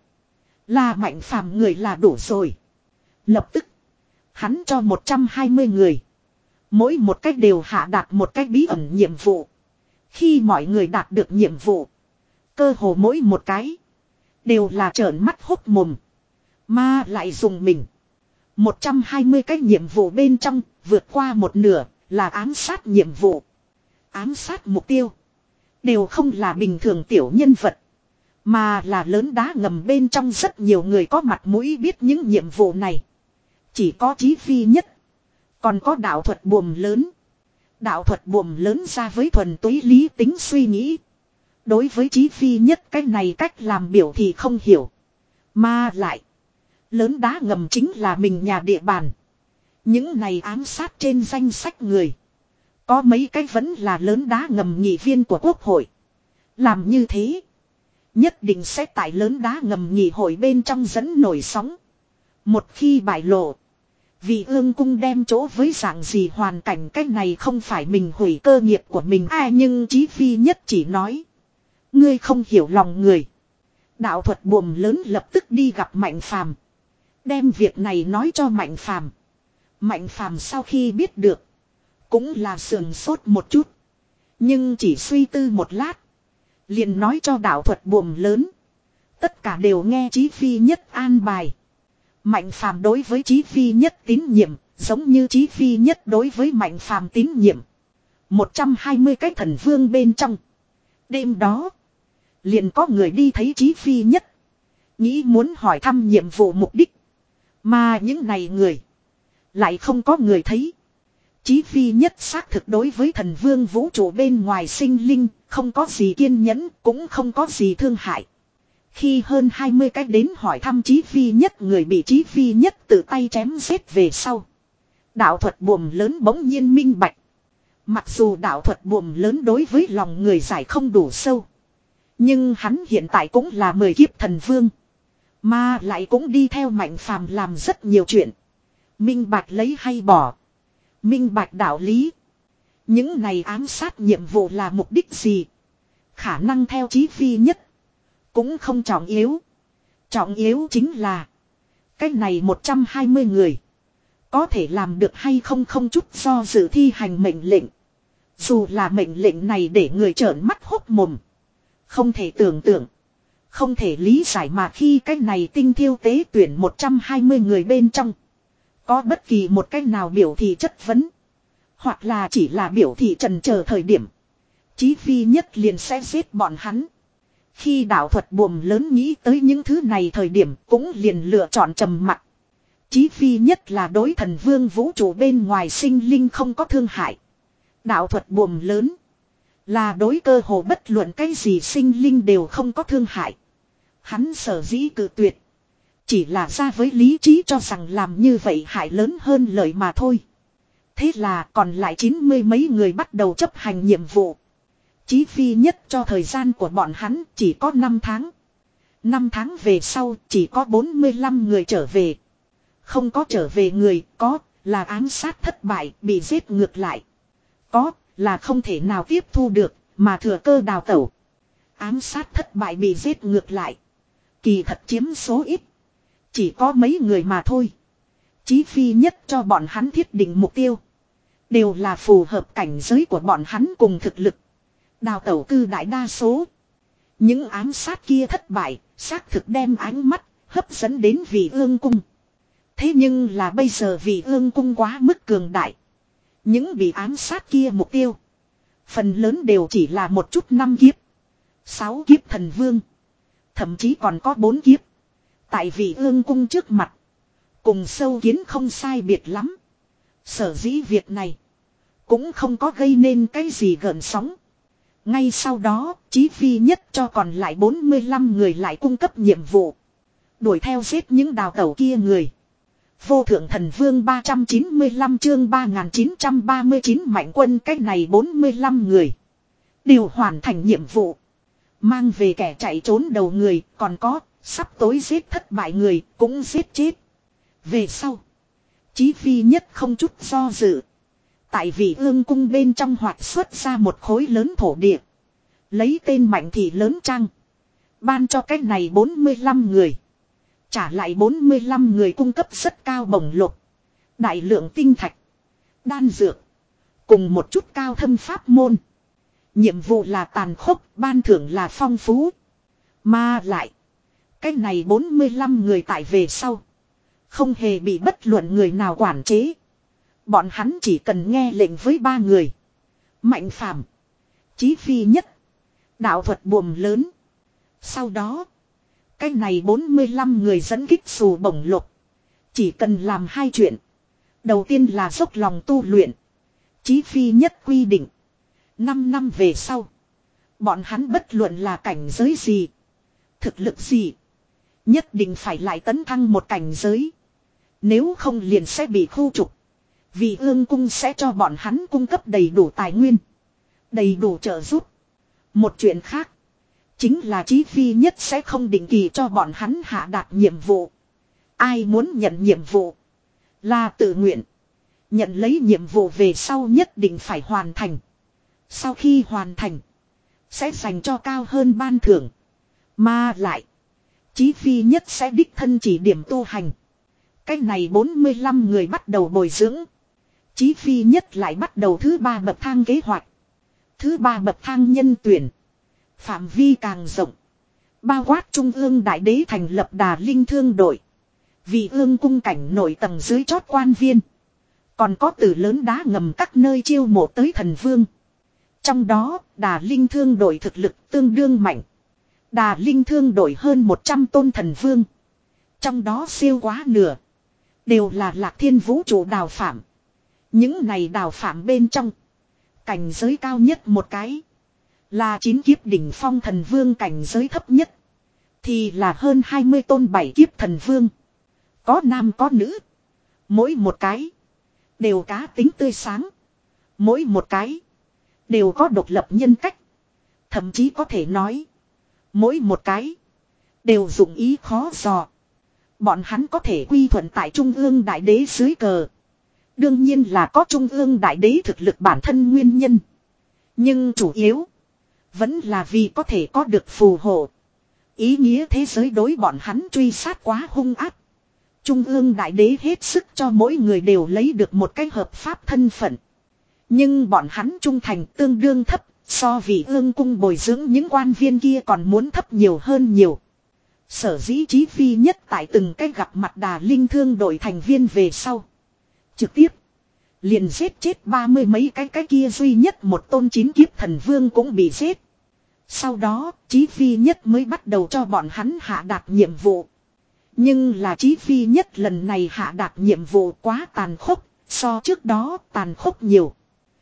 Là Mạnh Phàm người là đủ rồi. Lập tức, hắn cho một trăm hai mươi người. Mỗi một cách đều hạ đạt một cách bí ẩn nhiệm vụ. Khi mọi người đạt được nhiệm vụ, cơ hồ mỗi một cái đều là trợn mắt hốt mồm. Mà lại dùng mình. một trăm hai mươi cái nhiệm vụ bên trong, vượt qua một nửa, là ám sát nhiệm vụ. Ám sát mục tiêu. Đều không là bình thường tiểu nhân vật. Mà là lớn đá ngầm bên trong rất nhiều người có mặt mũi biết những nhiệm vụ này. Chỉ có Chí Phi Nhất. Còn có đạo thuật buồm lớn. Đạo thuật buồm lớn ra với thuần túy lý tính suy nghĩ. Đối với Chí Phi Nhất cái này cách làm biểu thì không hiểu. Mà lại, lớn đá ngầm chính là mình nhà địa bàn. Những này ám sát trên danh sách người. Có mấy cái vẫn là lớn đá ngầm nghị viên của quốc hội. Làm như thế, nhất định sẽ tại lớn đá ngầm nghị hội bên trong dẫn nổi sóng. Một khi bại lộ, Vị Ương cung đem chỗ với dạng gì hoàn cảnh, cái này không phải mình hủy cơ nghiệp của mình. À, nhưng Chí Phi Nhất chỉ nói, ngươi không hiểu lòng người. Đạo thuật buồm lớn lập tức đi gặp Mạnh Phàm, đem việc này nói cho Mạnh Phàm. Mạnh Phàm sau khi biết được, cũng là sườn sốt một chút. Nhưng chỉ suy tư một lát, liền nói cho đạo thuật buồm lớn. Tất cả đều nghe Chí Phi Nhất an bài. Mạnh Phàm đối với Chí Phi Nhất tín nhiệm, giống như Chí Phi Nhất đối với Mạnh Phàm tín nhiệm. một trăm hai mươi cái thần vương bên trong. Đêm đó, liền có người đi thấy Chí Phi Nhất, nghĩ muốn hỏi thăm nhiệm vụ mục đích. Mà những này người, lại không có người thấy. Chí Phi Nhất xác thực đối với thần vương vũ trụ bên ngoài sinh linh, không có gì kiên nhẫn, cũng không có gì thương hại. Khi hơn hai mươi cách đến hỏi thăm Chí Phi Nhất người bị Chí Phi Nhất tự tay chém giết về sau, đạo thuật buồm lớn bỗng nhiên minh bạch. Mặc dù đạo thuật buồm lớn đối với lòng người giải không đủ sâu, nhưng hắn hiện tại cũng là mười kiếp thần vương. Mà lại cũng đi theo Mạnh Phàm làm rất nhiều chuyện. Minh bạch lấy hay bỏ. Minh bạch đạo lý. Những này ám sát nhiệm vụ là mục đích gì? Khả năng theo Chí Phi Nhất cũng không trọng yếu. Trọng yếu chính là cái này một trăm hai mươi người có thể làm được hay không không chút do dự thi hành mệnh lệnh. Dù là mệnh lệnh này để người trợn mắt hốt mồm, không thể tưởng tượng, không thể lý giải, mà khi cái này tinh thiêu tế tuyển một trăm hai mươi người bên trong có bất kỳ một cách nào biểu thị chất vấn, hoặc là chỉ là biểu thị trần chờ thời điểm, Chí Phi Nhất liền sẽ giết bọn hắn. Khi đạo thuật buồm lớn nghĩ tới những thứ này thời điểm cũng liền lựa chọn trầm mặc. Chí phi nhất là đối thần vương vũ trụ bên ngoài sinh linh không có thương hại. Đạo thuật buồm lớn là đối cơ hồ bất luận cái gì sinh linh đều không có thương hại. Hắn sở dĩ cự tuyệt. Chỉ là ra với lý trí cho rằng làm như vậy hại lớn hơn lợi mà thôi. Thế là còn lại chín mươi mấy người bắt đầu chấp hành nhiệm vụ. Chí phi nhất cho thời gian của bọn hắn chỉ có năm tháng. năm tháng về sau chỉ có bốn mươi lăm người trở về. Không có trở về người, có là ám sát thất bại bị giết ngược lại. Có là không thể nào tiếp thu được mà thừa cơ đào tẩu. Ám sát thất bại bị giết ngược lại. Kỳ thật chiếm số ít. Chỉ có mấy người mà thôi. Chí phi nhất cho bọn hắn thiết định mục tiêu. Đều là phù hợp cảnh giới của bọn hắn cùng thực lực. Đào tẩu cư đại đa số. Những ám sát kia thất bại, xác thực đem ánh mắt hấp dẫn đến Vị Ương Cung. Thế nhưng là bây giờ Vị Ương Cung quá mức cường đại. Những bị ám sát kia mục tiêu. Phần lớn đều chỉ là một chút năm kiếp. Sáu kiếp thần vương. Thậm chí còn có bốn kiếp. Tại Vị Ương Cung trước mặt. Cùng sâu kiến không sai biệt lắm. Sở dĩ việc này. Cũng không có gây nên cái gì gợn sóng. Ngay sau đó, Chí phi nhất cho còn lại bốn mươi lăm người lại cung cấp nhiệm vụ. Đuổi theo giết những đào tẩu kia người. Vô thượng thần vương ba trăm chín mươi lăm chương ba nghìn chín trăm ba mươi chín mạnh quân cách này bốn mươi lăm người. Đều hoàn thành nhiệm vụ. Mang về kẻ chạy trốn đầu người, còn có, sắp tối giết thất bại người, cũng giết chết. Về sau, Chí phi nhất không chút do dự. Tại Vị Ương Cung bên trong hoạt xuất ra một khối lớn thổ địa. Lấy tên Mạnh Thị lớn trang. Ban cho cách này bốn mươi lăm người. Trả lại bốn mươi lăm người cung cấp rất cao bổng lộc. Đại lượng tinh thạch. Đan dược. Cùng một chút cao thâm pháp môn. Nhiệm vụ là tàn khốc, ban thưởng là phong phú. Mà lại. Cách này bốn mươi lăm người tại về sau. Không hề bị bất luận người nào quản chế. Bọn hắn chỉ cần nghe lệnh với ba người. Mạnh Phàm, Chí phi nhất, đạo thuật buồm lớn. Sau đó, cái này bốn mươi lăm người dẫn kích xù bổng lộc. Chỉ cần làm hai chuyện. Đầu tiên là dốc lòng tu luyện. Chí phi nhất quy định. Năm năm về sau. Bọn hắn bất luận là cảnh giới gì. Thực lực gì. Nhất định phải lại tấn thăng một cảnh giới. Nếu không liền sẽ bị khu trục. Vị Ương Cung sẽ cho bọn hắn cung cấp đầy đủ tài nguyên. Đầy đủ trợ giúp. Một chuyện khác. Chính là Chí phi nhất sẽ không định kỳ cho bọn hắn hạ đạt nhiệm vụ. Ai muốn nhận nhiệm vụ. Là tự nguyện. Nhận lấy nhiệm vụ về sau nhất định phải hoàn thành. Sau khi hoàn thành. Sẽ dành cho cao hơn ban thưởng. Mà lại. Chí phi nhất sẽ đích thân chỉ điểm tu hành. Cái này bốn mươi lăm người bắt đầu bồi dưỡng. Chí phi nhất lại bắt đầu thứ ba bậc thang kế hoạch. Thứ ba bậc thang nhân tuyển. Phạm vi càng rộng. Bao quát trung ương đại đế thành lập Đà Linh Thương đội. Vị Ương Cung cảnh nổi tầng dưới chót quan viên. Còn có từ lớn đá ngầm các nơi chiêu mộ tới thần vương. Trong đó Đà Linh Thương đội thực lực tương đương mạnh. Đà Linh Thương đội hơn một trăm tôn thần vương. Trong đó siêu quá nửa. Đều là Lạc Thiên vũ trụ đào phạm. Những này đào phạm bên trong. Cảnh giới cao nhất một cái. Là chín kiếp đỉnh phong thần vương, cảnh giới thấp nhất. Thì là hơn hai mươi tôn bảy kiếp thần vương. Có nam có nữ. Mỗi một cái. Đều cá tính tươi sáng. Mỗi một cái. Đều có độc lập nhân cách. Thậm chí có thể nói. Mỗi một cái. Đều dụng ý khó dò. Bọn hắn có thể quy thuận tại Trung ương Đại Đế dưới cờ. Đương nhiên là có Trung ương Đại Đế thực lực bản thân nguyên nhân. Nhưng chủ yếu. Vẫn là vì có thể có được phù hộ. Ý nghĩa thế giới đối bọn hắn truy sát quá hung ác. Trung ương Đại Đế hết sức cho mỗi người đều lấy được một cái hợp pháp thân phận. Nhưng bọn hắn trung thành tương đương thấp. So Vị Ương Cung bồi dưỡng những quan viên kia còn muốn thấp nhiều hơn nhiều. Sở dĩ Chí phi nhất tại từng cái gặp mặt Đà Linh Thương đội thành viên về sau. Trực tiếp. Liền giết chết ba mươi mấy cái cái kia duy nhất một tôn chín kiếp thần vương cũng bị giết. Sau đó, Chí Phi Nhất mới bắt đầu cho bọn hắn hạ đạt nhiệm vụ. Nhưng là Chí Phi Nhất lần này hạ đạt nhiệm vụ quá tàn khốc, so trước đó tàn khốc nhiều.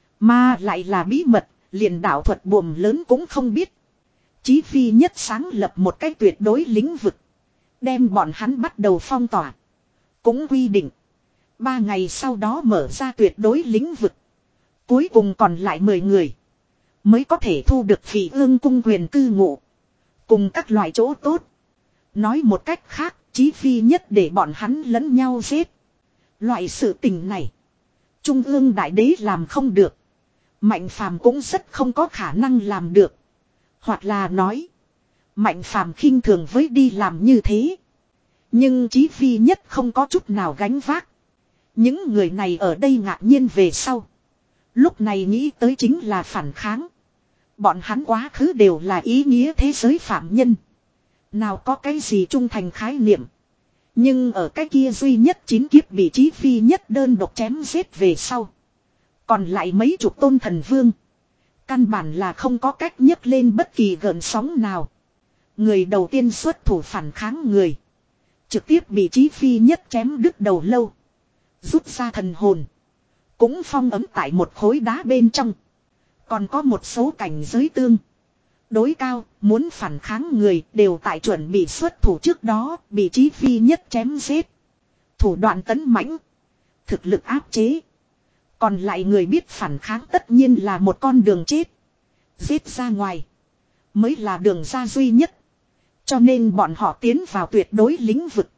Mà lại là bí mật, liền đạo thuật buồm lớn cũng không biết. Chí Phi Nhất sáng lập một cách tuyệt đối lĩnh vực. Đem bọn hắn bắt đầu phong tỏa. Cũng quy định. Ba ngày sau đó mở ra tuyệt đối lĩnh vực. Cuối cùng còn lại mười người. Mới có thể thu được Phỉ Ương cung quyền cư ngụ. Cùng các loại chỗ tốt. Nói một cách khác, Chí Phi Nhất để bọn hắn lẫn nhau giết. Loại sự tình này. Trung ương đại đế làm không được. Mạnh phàm cũng rất không có khả năng làm được. Hoặc là nói. Mạnh phàm khinh thường với đi làm như thế. Nhưng Chí Phi Nhất không có chút nào gánh vác. Những người này ở đây ngạc nhiên về sau. Lúc này nghĩ tới chính là phản kháng. Bọn hắn quá khứ đều là ý nghĩa thế giới phạm nhân. Nào có cái gì trung thành khái niệm. Nhưng ở cái kia duy nhất chín kiếp bị Chí Phi Nhất đơn độc chém giết về sau. Còn lại mấy chục tôn thần vương. Căn bản là không có cách nhấc lên bất kỳ gợn sóng nào. Người đầu tiên xuất thủ phản kháng người. Trực tiếp bị Chí Phi Nhất chém đứt đầu lâu. Rút ra thần hồn. Cũng phong ấm tại một khối đá bên trong. Còn có một số cảnh giới tương đối cao, muốn phản kháng người đều tại chuẩn bị xuất thủ trước đó, bị Chí Phi Nhất chém giết. Thủ đoạn tấn mãnh, thực lực áp chế. Còn lại người biết phản kháng tất nhiên là một con đường chết. Giết ra ngoài mới là đường ra duy nhất. Cho nên bọn họ tiến vào tuyệt đối lĩnh vực.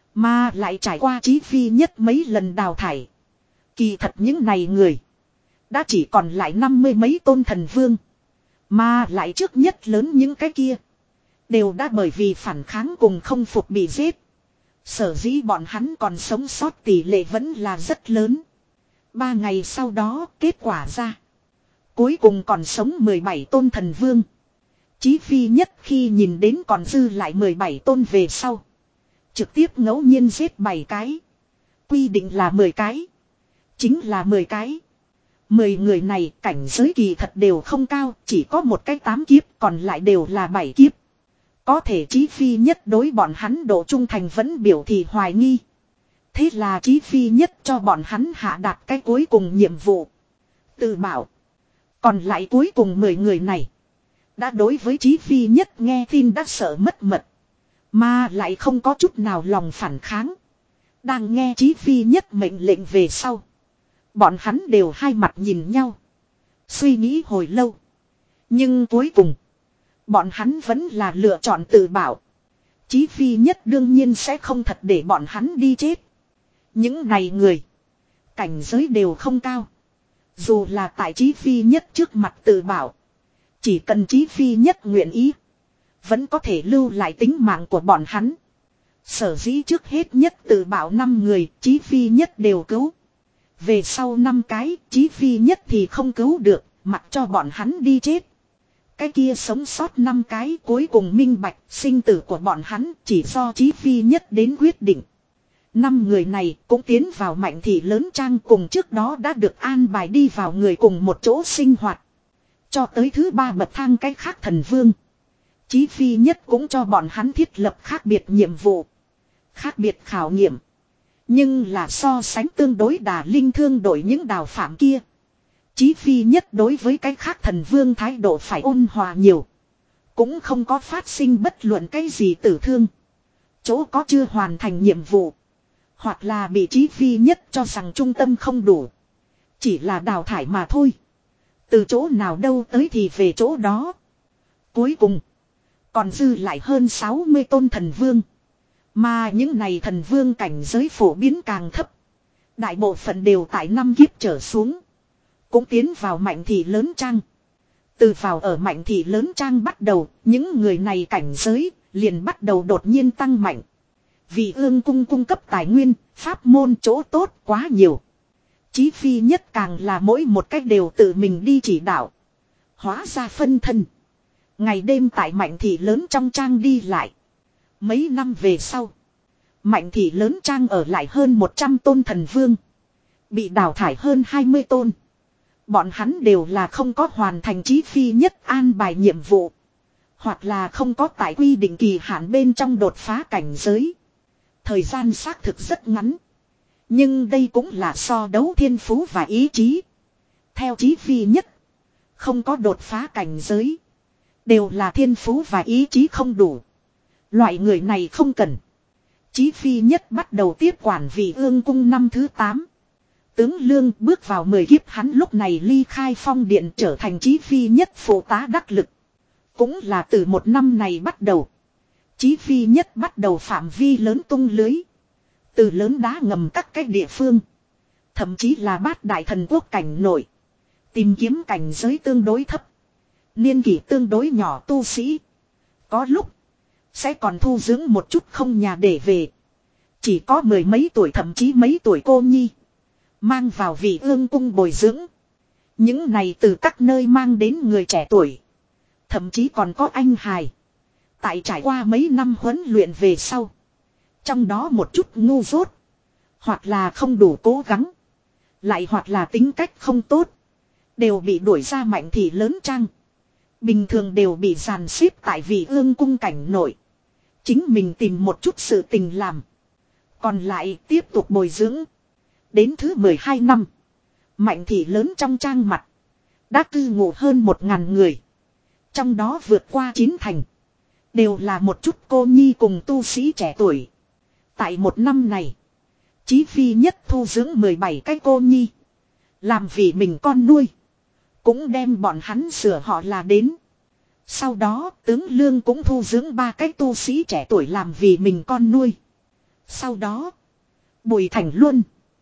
Mà lại trải qua Chí Phi Nhất mấy lần đào thải. Kỳ thật những này người đã chỉ còn lại năm mươi mấy tôn thần vương. Mà lại trước nhất lớn những cái kia đều đã bởi vì phản kháng cùng không phục bị giết. Sở dĩ bọn hắn còn sống sót tỷ lệ vẫn là rất lớn. Ba ngày sau đó kết quả ra. Cuối cùng còn sống mười bảy tôn thần vương. Chí Phi Nhất khi nhìn đến còn dư lại mười bảy tôn về sau. Trực tiếp ngẫu nhiên giết bảy cái. Quy định là mười cái. Chính là mười cái. mười người này cảnh giới kỳ thật đều không cao. Chỉ có một cái tám kiếp còn lại đều là bảy kiếp. Có thể Chí Phi Nhất đối bọn hắn độ trung thành vẫn biểu thị hoài nghi. Thế là Chí Phi Nhất cho bọn hắn hạ đạt cái cuối cùng nhiệm vụ. Tự bảo. Còn lại cuối cùng mười người này. Đã đối với Chí Phi Nhất nghe tin đã sợ mất mật. Mà lại không có chút nào lòng phản kháng. Đang nghe Chí Phi Nhất mệnh lệnh về sau. Bọn hắn đều hai mặt nhìn nhau. Suy nghĩ hồi lâu. Nhưng cuối cùng. Bọn hắn vẫn là lựa chọn tự bảo. Chí Phi Nhất đương nhiên sẽ không thật để bọn hắn đi chết. Những này người. Cảnh giới đều không cao. Dù là tại Chí Phi Nhất trước mặt tự bảo. Chỉ cần Chí Phi Nhất nguyện ý. Vẫn có thể lưu lại tính mạng của bọn hắn. Sở dĩ trước hết nhất tự bảo năm người, Chí Phi Nhất đều cứu. Về sau năm cái, Chí Phi Nhất thì không cứu được, mặc cho bọn hắn đi chết. Cái kia sống sót năm cái cuối cùng minh bạch, sinh tử của bọn hắn chỉ do Chí Phi Nhất đến quyết định. Năm người này cũng tiến vào Mạnh Thị lớn trang cùng trước đó đã được an bài đi vào người cùng một chỗ sinh hoạt. Cho tới thứ ba bậc thang cái khác thần vương. Chí Phi Nhất cũng cho bọn hắn thiết lập khác biệt nhiệm vụ. Khác biệt khảo nghiệm. Nhưng là so sánh tương đối đà linh thương đổi những đào phạm kia. Chí Phi Nhất đối với cái khác thần vương thái độ phải ôn hòa nhiều. Cũng không có phát sinh bất luận cái gì tử thương. Chỗ có chưa hoàn thành nhiệm vụ. Hoặc là bị Chí Phi Nhất cho rằng trung tâm không đủ. Chỉ là đào thải mà thôi. Từ chỗ nào đâu tới thì về chỗ đó. Cuối cùng. Còn dư lại hơn sáu mươi tôn thần vương. Mà những này thần vương cảnh giới phổ biến càng thấp. Đại bộ phận đều tại năm kiếp trở xuống. Cũng tiến vào Mạnh Thị lớn trang. Từ vào ở Mạnh Thị lớn trang bắt đầu, những người này cảnh giới liền bắt đầu đột nhiên tăng mạnh. Vì Ương cung cung cấp tài nguyên, pháp môn chỗ tốt quá nhiều. Chí Phi Nhất càng là mỗi một cách đều tự mình đi chỉ đạo. Hóa ra phân thân. Ngày đêm tại Mạnh Thị lớn trong trang đi lại. Mấy năm về sau. Mạnh Thị lớn trang ở lại hơn một trăm tôn thần vương. Bị đào thải hơn hai mươi tôn. Bọn hắn đều là không có hoàn thành Chí Phi Nhất an bài nhiệm vụ. Hoặc là không có tại quy định kỳ hạn bên trong đột phá cảnh giới. Thời gian xác thực rất ngắn. Nhưng đây cũng là so đấu thiên phú và ý chí. Theo Chí Phi Nhất, không có đột phá cảnh giới. Đều là thiên phú và ý chí không đủ. Loại người này không cần. Chí Phi Nhất bắt đầu tiếp quản Vị Ương cung năm thứ tám. Tướng Lương bước vào mười kiếp, hắn lúc này ly khai Phong Điện trở thành Chí Phi Nhất phụ tá đắc lực. Cũng là từ một năm này bắt đầu. Chí Phi Nhất bắt đầu phạm vi lớn tung lưới. Từ lớn đá ngầm các cái địa phương. Thậm chí là bát đại thần quốc cảnh nội. Tìm kiếm cảnh giới tương đối thấp. Niên kỷ tương đối nhỏ tu sĩ. Có lúc sẽ còn thu dưỡng một chút không nhà để về. Chỉ có mười mấy tuổi thậm chí mấy tuổi cô nhi. Mang vào Vị Ương cung bồi dưỡng. Những này từ các nơi mang đến người trẻ tuổi. Thậm chí còn có anh hài. Tại trải qua mấy năm huấn luyện về sau. Trong đó một chút ngu dốt. Hoặc là không đủ cố gắng. Lại hoặc là tính cách không tốt. Đều bị đuổi ra Mạnh Thị lớn trang. Bình thường đều bị dàn xếp tại Vị Ương cung cảnh nội. Chính mình tìm một chút sự tình làm. Còn lại tiếp tục bồi dưỡng. Đến thứ mười hai năm. Mạnh Thị lớn trong trang mặt. Đã cư ngụ hơn một ngàn người. Trong đó vượt qua chín thành. Đều là một chút cô nhi cùng tu sĩ trẻ tuổi. Tại một năm này. Chí Phi Nhất thu dưỡng mười bảy cái cô nhi. Làm vì mình con nuôi. Cũng đem bọn hắn sửa họ là đến. Sau đó tướng Lương cũng thu dưỡng ba cái tu sĩ trẻ tuổi làm vì mình con nuôi. Sau đó Bùi Thành Luân,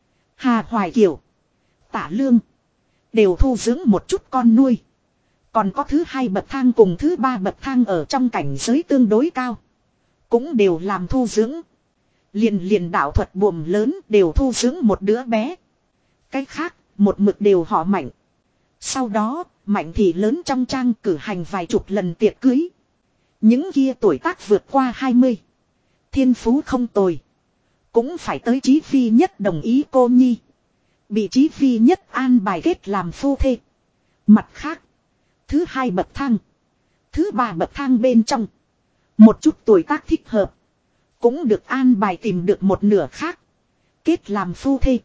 Hà Hoài Kiều, Tả Lương đều thu dưỡng một chút con nuôi. Còn có thứ hai bậc thang cùng thứ ba bậc thang ở trong cảnh giới tương đối cao. Cũng đều làm thu dưỡng. Liền liền đạo thuật buồm lớn đều thu dưỡng một đứa bé. Cái khác một mực đều họ Mạnh. Sau đó Mạnh Thị lớn trong trang cử hành vài chục lần tiệc cưới. Những kia tuổi tác vượt qua hai mươi. Thiên phú không tồi. Cũng phải tới Chí Phi Nhất đồng ý cô nhi. Bị Chí Phi Nhất an bài kết làm phu thê. Mặt khác. Thứ hai bậc thang. Thứ ba bậc thang bên trong. Một chút tuổi tác thích hợp. Cũng được an bài tìm được một nửa khác. Kết làm phu thê.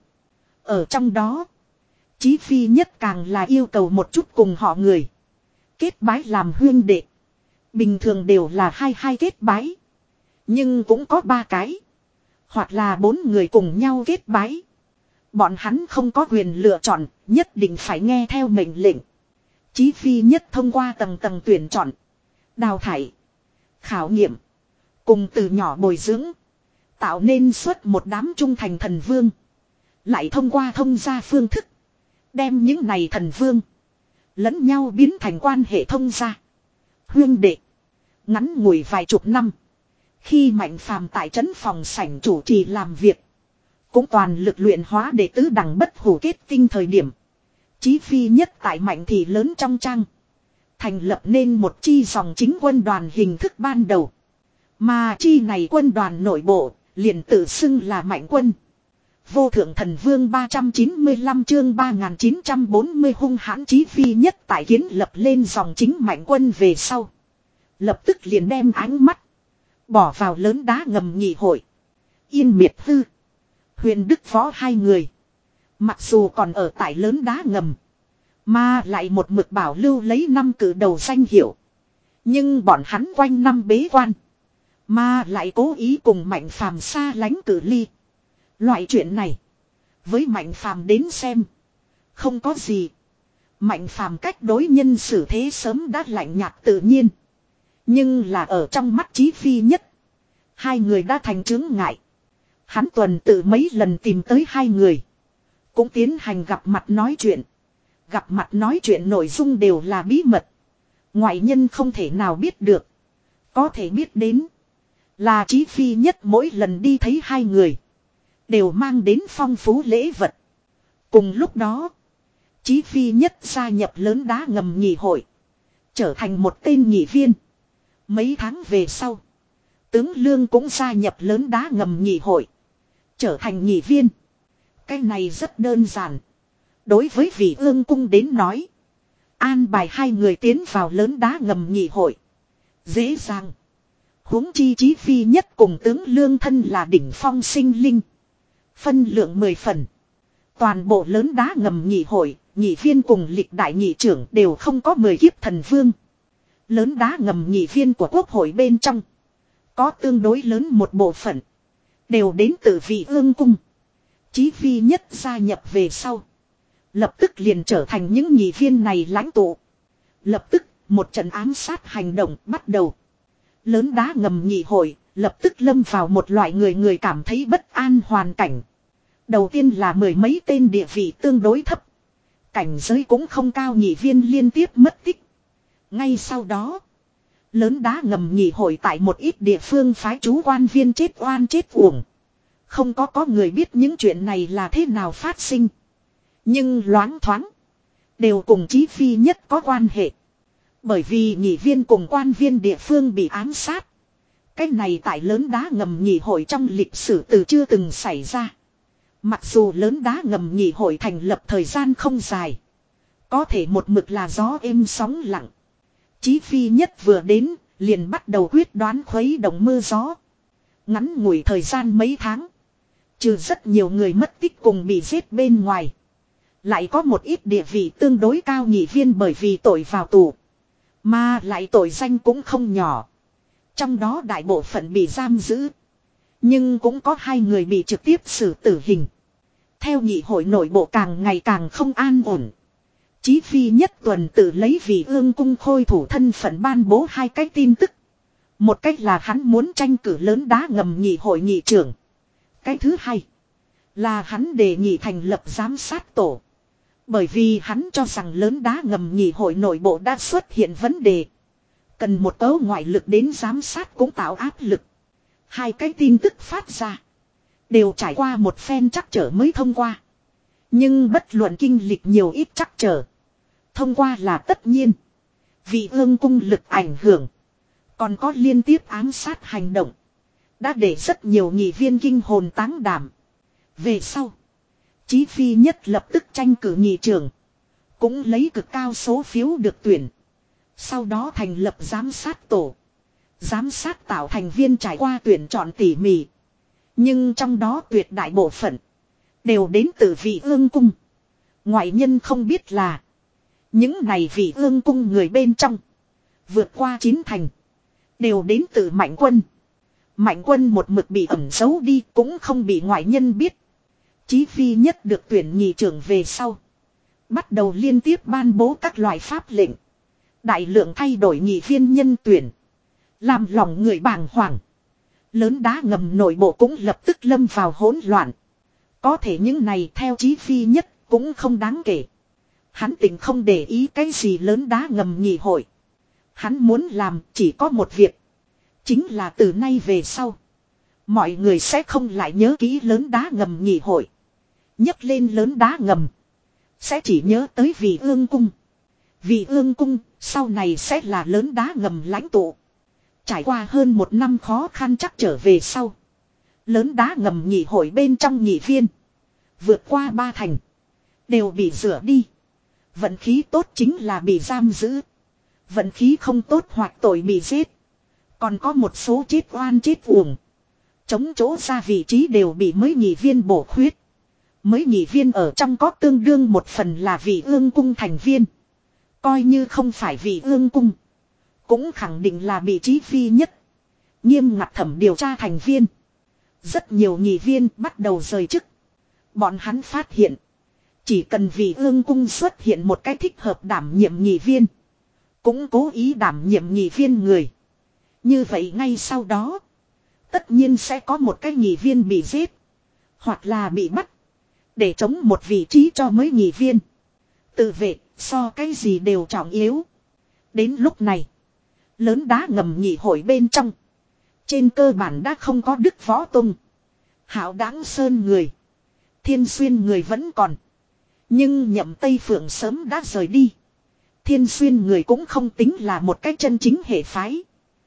Ở trong đó. Chí Phi Nhất càng là yêu cầu một chút cùng họ người. Kết bái làm huyên đệ. Bình thường đều là hai hai kết bái. Nhưng cũng có ba cái. Hoặc là bốn người cùng nhau kết bái. Bọn hắn không có quyền lựa chọn. Nhất định phải nghe theo mệnh lệnh. Chí Phi Nhất thông qua tầng tầng tuyển chọn. Đào thải. Khảo nghiệm. Cùng từ nhỏ bồi dưỡng. Tạo nên xuất một đám trung thành thần vương. Lại thông qua thông gia phương thức. Đem những này thần vương. Lẫn nhau biến thành quan hệ thông gia. Huyên đệ. Ngắn ngủi vài chục năm. Khi Mạnh Phàm tại trấn phòng sảnh chủ trì làm việc. Cũng toàn lực luyện hóa đệ tứ đẳng bất hủ kết tinh thời điểm. Chí Phi Nhất tại Mạnh Thị lớn trong trang. Thành lập nên một chi dòng chính quân đoàn hình thức ban đầu. Mà chi này quân đoàn nội bộ liền tự xưng là Mạnh quân. Vô thượng thần vương ba trăm chín mươi lăm chương ba nghìn chín trăm bốn mươi hung hãn Chí Phi Nhất tại kiến lập lên dòng chính Mạnh quân về sau. Lập tức liền đem ánh mắt. Bỏ vào lớn đá ngầm nghị hội. Yên Miệt Hư. Huyền Đức Võ hai người. Mặc dù còn ở tại lớn đá ngầm. Mà lại một mực bảo lưu lấy năm cử đầu danh hiệu. Nhưng bọn hắn quanh năm bế quan. Mà lại cố ý cùng Mạnh Phàm xa lánh cử ly. Loại chuyện này. Với Mạnh Phàm đến xem. Không có gì. Mạnh Phàm cách đối nhân xử thế sớm đã lạnh nhạt tự nhiên. Nhưng là ở trong mắt Chí Phi Nhất. Hai người đã thành chướng ngại. Hắn tuần tự mấy lần tìm tới hai người. Cũng tiến hành gặp mặt nói chuyện. Gặp mặt nói chuyện nội dung đều là bí mật. Ngoại nhân không thể nào biết được. Có thể biết đến. Là Chí Phi Nhất mỗi lần đi thấy hai người. Đều mang đến phong phú lễ vật. Cùng lúc đó. Chí Phi Nhất gia nhập lớn đá ngầm nghị hội. Trở thành một tên nghị viên. Mấy tháng về sau. Tướng Lương cũng gia nhập lớn đá ngầm nghị hội. Trở thành nghị viên. Cái này rất đơn giản. Đối với Vị Ương cung đến nói. An bài hai người tiến vào lớn đá ngầm nghị hội. Dễ dàng. Huống chi Chí Phi Nhất cùng tướng Lương thân là đỉnh phong sinh linh. Phân lượng mười phần. Toàn bộ lớn đá ngầm nghị hội, nghị viên cùng lịch đại nghị trưởng đều không có mười kiếp thần vương. Lớn đá ngầm nghị viên của quốc hội bên trong. Có tương đối lớn một bộ phận. Đều đến từ vị ương cung. Chí Phi Nhất gia nhập về sau. Lập tức liền trở thành những nghị viên này lãnh tụ. Lập tức, một trận ám sát hành động bắt đầu. Lớn đá ngầm nghị hội, lập tức lâm vào một loại người người cảm thấy bất an hoàn cảnh. Đầu tiên là mười mấy tên địa vị tương đối thấp. Cảnh giới cũng không cao nghị viên liên tiếp mất tích. Ngay sau đó, lớn đá ngầm nghị hội tại một ít địa phương phái chú quan viên chết oan chết uổng. Không có có người biết những chuyện này là thế nào phát sinh. Nhưng loáng thoáng, đều cùng Chí Phi Nhất có quan hệ. Bởi vì nghị viên cùng quan viên địa phương bị ám sát. Cái này tại lớn đá ngầm nghị hội trong lịch sử từ chưa từng xảy ra. Mặc dù lớn đá ngầm nghị hội thành lập thời gian không dài. Có thể một mực là gió êm sóng lặng. Chí Phi Nhất vừa đến, liền bắt đầu quyết đoán khuấy động mưa gió. Ngắn ngủi thời gian mấy tháng. Trừ rất nhiều người mất tích cùng bị giết bên ngoài. Lại có một ít địa vị tương đối cao nghị viên bởi vì tội vào tù. Mà lại tội danh cũng không nhỏ. Trong đó đại bộ phận bị giam giữ. Nhưng cũng có hai người bị trực tiếp xử tử hình. Theo nghị hội nội bộ càng ngày càng không an ổn. Chí Phi Nhất tuần tự lấy vì ương cung khôi thủ thân phận ban bố hai cái tin tức. Một cách là hắn muốn tranh cử lớn đá ngầm nghị hội nghị trưởng. Cái thứ hai là hắn đề nghị thành lập giám sát tổ. Bởi vì hắn cho rằng lớn đá ngầm nghị hội nội bộ đã xuất hiện vấn đề. Cần một cấu ngoại lực đến giám sát cũng tạo áp lực. Hai cái tin tức phát ra. Đều trải qua một phen trắc trở mới thông qua. Nhưng bất luận kinh lịch nhiều ít trắc trở. Thông qua là tất nhiên. Vì ương cung lực ảnh hưởng. Còn có liên tiếp ám sát hành động. Đã để rất nhiều nghị viên kinh hồn táng đảm. Về sau. Chí Phi Nhất lập tức tranh cử nghị trưởng. Cũng lấy cực cao số phiếu được tuyển. Sau đó thành lập giám sát tổ. Giám sát tạo thành viên trải qua tuyển chọn tỉ mỉ. Nhưng trong đó tuyệt đại bộ phận. Đều đến từ vị ương cung. Ngoại nhân không biết là. Những này vị ương cung người bên trong. Vượt qua chín thành. Đều đến từ Mạnh Quân. Mạnh Quân một mực bị ẩn giấu đi cũng không bị ngoại nhân biết. Chí Phi Nhất được tuyển nghị trưởng về sau. Bắt đầu liên tiếp ban bố các loại pháp lệnh. Đại lượng thay đổi nghị viên nhân tuyển. Làm lòng người bàng hoàng. Lớn đá ngầm nội bộ cũng lập tức lâm vào hỗn loạn. Có thể những này theo Chí Phi Nhất cũng không đáng kể. Hắn tỉnh không để ý cái gì lớn đá ngầm nghị hội. Hắn muốn làm chỉ có một việc. Chính là từ nay về sau. Mọi người sẽ không lại nhớ kỹ lớn đá ngầm nghị hội. Nhấc lên lớn đá ngầm. Sẽ chỉ nhớ tới vị ương cung. Vị ương cung sau này sẽ là lớn đá ngầm lãnh tụ. Trải qua hơn một năm khó khăn chắc trở về sau. Lớn đá ngầm nghị hội bên trong nghị viên. Vượt qua ba thành. Đều bị rửa đi. Vận khí tốt chính là bị giam giữ. Vận khí không tốt hoặc tội bị giết. Còn có một số chết oan chết uổng. Chống chỗ ra vị trí đều bị mới nghị viên bổ khuyết. Mới nghị viên ở trong có tương đương một phần là vị ương cung thành viên. Coi như không phải vị ương cung. Cũng khẳng định là bị Chí Phi Nhất. Nghiêm ngặt thẩm điều tra thành viên. Rất nhiều nghị viên bắt đầu rời chức. Bọn hắn phát hiện. Chỉ cần vị ương cung xuất hiện một cái thích hợp đảm nhiệm nghị viên. Cũng cố ý đảm nhiệm nghị viên người. Như vậy ngay sau đó. Tất nhiên sẽ có một cái nghị viên bị giết. Hoặc là bị bắt. Để chống một vị trí cho mới nghị viên. Tự vệ so cái gì đều trọng yếu. Đến lúc này. Lớn đá ngầm nghị hội bên trong. Trên cơ bản đã không có Đức Võ Tông. Hảo Đáng Sơn người. Thiên Xuyên người vẫn còn. Nhưng Nhậm Tây Phượng sớm đã rời đi. Thiên Xuyên người cũng không tính là một cái chân chính hệ phái.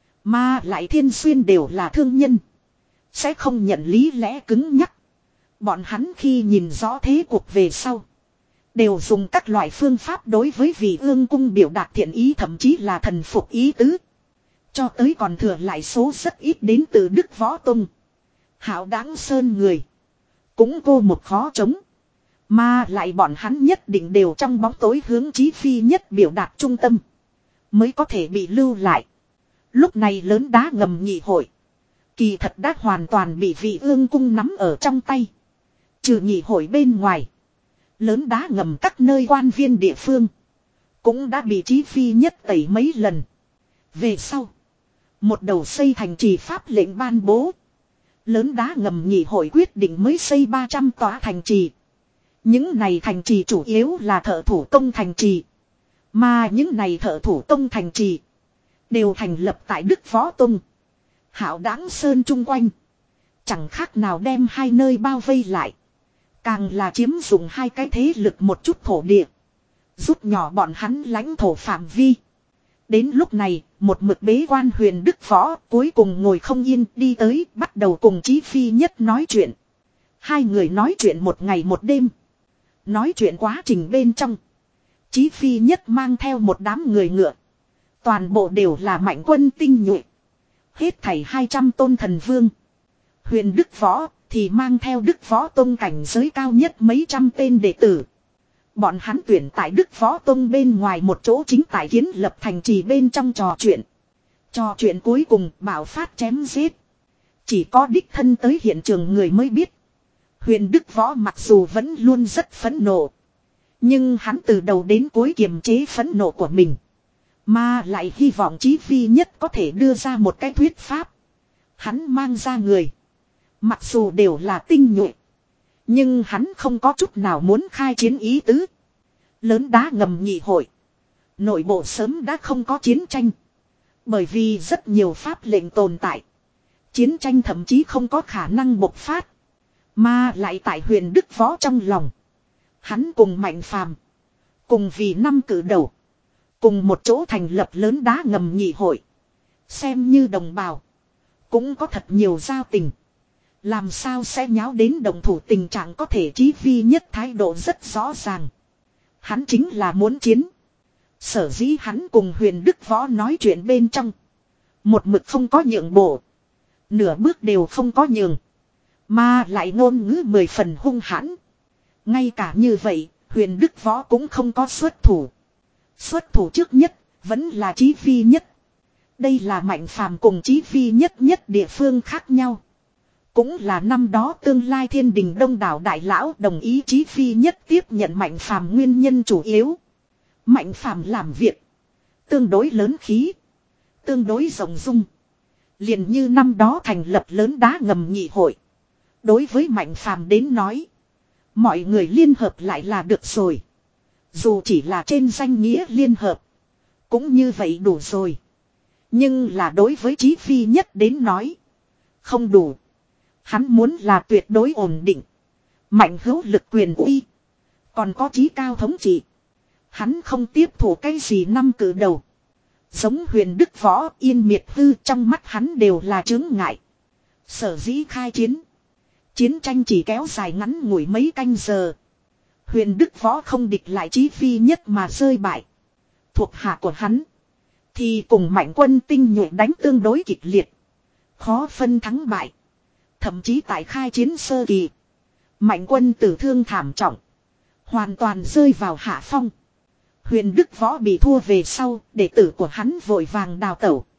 Mà lại Thiên Xuyên đều là thương nhân. Sẽ không nhận lý lẽ cứng nhắc. Bọn hắn khi nhìn rõ thế cuộc về sau. Đều dùng các loại phương pháp đối với vị ương cung biểu đạt thiện ý thậm chí là thần phục ý tứ. Cho tới còn thừa lại số rất ít đến từ Đức Võ Tông. Hảo đáng sơn người. Cũng cô một khó chống. Mà lại bọn hắn nhất định đều trong bóng tối hướng Chí Phi Nhất biểu đạt trung tâm. Mới có thể bị lưu lại. Lúc này lớn đá ngầm nhị hội. Kỳ thật đã hoàn toàn bị vị ương cung nắm ở trong tay. Trừ nhị hội bên ngoài. Lớn đá ngầm các nơi quan viên địa phương. Cũng đã bị Chí Phi Nhất tẩy mấy lần. Về sau. Một đầu xây thành trì pháp lệnh ban bố. Lớn đá ngầm nhị hội quyết định mới xây ba trăm tòa thành trì. Những này thành trì chủ yếu là thợ thủ công thành trì. Mà những này thợ thủ công thành trì. Đều thành lập tại Đức Võ Tông. Hảo đáng sơn chung quanh. Chẳng khác nào đem hai nơi bao vây lại. Càng là chiếm dụng hai cái thế lực một chút thổ địa. Rút nhỏ bọn hắn lãnh thổ phạm vi. Đến lúc này, một mực bế quan Huyền Đức Võ cuối cùng ngồi không yên đi tới bắt đầu cùng Chí Phi Nhất nói chuyện. Hai người nói chuyện một ngày một đêm. Nói chuyện quá trình bên trong. Chí Phi Nhất mang theo một đám người ngựa. Toàn bộ đều là mạnh quân tinh nhuệ. Hết thảy hai trăm tôn thần vương. Huyền Đức Võ thì mang theo Đức Võ Tông cảnh giới cao nhất mấy trăm tên đệ tử. Bọn hắn tuyển tại Đức Võ Tông bên ngoài một chỗ chính tại kiến lập thành trì bên trong trò chuyện. Trò chuyện cuối cùng bảo phát chém giết. Chỉ có đích thân tới hiện trường người mới biết. Huyền Đức Võ mặc dù vẫn luôn rất phẫn nộ. Nhưng hắn từ đầu đến cuối kiềm chế phẫn nộ của mình. Mà lại hy vọng Chí Phi Nhất có thể đưa ra một cái thuyết pháp. Hắn mang ra người. Mặc dù đều là tinh nhuệ. Nhưng hắn không có chút nào muốn khai chiến ý tứ. Lớn đá ngầm nhị hội. Nội bộ sớm đã không có chiến tranh. Bởi vì rất nhiều pháp lệnh tồn tại. Chiến tranh thậm chí không có khả năng bộc phát. Mà lại tại Huyền Đức Võ trong lòng. Hắn cùng Mạnh Phàm, cùng vì năm cử đầu. Cùng một chỗ thành lập lớn đá ngầm nhị hội. Xem như đồng bào. Cũng có thật nhiều giao tình. Làm sao sẽ nháo đến đồng thủ tình trạng có thể Chí Phi Nhất thái độ rất rõ ràng. Hắn chính là muốn chiến. Sở dĩ hắn cùng Huyền Đức Võ nói chuyện bên trong. Một mực không có nhượng bộ. Nửa bước đều không có nhường. Mà lại ngôn ngữ mười phần hung hãn. Ngay cả như vậy, Huyền Đức Võ cũng không có xuất thủ. Xuất thủ trước nhất, vẫn là Chí Phi Nhất. Đây là Mạnh Phàm cùng Chí Phi Nhất nhất địa phương khác nhau. Cũng là năm đó tương lai Thiên Đình đông đảo đại lão đồng ý Chí Phi Nhất tiếp nhận Mạnh Phàm nguyên nhân chủ yếu. Mạnh Phàm làm việc tương đối lớn khí, tương đối rộng dung. Liền như năm đó thành lập lớn đá ngầm nhị hội. Đối với Mạnh Phàm đến nói, mọi người liên hợp lại là được rồi. Dù chỉ là trên danh nghĩa liên hợp, cũng như vậy đủ rồi. Nhưng là đối với Chí Phi Nhất đến nói, không đủ. Hắn muốn là tuyệt đối ổn định, mạnh hữu lực quyền uy, còn có chí cao thống trị. Hắn không tiếp thủ cái gì năm cử đầu. Giống Huyền Đức Võ, Yên Miệt Hư trong mắt hắn đều là chướng ngại. Sở dĩ khai chiến. Chiến tranh chỉ kéo dài ngắn ngủi mấy canh giờ. Huyền Đức Võ không địch lại Chí Phi Nhất mà rơi bại. Thuộc hạ của hắn thì cùng mạnh quân tinh nhuệ đánh tương đối kịch liệt. Khó phân thắng bại. Thậm chí tại khai chiến sơ kỳ, mạnh quân tử thương thảm trọng. Hoàn toàn rơi vào hạ phong. Huyền Đức Võ bị thua về sau, đệ tử của hắn vội vàng đào tẩu.